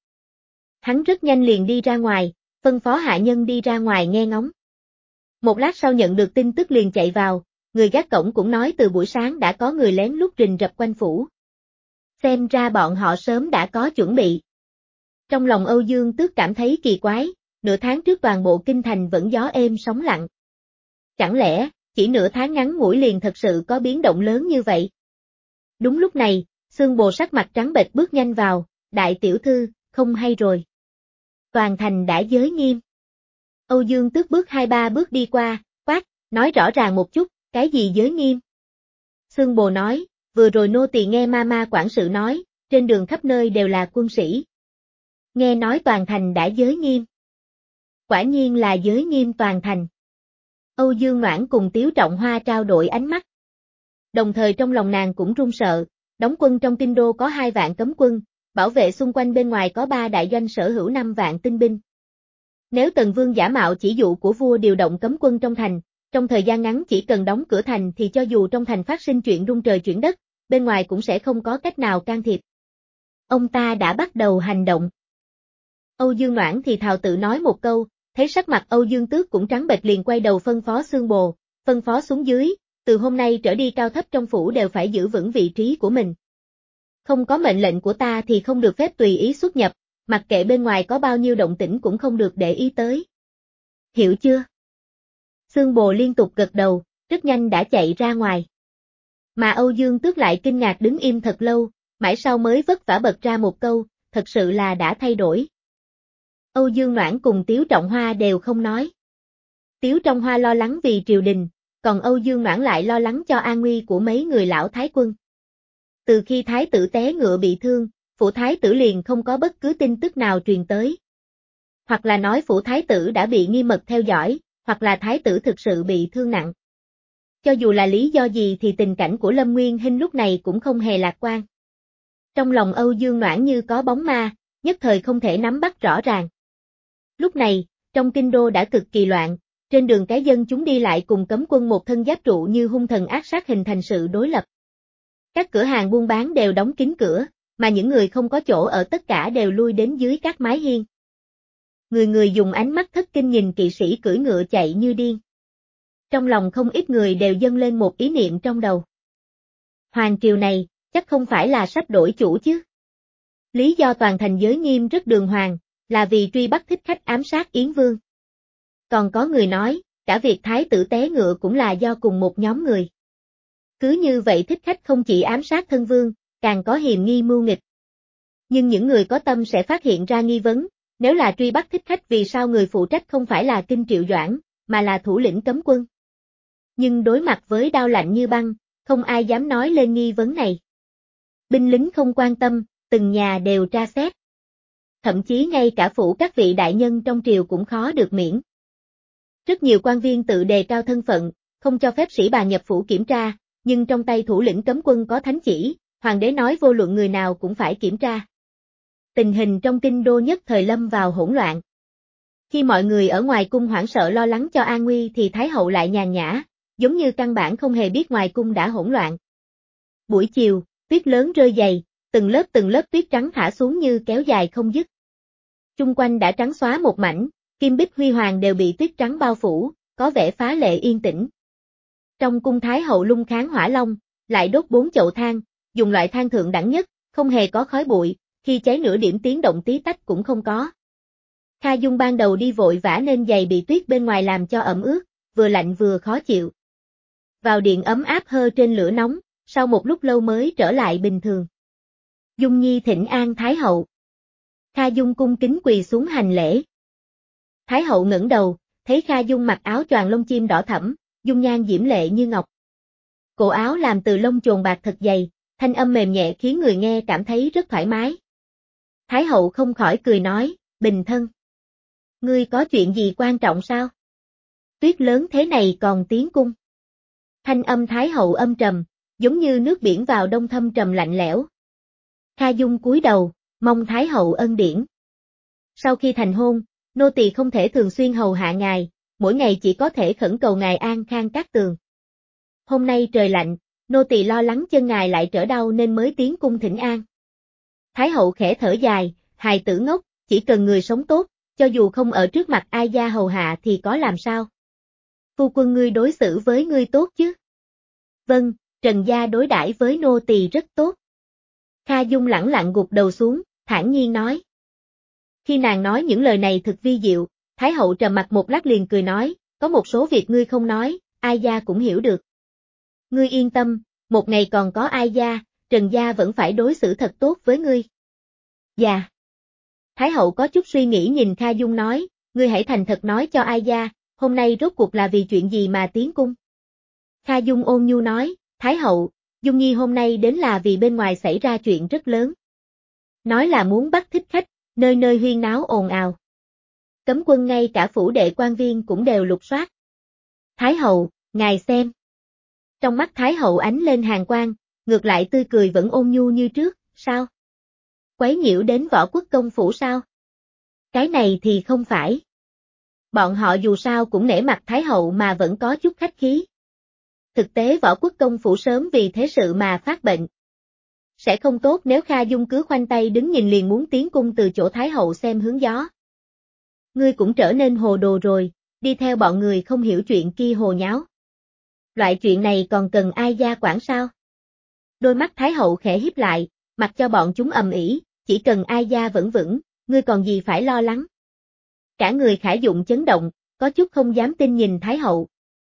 Hắn rất nhanh liền đi ra ngoài, phân phó hạ nhân đi ra ngoài nghe ngóng. Một lát sau nhận được tin tức liền chạy vào, người gác cổng cũng nói từ buổi sáng đã có người lén lút rình rập quanh phủ. Xem ra bọn họ sớm đã có chuẩn bị. Trong lòng Âu Dương Tước cảm thấy kỳ quái, nửa tháng trước toàn bộ kinh thành vẫn gió êm sóng lặng. Chẳng lẽ, chỉ nửa tháng ngắn ngủi liền thật sự có biến động lớn như vậy? Đúng lúc này, Xương Bồ sắc mặt trắng bệch bước nhanh vào, đại tiểu thư, không hay rồi. Toàn thành đã giới nghiêm. Âu Dương Tước bước hai ba bước đi qua, quát, nói rõ ràng một chút, cái gì giới nghiêm? Xương Bồ nói, vừa rồi nô tỳ nghe ma ma quản sự nói, trên đường khắp nơi đều là quân sĩ. Nghe nói toàn thành đã giới nghiêm. Quả nhiên là giới nghiêm toàn thành. Âu Dương Noãn cùng Tiếu Trọng Hoa trao đổi ánh mắt. Đồng thời trong lòng nàng cũng run sợ, đóng quân trong kinh đô có hai vạn cấm quân, bảo vệ xung quanh bên ngoài có ba đại doanh sở hữu năm vạn tinh binh. Nếu Tần Vương giả mạo chỉ dụ của vua điều động cấm quân trong thành, trong thời gian ngắn chỉ cần đóng cửa thành thì cho dù trong thành phát sinh chuyện rung trời chuyển đất, bên ngoài cũng sẽ không có cách nào can thiệp. Ông ta đã bắt đầu hành động. Âu Dương Noãn thì thào tự nói một câu, thấy sắc mặt Âu Dương Tước cũng trắng bệch liền quay đầu phân phó Xương Bồ, phân phó xuống dưới, từ hôm nay trở đi cao thấp trong phủ đều phải giữ vững vị trí của mình. Không có mệnh lệnh của ta thì không được phép tùy ý xuất nhập, mặc kệ bên ngoài có bao nhiêu động tĩnh cũng không được để ý tới. Hiểu chưa? Xương Bồ liên tục gật đầu, rất nhanh đã chạy ra ngoài. Mà Âu Dương Tước lại kinh ngạc đứng im thật lâu, mãi sau mới vất vả bật ra một câu, thật sự là đã thay đổi. Âu Dương Noãn cùng Tiếu Trọng Hoa đều không nói. Tiếu Trọng Hoa lo lắng vì triều đình, còn Âu Dương Noãn lại lo lắng cho an nguy của mấy người lão thái quân. Từ khi thái tử té ngựa bị thương, phủ thái tử liền không có bất cứ tin tức nào truyền tới. Hoặc là nói phủ thái tử đã bị nghiêm mật theo dõi, hoặc là thái tử thực sự bị thương nặng. Cho dù là lý do gì thì tình cảnh của Lâm Nguyên Hinh lúc này cũng không hề lạc quan. Trong lòng Âu Dương Noãn như có bóng ma, nhất thời không thể nắm bắt rõ ràng. Lúc này, trong kinh đô đã cực kỳ loạn, trên đường cái dân chúng đi lại cùng cấm quân một thân giáp trụ như hung thần ác sát hình thành sự đối lập. Các cửa hàng buôn bán đều đóng kín cửa, mà những người không có chỗ ở tất cả đều lui đến dưới các mái hiên. Người người dùng ánh mắt thất kinh nhìn kỵ sĩ cưỡi ngựa chạy như điên. Trong lòng không ít người đều dâng lên một ý niệm trong đầu. Hoàng triều này, chắc không phải là sắp đổi chủ chứ. Lý do toàn thành giới nghiêm rất đường hoàng, là vì truy bắt thích khách ám sát Yến Vương. Còn có người nói, cả việc thái tử té ngựa cũng là do cùng một nhóm người. Cứ như vậy thích khách không chỉ ám sát thân vương, càng có hiềm nghi mưu nghịch. Nhưng những người có tâm sẽ phát hiện ra nghi vấn, nếu là truy bắt thích khách vì sao người phụ trách không phải là Kinh Triệu Doãn, mà là thủ lĩnh cấm quân. Nhưng đối mặt với đao lạnh như băng, không ai dám nói lên nghi vấn này. Binh lính không quan tâm, từng nhà đều tra xét. Thậm chí ngay cả phủ các vị đại nhân trong triều cũng khó được miễn. Rất nhiều quan viên tự đề cao thân phận, không cho phép sĩ bà nhập phủ kiểm tra, nhưng trong tay thủ lĩnh cấm quân có thánh chỉ, hoàng đế nói vô luận người nào cũng phải kiểm tra. Tình hình trong kinh đô nhất thời lâm vào hỗn loạn. Khi mọi người ở ngoài cung hoảng sợ lo lắng cho an nguy thì Thái hậu lại nhàn nhã, giống như căn bản không hề biết ngoài cung đã hỗn loạn. Buổi chiều, tuyết lớn rơi dày, từng lớp từng lớp tuyết trắng thả xuống như kéo dài không dứt. Chung quanh đã trắng xóa một mảnh, kim bích huy hoàng đều bị tuyết trắng bao phủ, có vẻ phá lệ yên tĩnh. Trong cung Thái hậu Lung Kháng Hỏa Long, lại đốt bốn chậu than, dùng loại than thượng đẳng nhất, không hề có khói bụi, khi cháy nửa điểm tiếng động tí tách cũng không có. Kha Dung ban đầu đi vội vã nên giày bị tuyết bên ngoài làm cho ẩm ướt, vừa lạnh vừa khó chịu. Vào điện ấm áp hơ trên lửa nóng, sau một lúc lâu mới trở lại bình thường. Dung Nhi thỉnh an Thái hậu. Kha Dung cung kính quỳ xuống hành lễ. Thái hậu ngẩng đầu, thấy Kha Dung mặc áo choàng lông chim đỏ thẫm, dung nhan diễm lệ như ngọc. Cổ áo làm từ lông chồn bạc thật dày, thanh âm mềm nhẹ khiến người nghe cảm thấy rất thoải mái. Thái hậu không khỏi cười nói, Bình thân. Ngươi có chuyện gì quan trọng sao? Tuyết lớn thế này còn tiến cung. Thanh âm Thái hậu âm trầm, giống như nước biển vào đông thâm trầm lạnh lẽo. Kha Dung cúi đầu, mong Thái hậu ân điển. Sau khi thành hôn, nô tỳ không thể thường xuyên hầu hạ ngài, mỗi ngày chỉ có thể khẩn cầu ngài an khang các tường. Hôm nay trời lạnh, nô tỳ lo lắng chân ngài lại trở đau nên mới tiến cung thỉnh an. Thái hậu khẽ thở dài, hài tử ngốc, chỉ cần người sống tốt, cho dù không ở trước mặt ai gia hầu hạ thì có làm sao? Phu quân ngươi đối xử với ngươi tốt chứ? Vâng, Trần gia đối đãi với nô tỳ rất tốt. Kha Dung lẳng lặng gục đầu xuống, thản nhiên nói. Khi nàng nói những lời này thực vi diệu, Thái hậu trầm mặt một lát liền cười nói, có một số việc ngươi không nói, ai gia cũng hiểu được. Ngươi yên tâm, một ngày còn có ai gia, Trần gia vẫn phải đối xử thật tốt với ngươi. Dạ. Thái hậu có chút suy nghĩ nhìn Kha Dung nói, ngươi hãy thành thật nói cho ai gia, hôm nay rốt cuộc là vì chuyện gì mà tiến cung. Kha Dung ôn nhu nói, Thái hậu, Dung Nhi hôm nay đến là vì bên ngoài xảy ra chuyện rất lớn. Nói là muốn bắt thích khách, nơi nơi huyên náo ồn ào. Cấm quân ngay cả phủ đệ quan viên cũng đều lục soát. Thái hậu, ngài xem. Trong mắt Thái hậu ánh lên hàn quang, ngược lại tươi cười vẫn ôn nhu như trước, sao? Quấy nhiễu đến Võ Quốc công phủ sao? Cái này thì không phải. Bọn họ dù sao cũng nể mặt Thái hậu mà vẫn có chút khách khí. Thực tế Võ Quốc công phủ sớm vì thế sự mà phát bệnh. Sẽ không tốt nếu Kha Dung cứ khoanh tay đứng nhìn liền muốn tiến cung từ chỗ Thái hậu xem hướng gió. Ngươi cũng trở nên hồ đồ rồi, đi theo bọn người không hiểu chuyện kia hồ nháo. Loại chuyện này còn cần ai gia quản sao? Đôi mắt Thái hậu khẽ híp lại, mặc cho bọn chúng ầm ĩ, chỉ cần ai gia vững vững, ngươi còn gì phải lo lắng. Cả người Khải Dụng chấn động, có chút không dám tin nhìn Thái hậu.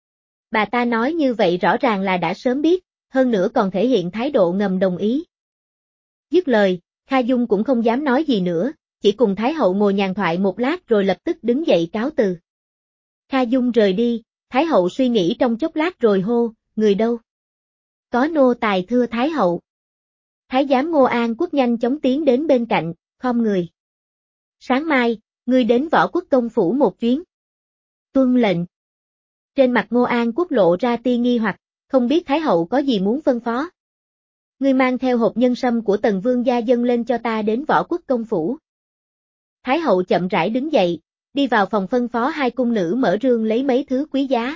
Bà ta nói như vậy rõ ràng là đã sớm biết, hơn nữa còn thể hiện thái độ ngầm đồng ý. Dứt lời, Kha Dung cũng không dám nói gì nữa, chỉ cùng Thái hậu ngồi nhàn thoại một lát rồi lập tức đứng dậy cáo từ. Kha Dung rời đi, Thái hậu suy nghĩ trong chốc lát rồi hô, người đâu? Có nô tài thưa Thái hậu. Thái giám Ngô An Quốc nhanh chóng tiến đến bên cạnh, khom người. Sáng mai, ngươi đến Võ Quốc công phủ một chuyến. Tuân lệnh. Trên mặt Ngô An Quốc lộ ra tia nghi hoặc, không biết Thái hậu có gì muốn phân phó. Ngươi mang theo hộp nhân sâm của Tần Vương gia dâng lên cho ta đến Võ Quốc công phủ. Thái hậu chậm rãi đứng dậy, đi vào phòng phân phó hai cung nữ mở rương lấy mấy thứ quý giá.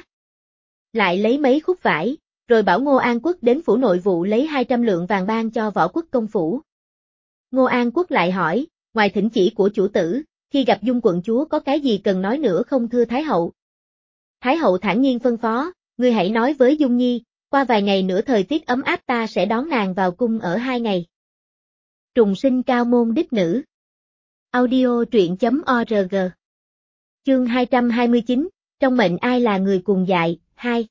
Lại lấy mấy khúc vải, rồi bảo Ngô An Quốc đến phủ nội vụ lấy hai trăm lượng vàng ban cho Võ Quốc công phủ. Ngô An Quốc lại hỏi, ngoài thỉnh chỉ của chủ tử, khi gặp Dung quận chúa có cái gì cần nói nữa không thưa Thái hậu? Thái hậu thản nhiên phân phó, ngươi hãy nói với Dung Nhi, qua vài ngày nữa thời tiết ấm áp ta sẽ đón nàng vào cung ở hai ngày. Trùng sinh cao môn đích nữ. Audio truyện chấm org. Chương hai trăm hai mươi chín, trong mệnh ai là người cùng dạy, hai.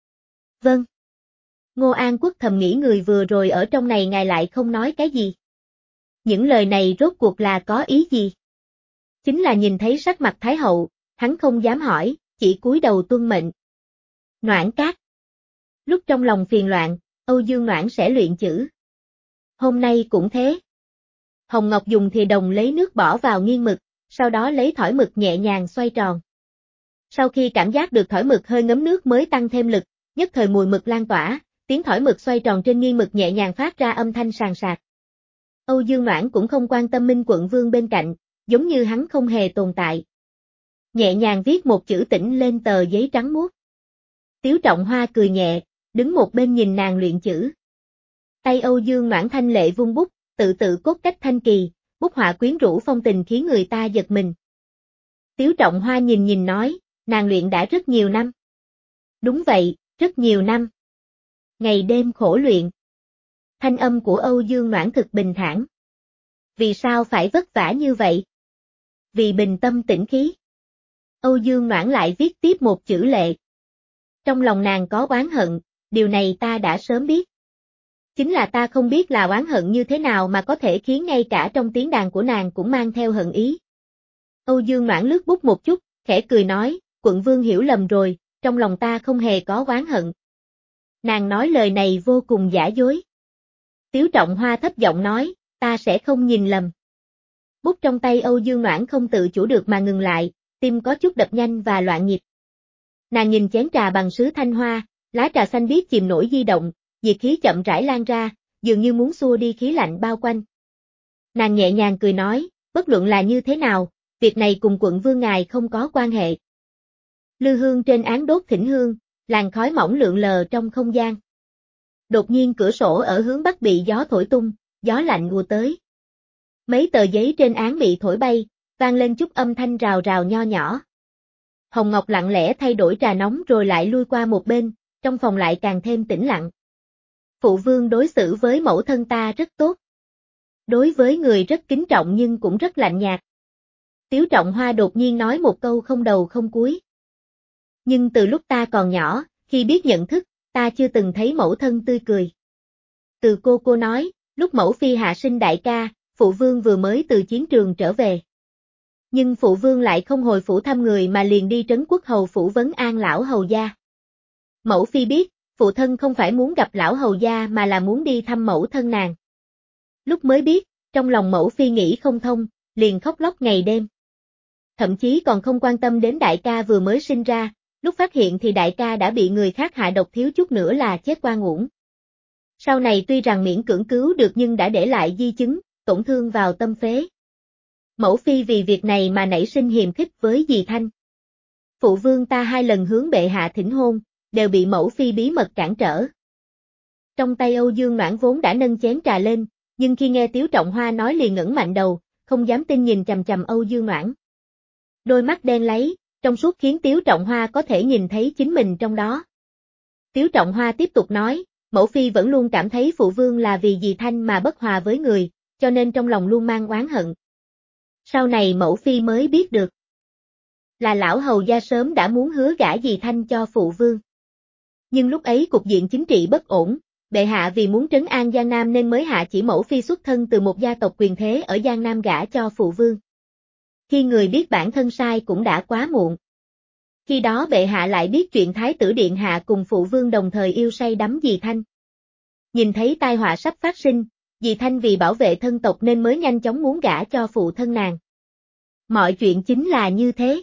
Vâng. Ngô An Quốc thầm nghĩ người vừa rồi ở trong này ngài lại không nói cái gì. Những lời này rốt cuộc là có ý gì? Chính là nhìn thấy sắc mặt Thái hậu, hắn không dám hỏi, chỉ cúi đầu tuân mệnh. Noãn Cát. Lúc trong lòng phiền loạn, Âu Dương Noãn sẽ luyện chữ. Hôm nay cũng thế. Hồng Ngọc dùng thìa đồng lấy nước bỏ vào nghiên mực, sau đó lấy thỏi mực nhẹ nhàng xoay tròn. Sau khi cảm giác được thỏi mực hơi ngấm nước mới tăng thêm lực, nhất thời mùi mực lan tỏa, tiếng thỏi mực xoay tròn trên nghiên mực nhẹ nhàng phát ra âm thanh sàn sạc. Âu Dương Noãn cũng không quan tâm Minh Quận Vương bên cạnh, giống như hắn không hề tồn tại. Nhẹ nhàng viết một chữ tĩnh lên tờ giấy trắng muốt. Tiếu Trọng Hoa cười nhẹ, đứng một bên nhìn nàng luyện chữ. Tay Âu Dương Noãn thanh lệ vung bút, tự tự cốt cách thanh kỳ, bút họa quyến rũ phong tình khiến người ta giật mình. Tiếu Trọng Hoa nhìn nhìn nói, nàng luyện đã rất nhiều năm. Đúng vậy, rất nhiều năm. Ngày đêm khổ luyện. Thanh âm của Âu Dương Noãn thực bình thản. Vì sao phải vất vả như vậy? Vì bình tâm tĩnh khí. Âu Dương Noãn lại viết tiếp một chữ lệ. Trong lòng nàng có oán hận, điều này ta đã sớm biết. Chính là ta không biết là oán hận như thế nào mà có thể khiến ngay cả trong tiếng đàn của nàng cũng mang theo hận ý. Âu Dương Noãn lướt bút một chút, khẽ cười nói, quận vương hiểu lầm rồi, trong lòng ta không hề có oán hận. Nàng nói lời này vô cùng giả dối. Tiếu Trọng Hoa thấp giọng nói, ta sẽ không nhìn lầm. Bút trong tay Âu Dương Noãn không tự chủ được mà ngừng lại, tim có chút đập nhanh và loạn nhịp. Nàng nhìn chén trà bằng sứ thanh hoa, lá trà xanh biếc chìm nổi di động, nhiệt khí chậm rãi lan ra, dường như muốn xua đi khí lạnh bao quanh. Nàng nhẹ nhàng cười nói, bất luận là như thế nào, việc này cùng quận vương ngài không có quan hệ. Lư hương trên án đốt thỉnh hương, làn khói mỏng lượn lờ trong không gian. Đột nhiên cửa sổ ở hướng bắc bị gió thổi tung, gió lạnh ùa tới. Mấy tờ giấy trên án bị thổi bay, vang lên chút âm thanh rào rào nho nhỏ. Hồng Ngọc lặng lẽ thay đổi trà nóng rồi lại lui qua một bên, trong phòng lại càng thêm tĩnh lặng. Phụ vương đối xử với mẫu thân ta rất tốt. Đối với người rất kính trọng nhưng cũng rất lạnh nhạt. Tiếu Trọng Hoa đột nhiên nói một câu không đầu không cuối. Nhưng từ lúc ta còn nhỏ, khi biết nhận thức, ta chưa từng thấy mẫu thân tươi cười. Từ cô cô nói, lúc mẫu phi hạ sinh đại ca, phụ vương vừa mới từ chiến trường trở về. Nhưng phụ vương lại không hồi phủ thăm người mà liền đi trấn quốc hầu phủ vấn an lão hầu gia. Mẫu phi biết, phụ thân không phải muốn gặp lão hầu gia mà là muốn đi thăm mẫu thân nàng. Lúc mới biết, trong lòng mẫu phi nghĩ không thông, liền khóc lóc ngày đêm. Thậm chí còn không quan tâm đến đại ca vừa mới sinh ra, lúc phát hiện thì đại ca đã bị người khác hạ độc thiếu chút nữa là chết oan uổng. Sau này tuy rằng miễn cưỡng cứu được nhưng đã để lại di chứng, tổn thương vào tâm phế. Mẫu phi vì việc này mà nảy sinh hiềm khích với dì Thanh. Phụ vương ta hai lần hướng bệ hạ thỉnh hôn, đều bị mẫu phi bí mật cản trở. Trong tay Âu Dương Noãn vốn đã nâng chén trà lên, nhưng khi nghe Tiếu Trọng Hoa nói liền ngẩng mạnh đầu, không dám tin nhìn chằm chằm Âu Dương Noãn. Đôi mắt đen láy, trong suốt khiến Tiếu Trọng Hoa có thể nhìn thấy chính mình trong đó. Tiếu Trọng Hoa tiếp tục nói, mẫu phi vẫn luôn cảm thấy phụ vương là vì dì Thanh mà bất hòa với người, cho nên trong lòng luôn mang oán hận. Sau này mẫu phi mới biết được. Là lão hầu gia sớm đã muốn hứa gả dì Thanh cho phụ vương. Nhưng lúc ấy cục diện chính trị bất ổn, bệ hạ vì muốn trấn an Giang Nam nên mới hạ chỉ mẫu phi xuất thân từ một gia tộc quyền thế ở Giang Nam gả cho phụ vương. Khi người biết bản thân sai cũng đã quá muộn. Khi đó bệ hạ lại biết chuyện thái tử điện hạ cùng phụ vương đồng thời yêu say đắm dì Thanh. Nhìn thấy tai họa sắp phát sinh, dì Thanh vì bảo vệ thân tộc nên mới nhanh chóng muốn gả cho phụ thân nàng. Mọi chuyện chính là như thế.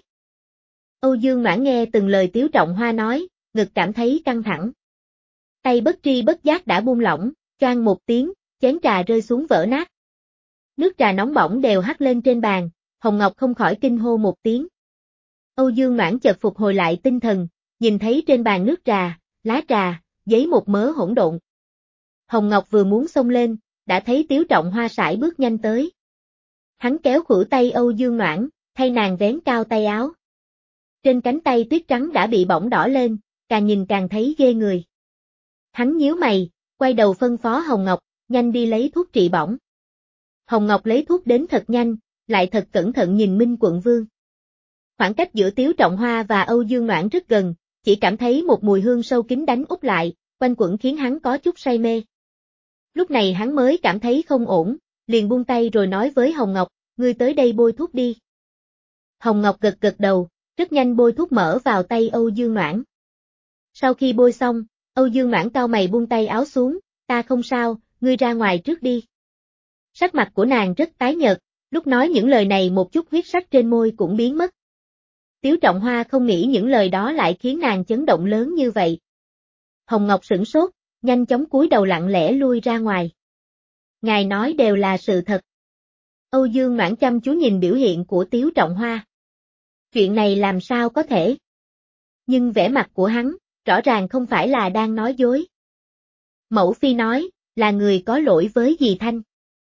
Âu Dương Noãn nghe từng lời Tiếu Trọng Hoa nói, ngực cảm thấy căng thẳng. Tay bất tri bất giác đã buông lỏng, choang một tiếng, chén trà rơi xuống vỡ nát. Nước trà nóng bỏng đều hắt lên trên bàn, Hồng Ngọc không khỏi kinh hô một tiếng. Âu Dương Noãn chợt phục hồi lại tinh thần, nhìn thấy trên bàn nước trà, lá trà, giấy một mớ hỗn độn. Hồng Ngọc vừa muốn xông lên, đã thấy Tiếu Trọng Hoa sải bước nhanh tới. Hắn kéo khuỷu tay Âu Dương Noãn, thay nàng vén cao tay áo. Trên cánh tay tuyết trắng đã bị bỏng đỏ lên, càng nhìn càng thấy ghê người. Hắn nhíu mày, quay đầu phân phó Hồng Ngọc, nhanh đi lấy thuốc trị bỏng. Hồng Ngọc lấy thuốc đến thật nhanh, lại thật cẩn thận nhìn Minh Quận Vương. Khoảng cách giữa Tiếu Trọng Hoa và Âu Dương Noãn rất gần, chỉ cảm thấy một mùi hương sâu kín đánh úp lại, quanh quẩn khiến hắn có chút say mê. Lúc này hắn mới cảm thấy không ổn, liền buông tay rồi nói với Hồng Ngọc, ngươi tới đây bôi thuốc đi. Hồng Ngọc gật gật đầu, rất nhanh bôi thuốc mỡ vào tay Âu Dương Noãn. Sau khi bôi xong, Âu Dương Noãn cau mày buông tay áo xuống, ta không sao, ngươi ra ngoài trước đi. Sắc mặt của nàng rất tái nhợt, lúc nói những lời này một chút huyết sắc trên môi cũng biến mất. Tiếu Trọng Hoa không nghĩ những lời đó lại khiến nàng chấn động lớn như vậy. Hồng Ngọc sửng sốt, nhanh chóng cúi đầu lặng lẽ lui ra ngoài. Ngài nói đều là sự thật. Âu Dương Noãn chăm chú nhìn biểu hiện của Tiếu Trọng Hoa. Chuyện này làm sao có thể? Nhưng vẻ mặt của hắn, rõ ràng không phải là đang nói dối. Mẫu phi nói, là người có lỗi với dì Thanh.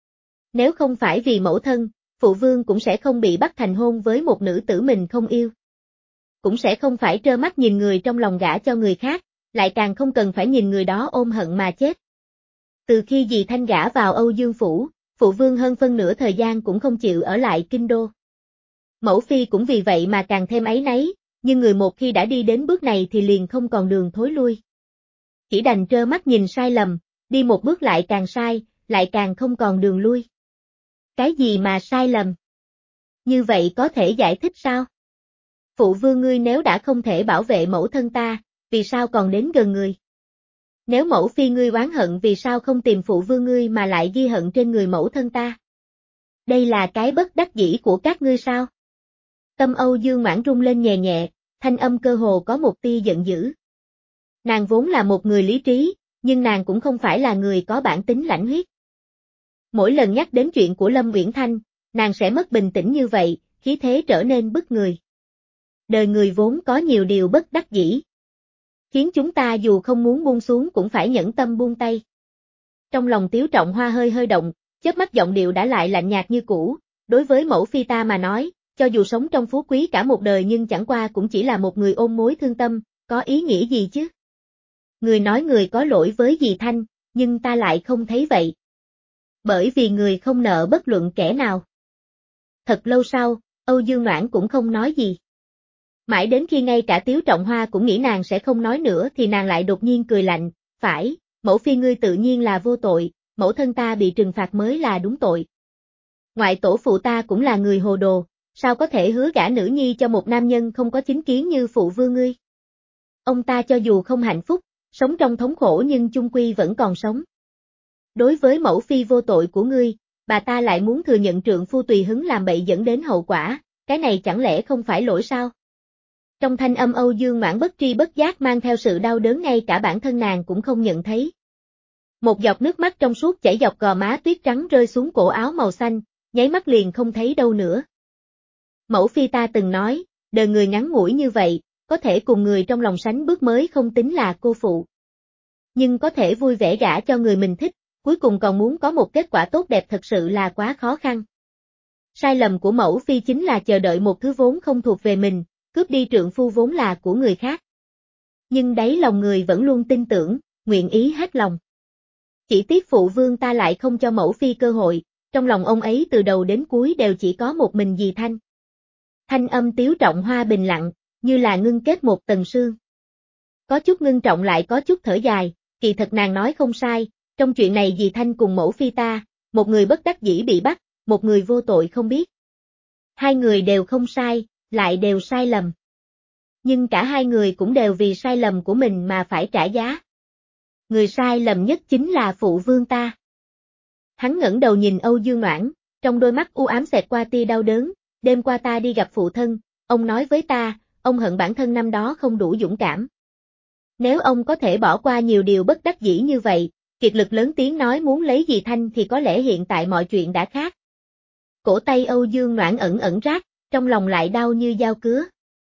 Nếu không phải vì mẫu thân, phụ vương cũng sẽ không bị bắt thành hôn với một nữ tử mình không yêu. Cũng sẽ không phải trơ mắt nhìn người trong lòng gả cho người khác, lại càng không cần phải nhìn người đó ôm hận mà chết. Từ khi dì Thanh gả vào Âu Dương Phủ, phụ vương hơn phân nửa thời gian cũng không chịu ở lại kinh đô. Mẫu phi cũng vì vậy mà càng thêm áy náy, nhưng người một khi đã đi đến bước này thì liền không còn đường thối lui. Chỉ đành trơ mắt nhìn sai lầm, đi một bước lại càng sai, lại càng không còn đường lui. Cái gì mà sai lầm? Như vậy có thể giải thích sao? Phụ vương ngươi nếu đã không thể bảo vệ mẫu thân ta, vì sao còn đến gần người? Nếu mẫu phi ngươi oán hận vì sao không tìm phụ vương ngươi mà lại ghi hận trên người mẫu thân ta? Đây là cái bất đắc dĩ của các ngươi sao? Tâm Âu Dương Mãn rung lên nhẹ nhẹ, thanh âm cơ hồ có một tia giận dữ. Nàng vốn là một người lý trí, nhưng nàng cũng không phải là người có bản tính lãnh huyết. Mỗi lần nhắc đến chuyện của Lâm Uyển Thanh, nàng sẽ mất bình tĩnh như vậy, khí thế trở nên bức người. Đời người vốn có nhiều điều bất đắc dĩ, khiến chúng ta dù không muốn buông xuống cũng phải nhẫn tâm buông tay. Trong lòng Tiếu Trọng Hoa hơi hơi động, chớp mắt giọng điệu đã lại lạnh nhạt như cũ, đối với mẫu phi ta mà nói, cho dù sống trong phú quý cả một đời nhưng chẳng qua cũng chỉ là một người ôm mối thương tâm, có ý nghĩa gì chứ? Người nói người có lỗi với dì Thanh, nhưng ta lại không thấy vậy. Bởi vì người không nợ bất luận kẻ nào. Thật lâu sau, Âu Dương Noãn cũng không nói gì. Mãi đến khi ngay cả Tiếu Trọng Hoa cũng nghĩ nàng sẽ không nói nữa thì nàng lại đột nhiên cười lạnh, phải, mẫu phi ngươi tự nhiên là vô tội, mẫu thân ta bị trừng phạt mới là đúng tội. Ngoại tổ phụ ta cũng là người hồ đồ, sao có thể hứa gả nữ nhi cho một nam nhân không có chính kiến như phụ vương ngươi. Ông ta cho dù không hạnh phúc, sống trong thống khổ nhưng chung quy vẫn còn sống. Đối với mẫu phi vô tội của ngươi, bà ta lại muốn thừa nhận trượng phu tùy hứng làm bậy dẫn đến hậu quả, cái này chẳng lẽ không phải lỗi sao? Trong thanh âm Âu Dương Mãn bất tri bất giác mang theo sự đau đớn ngay cả bản thân nàng cũng không nhận thấy. Một giọt nước mắt trong suốt chảy dọc gò má tuyết trắng rơi xuống cổ áo màu xanh, nháy mắt liền không thấy đâu nữa. Mẫu phi ta từng nói, đời người ngắn ngủi như vậy, có thể cùng người trong lòng sánh bước mới không tính là cô phụ. Nhưng có thể vui vẻ gả cho người mình thích, cuối cùng còn muốn có một kết quả tốt đẹp thật sự là quá khó khăn. Sai lầm của mẫu phi chính là chờ đợi một thứ vốn không thuộc về mình, cướp đi trượng phu vốn là của người khác. Nhưng đáy lòng người vẫn luôn tin tưởng, nguyện ý hết lòng. Chỉ tiếc phụ vương ta lại không cho mẫu phi cơ hội, trong lòng ông ấy từ đầu đến cuối đều chỉ có một mình dì Thanh. Thanh âm Tiếu Trọng Hoa bình lặng, như là ngưng kết một tầng sương. Có chút ngưng trọng lại có chút thở dài, kỳ thật nàng nói không sai, trong chuyện này dì Thanh cùng mẫu phi ta, một người bất đắc dĩ bị bắt, một người vô tội không biết. Hai người đều không sai, lại đều sai lầm. Nhưng cả hai người cũng đều vì sai lầm của mình mà phải trả giá. Người sai lầm nhất chính là phụ vương ta. Hắn ngẩng đầu nhìn Âu Dương Noãn, trong đôi mắt u ám xẹt qua tia đau đớn, đêm qua ta đi gặp phụ thân, ông nói với ta, ông hận bản thân năm đó không đủ dũng cảm. Nếu ông có thể bỏ qua nhiều điều bất đắc dĩ như vậy, kiệt lực lớn tiếng nói muốn lấy dì Thanh thì có lẽ hiện tại mọi chuyện đã khác. Cổ tay Âu Dương Noãn ẩn ẩn rát, trong lòng lại đau như dao cứa.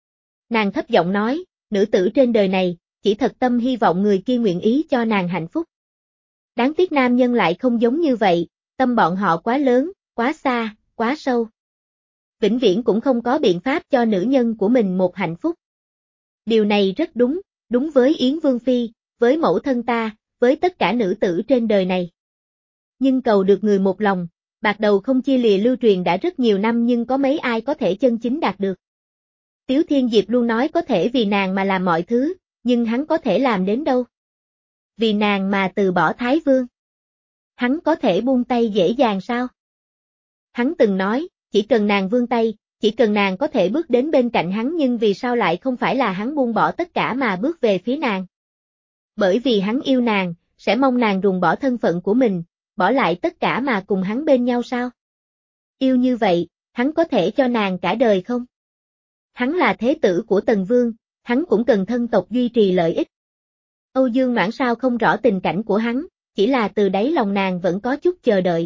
Nàng thấp giọng nói, nữ tử trên đời này, chỉ thật tâm hy vọng người kia nguyện ý cho nàng hạnh phúc. Đáng tiếc nam nhân lại không giống như vậy, tâm bọn họ quá lớn, quá xa, quá sâu. Vĩnh viễn cũng không có biện pháp cho nữ nhân của mình một hạnh phúc. Điều này rất đúng, đúng với Yến Vương Phi, với mẫu thân ta, với tất cả nữ tử trên đời này. Nhưng cầu được người một lòng, bạc đầu không chia lìa lưu truyền đã rất nhiều năm nhưng có mấy ai có thể chân chính đạt được. Tiếu Thiên Diệp luôn nói có thể vì nàng mà làm mọi thứ, nhưng hắn có thể làm đến đâu? Vì nàng mà từ bỏ Thái Vương. Hắn có thể buông tay dễ dàng sao? Hắn từng nói, chỉ cần nàng vươn tay, chỉ cần nàng có thể bước đến bên cạnh hắn nhưng vì sao lại không phải là hắn buông bỏ tất cả mà bước về phía nàng? Bởi vì hắn yêu nàng, sẽ mong nàng ruồng bỏ thân phận của mình, bỏ lại tất cả mà cùng hắn bên nhau sao? Yêu như vậy, hắn có thể cho nàng cả đời không? Hắn là thế tử của Tần Vương, hắn cũng cần thân tộc duy trì lợi ích. Âu Dương Noãn sao không rõ tình cảnh của hắn, chỉ là từ đáy lòng nàng vẫn có chút chờ đợi.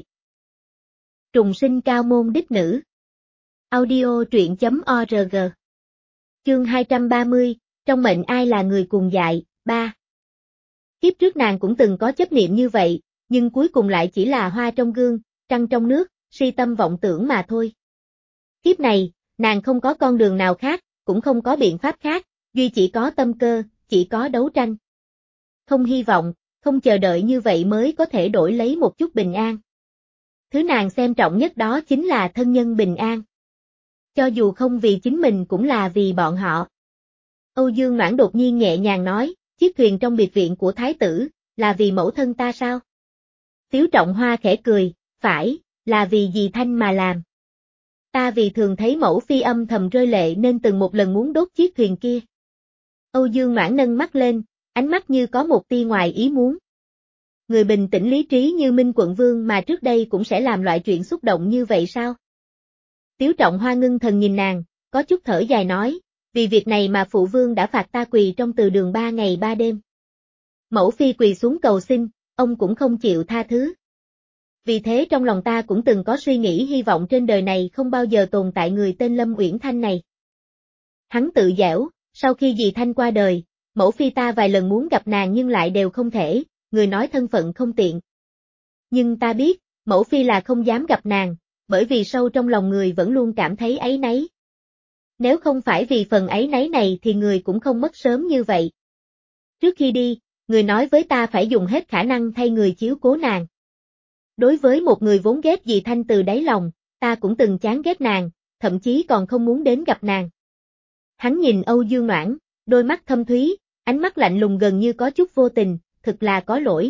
Trùng sinh cao môn đích nữ. Audio truyện chấm org. Chương hai trăm ba mươi, trong mệnh ai là người cùng dại, ba. Kiếp trước nàng cũng từng có chấp niệm như vậy, nhưng cuối cùng lại chỉ là hoa trong gương, trăng trong nước, si tâm vọng tưởng mà thôi. Kiếp này, nàng không có con đường nào khác, cũng không có biện pháp khác, duy chỉ có tâm cơ, chỉ có đấu tranh. Không hy vọng, không chờ đợi như vậy mới có thể đổi lấy một chút bình an. Thứ nàng xem trọng nhất đó chính là thân nhân bình an. Cho dù không vì chính mình cũng là vì bọn họ. Âu Dương Noãn đột nhiên nhẹ nhàng nói, chiếc thuyền trong biệt viện của thái tử, là vì mẫu thân ta sao? Tiếu Trọng Hoa khẽ cười, phải, là vì dì Thanh mà làm. Ta vì thường thấy mẫu phi âm thầm rơi lệ nên từng một lần muốn đốt chiếc thuyền kia. Âu Dương Noãn nâng mắt lên, ánh mắt như có một tia ngoài ý muốn. Người bình tĩnh lý trí như Minh Quận Vương mà trước đây cũng sẽ làm loại chuyện xúc động như vậy sao? Tiếu Trọng Hoa ngưng thần nhìn nàng, có chút thở dài nói, vì việc này mà phụ vương đã phạt ta quỳ trong từ đường ba ngày ba đêm. Mẫu phi quỳ xuống cầu xin, ông cũng không chịu tha thứ. Vì thế trong lòng ta cũng từng có suy nghĩ hy vọng trên đời này không bao giờ tồn tại người tên Lâm Uyển Thanh này. Hắn tự giễu, sau khi dì Thanh qua đời, mẫu phi ta vài lần muốn gặp nàng nhưng lại đều không thể, người nói thân phận không tiện. Nhưng ta biết, mẫu phi là không dám gặp nàng, bởi vì sâu trong lòng người vẫn luôn cảm thấy áy náy. Nếu không phải vì phần áy náy này thì người cũng không mất sớm như vậy. Trước khi đi, người nói với ta phải dùng hết khả năng thay người chiếu cố nàng. Đối với một người vốn ghét dì Thanh từ đáy lòng, ta cũng từng chán ghét nàng, thậm chí còn không muốn đến gặp nàng. Hắn nhìn Âu Dương Noãn, đôi mắt thâm thúy, ánh mắt lạnh lùng gần như có chút vô tình, thực là có lỗi.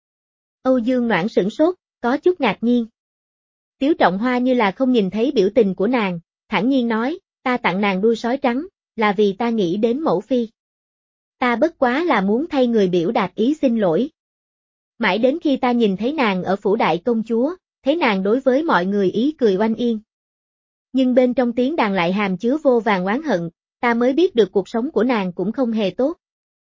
Âu Dương Noãn sửng sốt, có chút ngạc nhiên. Tiếu Trọng Hoa như là không nhìn thấy biểu tình của nàng, thản nhiên nói, ta tặng nàng đuôi sói trắng, là vì ta nghĩ đến mẫu phi. Ta bất quá là muốn thay người biểu đạt ý xin lỗi. Mãi đến khi ta nhìn thấy nàng ở phủ đại công chúa, thấy nàng đối với mọi người ý cười oanh yên. Nhưng bên trong tiếng đàn lại hàm chứa vô vàn oán hận, ta mới biết được cuộc sống của nàng cũng không hề tốt.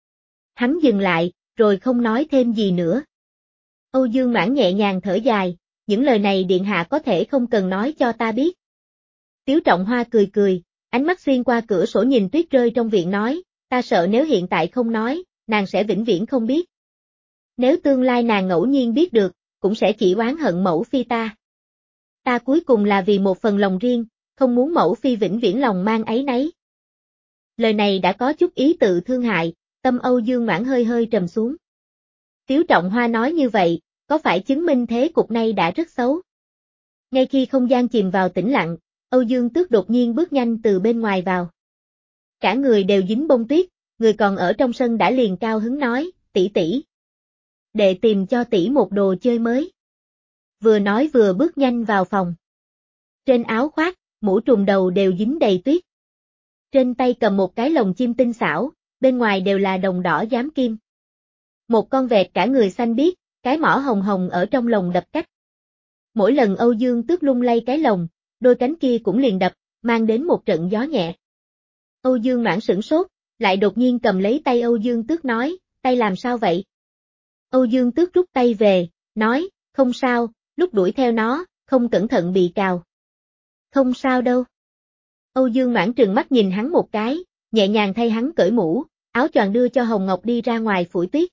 Hắn dừng lại, rồi không nói thêm gì nữa. Âu Dương Noãn nhẹ nhàng thở dài, những lời này điện hạ có thể không cần nói cho ta biết. Tiếu Trọng Hoa cười cười, ánh mắt xuyên qua cửa sổ nhìn tuyết rơi trong viện nói, ta sợ nếu hiện tại không nói, nàng sẽ vĩnh viễn không biết. Nếu tương lai nàng ngẫu nhiên biết được, cũng sẽ chỉ oán hận mẫu phi ta. Ta cuối cùng là vì một phần lòng riêng, không muốn mẫu phi vĩnh viễn lòng mang áy náy. Lời này đã có chút ý tự thương hại, tâm Âu Dương Noãn hơi hơi trầm xuống. Tiếu Trọng Hoa nói như vậy, có phải chứng minh thế cục này đã rất xấu? Ngay khi không gian chìm vào tĩnh lặng, Âu Dương Tước đột nhiên bước nhanh từ bên ngoài vào. Cả người đều dính bông tuyết, người còn ở trong sân đã liền cao hứng nói, tỷ tỷ. Đệ tìm cho tỷ một đồ chơi mới. Vừa nói vừa bước nhanh vào phòng. Trên áo khoác, mũ trùm đầu đều dính đầy tuyết. Trên tay cầm một cái lồng chim tinh xảo, bên ngoài đều là đồng đỏ giám kim. Một con vẹt cả người xanh biếc, cái mỏ hồng hồng ở trong lồng đập cách. Mỗi lần Âu Dương Tước lung lay cái lồng, đôi cánh kia cũng liền đập, mang đến một trận gió nhẹ. Âu Dương Noãn sửng sốt, lại đột nhiên cầm lấy tay Âu Dương Tước nói, tay làm sao vậy? Âu Dương Tước rút tay về, nói, không sao, lúc đuổi theo nó, không cẩn thận bị cào. Không sao đâu. Âu Dương Noãn trừng mắt nhìn hắn một cái, nhẹ nhàng thay hắn cởi mũ, áo choàng đưa cho Hồng Ngọc đi ra ngoài phủi tuyết.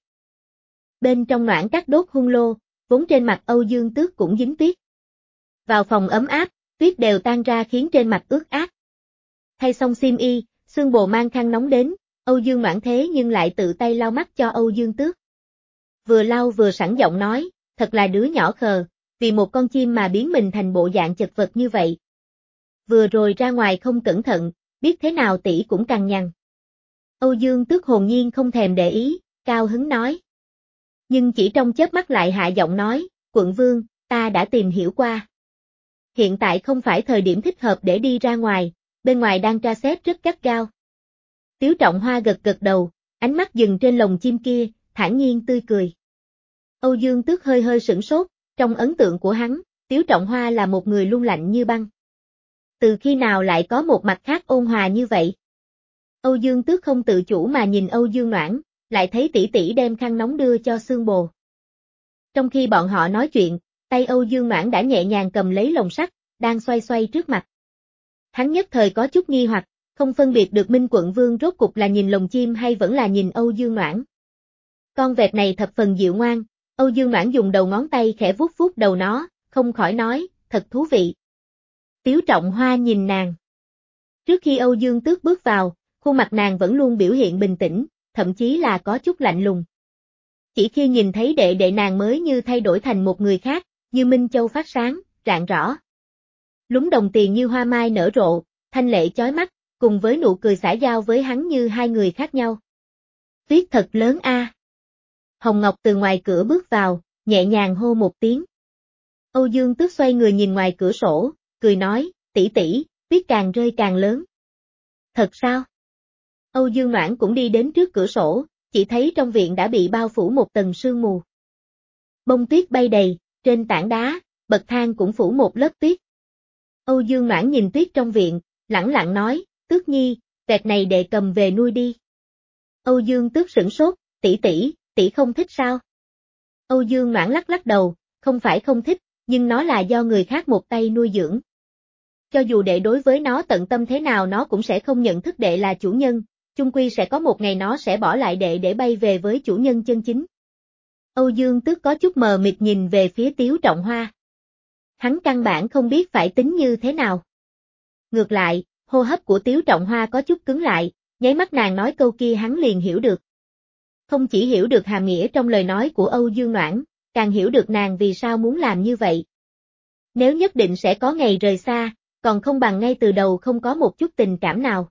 Bên trong Noãn Các đốt hung lô, vốn trên mặt Âu Dương Tước cũng dính tuyết. Vào phòng ấm áp, tuyết đều tan ra khiến trên mặt ướt át. Thay xong xiêm y, Xương Bồ mang khăn nóng đến, Âu Dương Noãn thế nhưng lại tự tay lau mắt cho Âu Dương Tước. Vừa lau vừa sẵn giọng nói, thật là đứa nhỏ khờ, vì một con chim mà biến mình thành bộ dạng chật vật như vậy. Vừa rồi ra ngoài không cẩn thận, biết thế nào tỷ cũng cằn nhằn. Âu Dương Tước hồn nhiên không thèm để ý, cao hứng nói. Nhưng chỉ trong chớp mắt lại hạ giọng nói, quận vương, ta đã tìm hiểu qua. Hiện tại không phải thời điểm thích hợp để đi ra ngoài, bên ngoài đang tra xét rất gắt gao. Tiếu Trọng Hoa gật gật đầu, ánh mắt dừng trên lồng chim kia, thản nhiên tươi cười. Âu Dương Tước hơi hơi sửng sốt, trong ấn tượng của hắn, Tiếu Trọng Hoa là một người luôn lạnh như băng. Từ khi nào lại có một mặt khác ôn hòa như vậy? Âu Dương Tước không tự chủ mà nhìn Âu Dương Noãn, lại thấy tỷ tỷ đem khăn nóng đưa cho Xương Bồ. Trong khi bọn họ nói chuyện, tay Âu Dương Noãn đã nhẹ nhàng cầm lấy lồng sắt, đang xoay xoay trước mặt. Hắn nhất thời có chút nghi hoặc, không phân biệt được Minh Quận Vương rốt cục là nhìn lồng chim hay vẫn là nhìn Âu Dương Noãn. Con vẹt này thập phần dịu ngoan, Âu Dương Noãn dùng đầu ngón tay khẽ vuốt vuốt đầu nó, không khỏi nói, thật thú vị. Tiếu Trọng Hoa nhìn nàng. Trước khi Âu Dương Tước bước vào, khuôn mặt nàng vẫn luôn biểu hiện bình tĩnh, thậm chí là có chút lạnh lùng. Chỉ khi nhìn thấy đệ đệ nàng mới như thay đổi thành một người khác, như minh châu phát sáng, rạng rõ. Lúng đồng tiền như hoa mai nở rộ, thanh lệ chói mắt, cùng với nụ cười xã giao với hắn như hai người khác nhau. Tuyết thật lớn a. Hồng Ngọc từ ngoài cửa bước vào, nhẹ nhàng hô một tiếng. Âu Dương Tước xoay người nhìn ngoài cửa sổ, cười nói, tỷ tỷ, tuyết càng rơi càng lớn. Thật sao? Âu Dương Noãn cũng đi đến trước cửa sổ, chỉ thấy trong viện đã bị bao phủ một tầng sương mù. Bông tuyết bay đầy, trên tảng đá, bậc thang cũng phủ một lớp tuyết. Âu Dương Noãn nhìn tuyết trong viện, lẳng lặng nói, Tước Nhi, vẹt này đệ cầm về nuôi đi. Âu Dương Tước sửng sốt, tỷ tỷ, tỷ không thích sao? Âu Dương Noãn lắc lắc đầu, không phải không thích, nhưng nó là do người khác một tay nuôi dưỡng. Cho dù đệ đối với nó tận tâm thế nào nó cũng sẽ không nhận thức đệ là chủ nhân, chung quy sẽ có một ngày nó sẽ bỏ lại đệ để bay về với chủ nhân chân chính. Âu Dương Tước có chút mờ mịt nhìn về phía Tiếu Trọng Hoa. Hắn căn bản không biết phải tính như thế nào. Ngược lại, hô hấp của Tiếu Trọng Hoa có chút cứng lại, nháy mắt nàng nói câu kia hắn liền hiểu được. Không chỉ hiểu được hàm nghĩa trong lời nói của Âu Dương Noãn, càng hiểu được nàng vì sao muốn làm như vậy. Nếu nhất định sẽ có ngày rời xa, còn không bằng ngay từ đầu không có một chút tình cảm nào.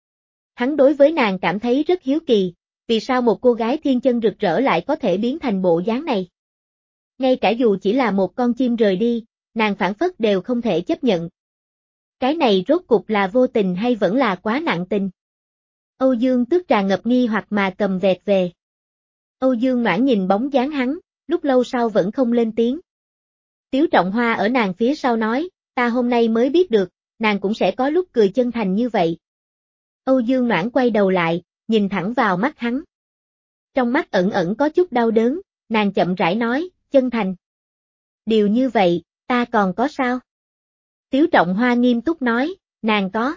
Hắn đối với nàng cảm thấy rất hiếu kỳ, vì sao một cô gái thiên chân rực rỡ lại có thể biến thành bộ dáng này. Ngay cả dù chỉ là một con chim rời đi, nàng phản phất đều không thể chấp nhận. Cái này rốt cục là vô tình hay vẫn là quá nặng tình? Âu Dương Tước tràn ngập nghi hoặc mà cầm vẹt về. Âu Dương Noãn nhìn bóng dáng hắn, lúc lâu sau vẫn không lên tiếng. Tiếu Trọng Hoa ở nàng phía sau nói, ta hôm nay mới biết được, nàng cũng sẽ có lúc cười chân thành như vậy. Âu Dương Noãn quay đầu lại, nhìn thẳng vào mắt hắn. Trong mắt ẩn ẩn có chút đau đớn, nàng chậm rãi nói, chân thành. Điều như vậy, ta còn có sao? Tiếu Trọng Hoa nghiêm túc nói, nàng có.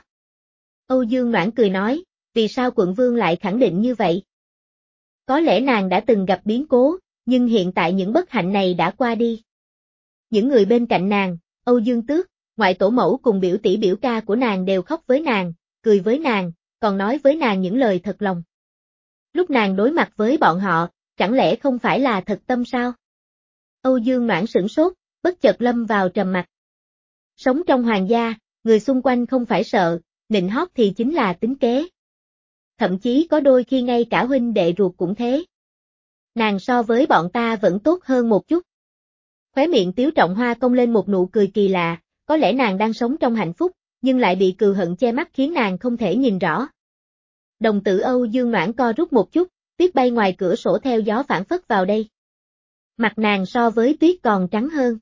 Âu Dương Noãn cười nói, vì sao quận vương lại khẳng định như vậy? Có lẽ nàng đã từng gặp biến cố, nhưng hiện tại những bất hạnh này đã qua đi. Những người bên cạnh nàng, Âu Dương Tước, ngoại tổ mẫu cùng biểu tỷ biểu ca của nàng đều khóc với nàng, cười với nàng, còn nói với nàng những lời thật lòng. Lúc nàng đối mặt với bọn họ, chẳng lẽ không phải là thật tâm sao? Âu Dương Noãn sửng sốt, bất chợt lâm vào trầm mặc. Sống trong hoàng gia, người xung quanh không phải sợ, nịnh hót thì chính là tính kế. Thậm chí có đôi khi ngay cả huynh đệ ruột cũng thế. Nàng so với bọn ta vẫn tốt hơn một chút. Khóe miệng Tiếu Trọng Hoa cong lên một nụ cười kỳ lạ, có lẽ nàng đang sống trong hạnh phúc, nhưng lại bị cừu hận che mắt khiến nàng không thể nhìn rõ. Đồng tử Âu Dương Noãn co rút một chút, tuyết bay ngoài cửa sổ theo gió phản phất vào đây. Mặt nàng so với tuyết còn trắng hơn.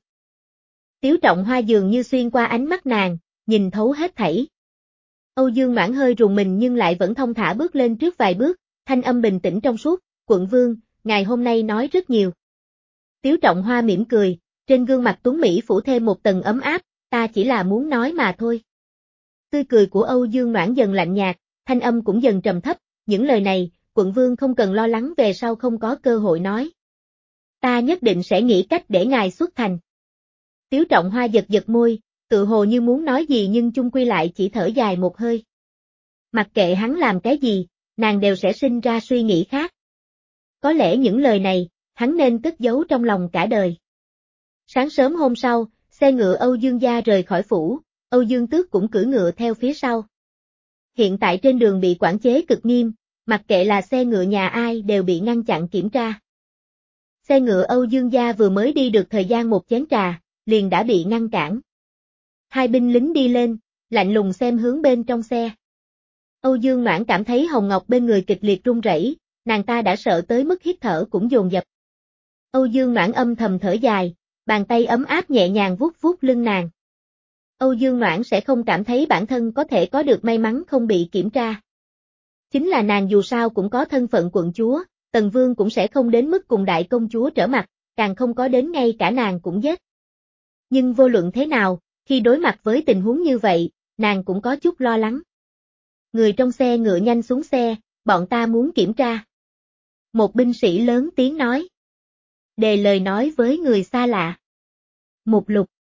Tiếu Trọng Hoa dường như xuyên qua ánh mắt nàng, nhìn thấu hết thảy. Âu Dương Noãn hơi rùng mình nhưng lại vẫn thong thả bước lên trước vài bước, thanh âm bình tĩnh trong suốt, quận vương, ngài hôm nay nói rất nhiều. Tiếu Trọng Hoa mỉm cười, trên gương mặt tuấn mỹ phủ thêm một tầng ấm áp, ta chỉ là muốn nói mà thôi. Tươi cười của Âu Dương Noãn dần lạnh nhạt, thanh âm cũng dần trầm thấp, những lời này, quận vương không cần lo lắng về sau không có cơ hội nói. Ta nhất định sẽ nghĩ cách để ngài xuất thành. Tiếu Trọng Hoa giật giật môi, tự hồ như muốn nói gì nhưng chung quy lại chỉ thở dài một hơi. Mặc kệ hắn làm cái gì, nàng đều sẽ sinh ra suy nghĩ khác. Có lẽ những lời này, hắn nên cất giấu trong lòng cả đời. Sáng sớm hôm sau, xe ngựa Âu Dương gia rời khỏi phủ, Âu Dương Tước cũng cưỡi ngựa theo phía sau. Hiện tại trên đường bị quản chế cực nghiêm, mặc kệ là xe ngựa nhà ai đều bị ngăn chặn kiểm tra. Xe ngựa Âu Dương gia vừa mới đi được thời gian một chén trà, liền đã bị ngăn cản. Hai binh lính đi lên, lạnh lùng xem hướng bên trong xe. Âu Dương Noãn cảm thấy Hồng Ngọc bên người kịch liệt run rẩy, nàng ta đã sợ tới mức hít thở cũng dồn dập. Âu Dương Noãn âm thầm thở dài, bàn tay ấm áp nhẹ nhàng vuốt vuốt lưng nàng. Âu Dương Noãn sẽ không cảm thấy bản thân có thể có được may mắn không bị kiểm tra. Chính là nàng dù sao cũng có thân phận quận chúa, Tần Vương cũng sẽ không đến mức cùng đại công chúa trở mặt, càng không có đến ngay cả nàng cũng giết. Nhưng vô luận thế nào, khi đối mặt với tình huống như vậy, nàng cũng có chút lo lắng. Người trong xe ngựa nhanh xuống xe, bọn ta muốn kiểm tra. Một binh sĩ lớn tiếng nói. Đề lời nói với người xa lạ. Mục lục.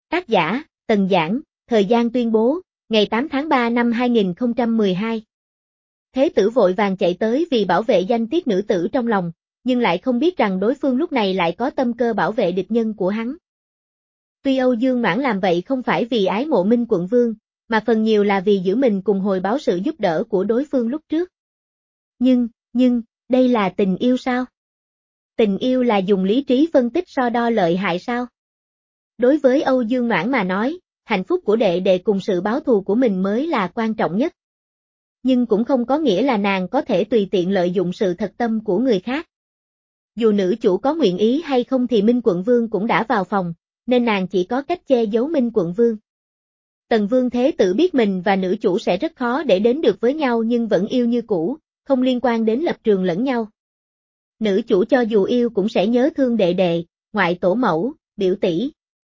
Tác giả, Tần Giảng, thời gian tuyên bố, ngày tám tháng ba năm hai nghìn không trăm mười hai. Thế tử vội vàng chạy tới vì bảo vệ danh tiết nữ tử trong lòng, nhưng lại không biết rằng đối phương lúc này lại có tâm cơ bảo vệ địch nhân của hắn. Tuy Âu Dương Noãn làm vậy không phải vì ái mộ Minh quận vương, mà phần nhiều là vì giữ mình cùng hồi báo sự giúp đỡ của đối phương lúc trước. Nhưng, nhưng, đây là tình yêu sao? Tình yêu là dùng lý trí phân tích so đo lợi hại sao? Đối với Âu Dương Noãn mà nói, hạnh phúc của đệ đệ cùng sự báo thù của mình mới là quan trọng nhất. Nhưng cũng không có nghĩa là nàng có thể tùy tiện lợi dụng sự thật tâm của người khác. Dù nữ chủ có nguyện ý hay không thì Minh quận vương cũng đã vào phòng, nên nàng chỉ có cách che giấu Minh quận vương. Tần Vương Thế Tử biết mình và nữ chủ sẽ rất khó để đến được với nhau nhưng vẫn yêu như cũ, không liên quan đến lập trường lẫn nhau. Nữ chủ cho dù yêu cũng sẽ nhớ thương đệ đệ, ngoại tổ mẫu, biểu tỷ.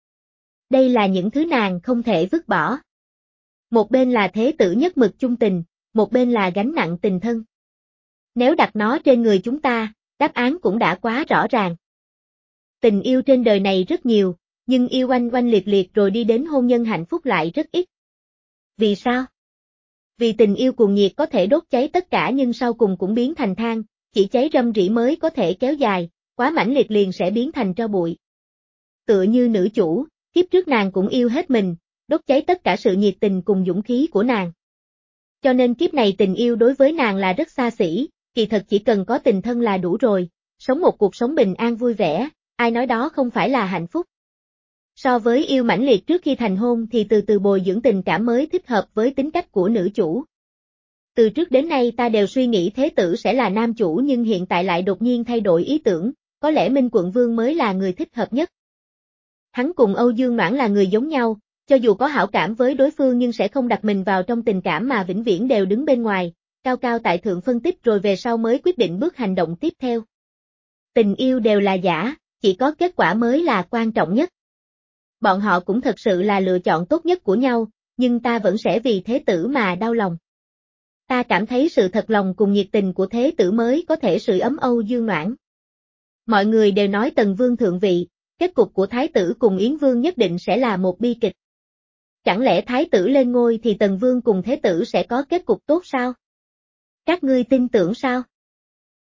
Đây là những thứ nàng không thể vứt bỏ. Một bên là thế tử nhất mực chung tình, một bên là gánh nặng tình thân. Nếu đặt nó trên người chúng ta, đáp án cũng đã quá rõ ràng. Tình yêu trên đời này rất nhiều, nhưng yêu oanh oanh liệt liệt rồi đi đến hôn nhân hạnh phúc lại rất ít. Vì sao? Vì tình yêu cuồng nhiệt có thể đốt cháy tất cả nhưng sau cùng cũng biến thành than, chỉ cháy râm rĩ mới có thể kéo dài, quá mãnh liệt liền sẽ biến thành tro bụi. Tựa như nữ chủ, kiếp trước nàng cũng yêu hết mình, đốt cháy tất cả sự nhiệt tình cùng dũng khí của nàng. Cho nên kiếp này tình yêu đối với nàng là rất xa xỉ, kỳ thật chỉ cần có tình thân là đủ rồi, sống một cuộc sống bình an vui vẻ, ai nói đó không phải là hạnh phúc. So với yêu mãnh liệt trước khi thành hôn thì từ từ bồi dưỡng tình cảm mới thích hợp với tính cách của nữ chủ. Từ trước đến nay ta đều suy nghĩ thế tử sẽ là nam chủ nhưng hiện tại lại đột nhiên thay đổi ý tưởng, có lẽ Minh quận vương mới là người thích hợp nhất. Hắn cùng Âu Dương Noãn là người giống nhau, cho dù có hảo cảm với đối phương nhưng sẽ không đặt mình vào trong tình cảm mà vĩnh viễn đều đứng bên ngoài, cao cao tại thượng phân tích rồi về sau mới quyết định bước hành động tiếp theo. Tình yêu đều là giả, chỉ có kết quả mới là quan trọng nhất. Bọn họ cũng thật sự là lựa chọn tốt nhất của nhau, nhưng ta vẫn sẽ vì thế tử mà đau lòng. Ta cảm thấy sự thật lòng cùng nhiệt tình của thế tử mới có thể sưởi ấm Âu Dương Noãn. Mọi người đều nói Tần Vương thượng vị, kết cục của Thái tử cùng Yến Vương nhất định sẽ là một bi kịch. Chẳng lẽ Thái tử lên ngôi thì Tần Vương cùng Thế tử sẽ có kết cục tốt sao? Các ngươi tin tưởng sao?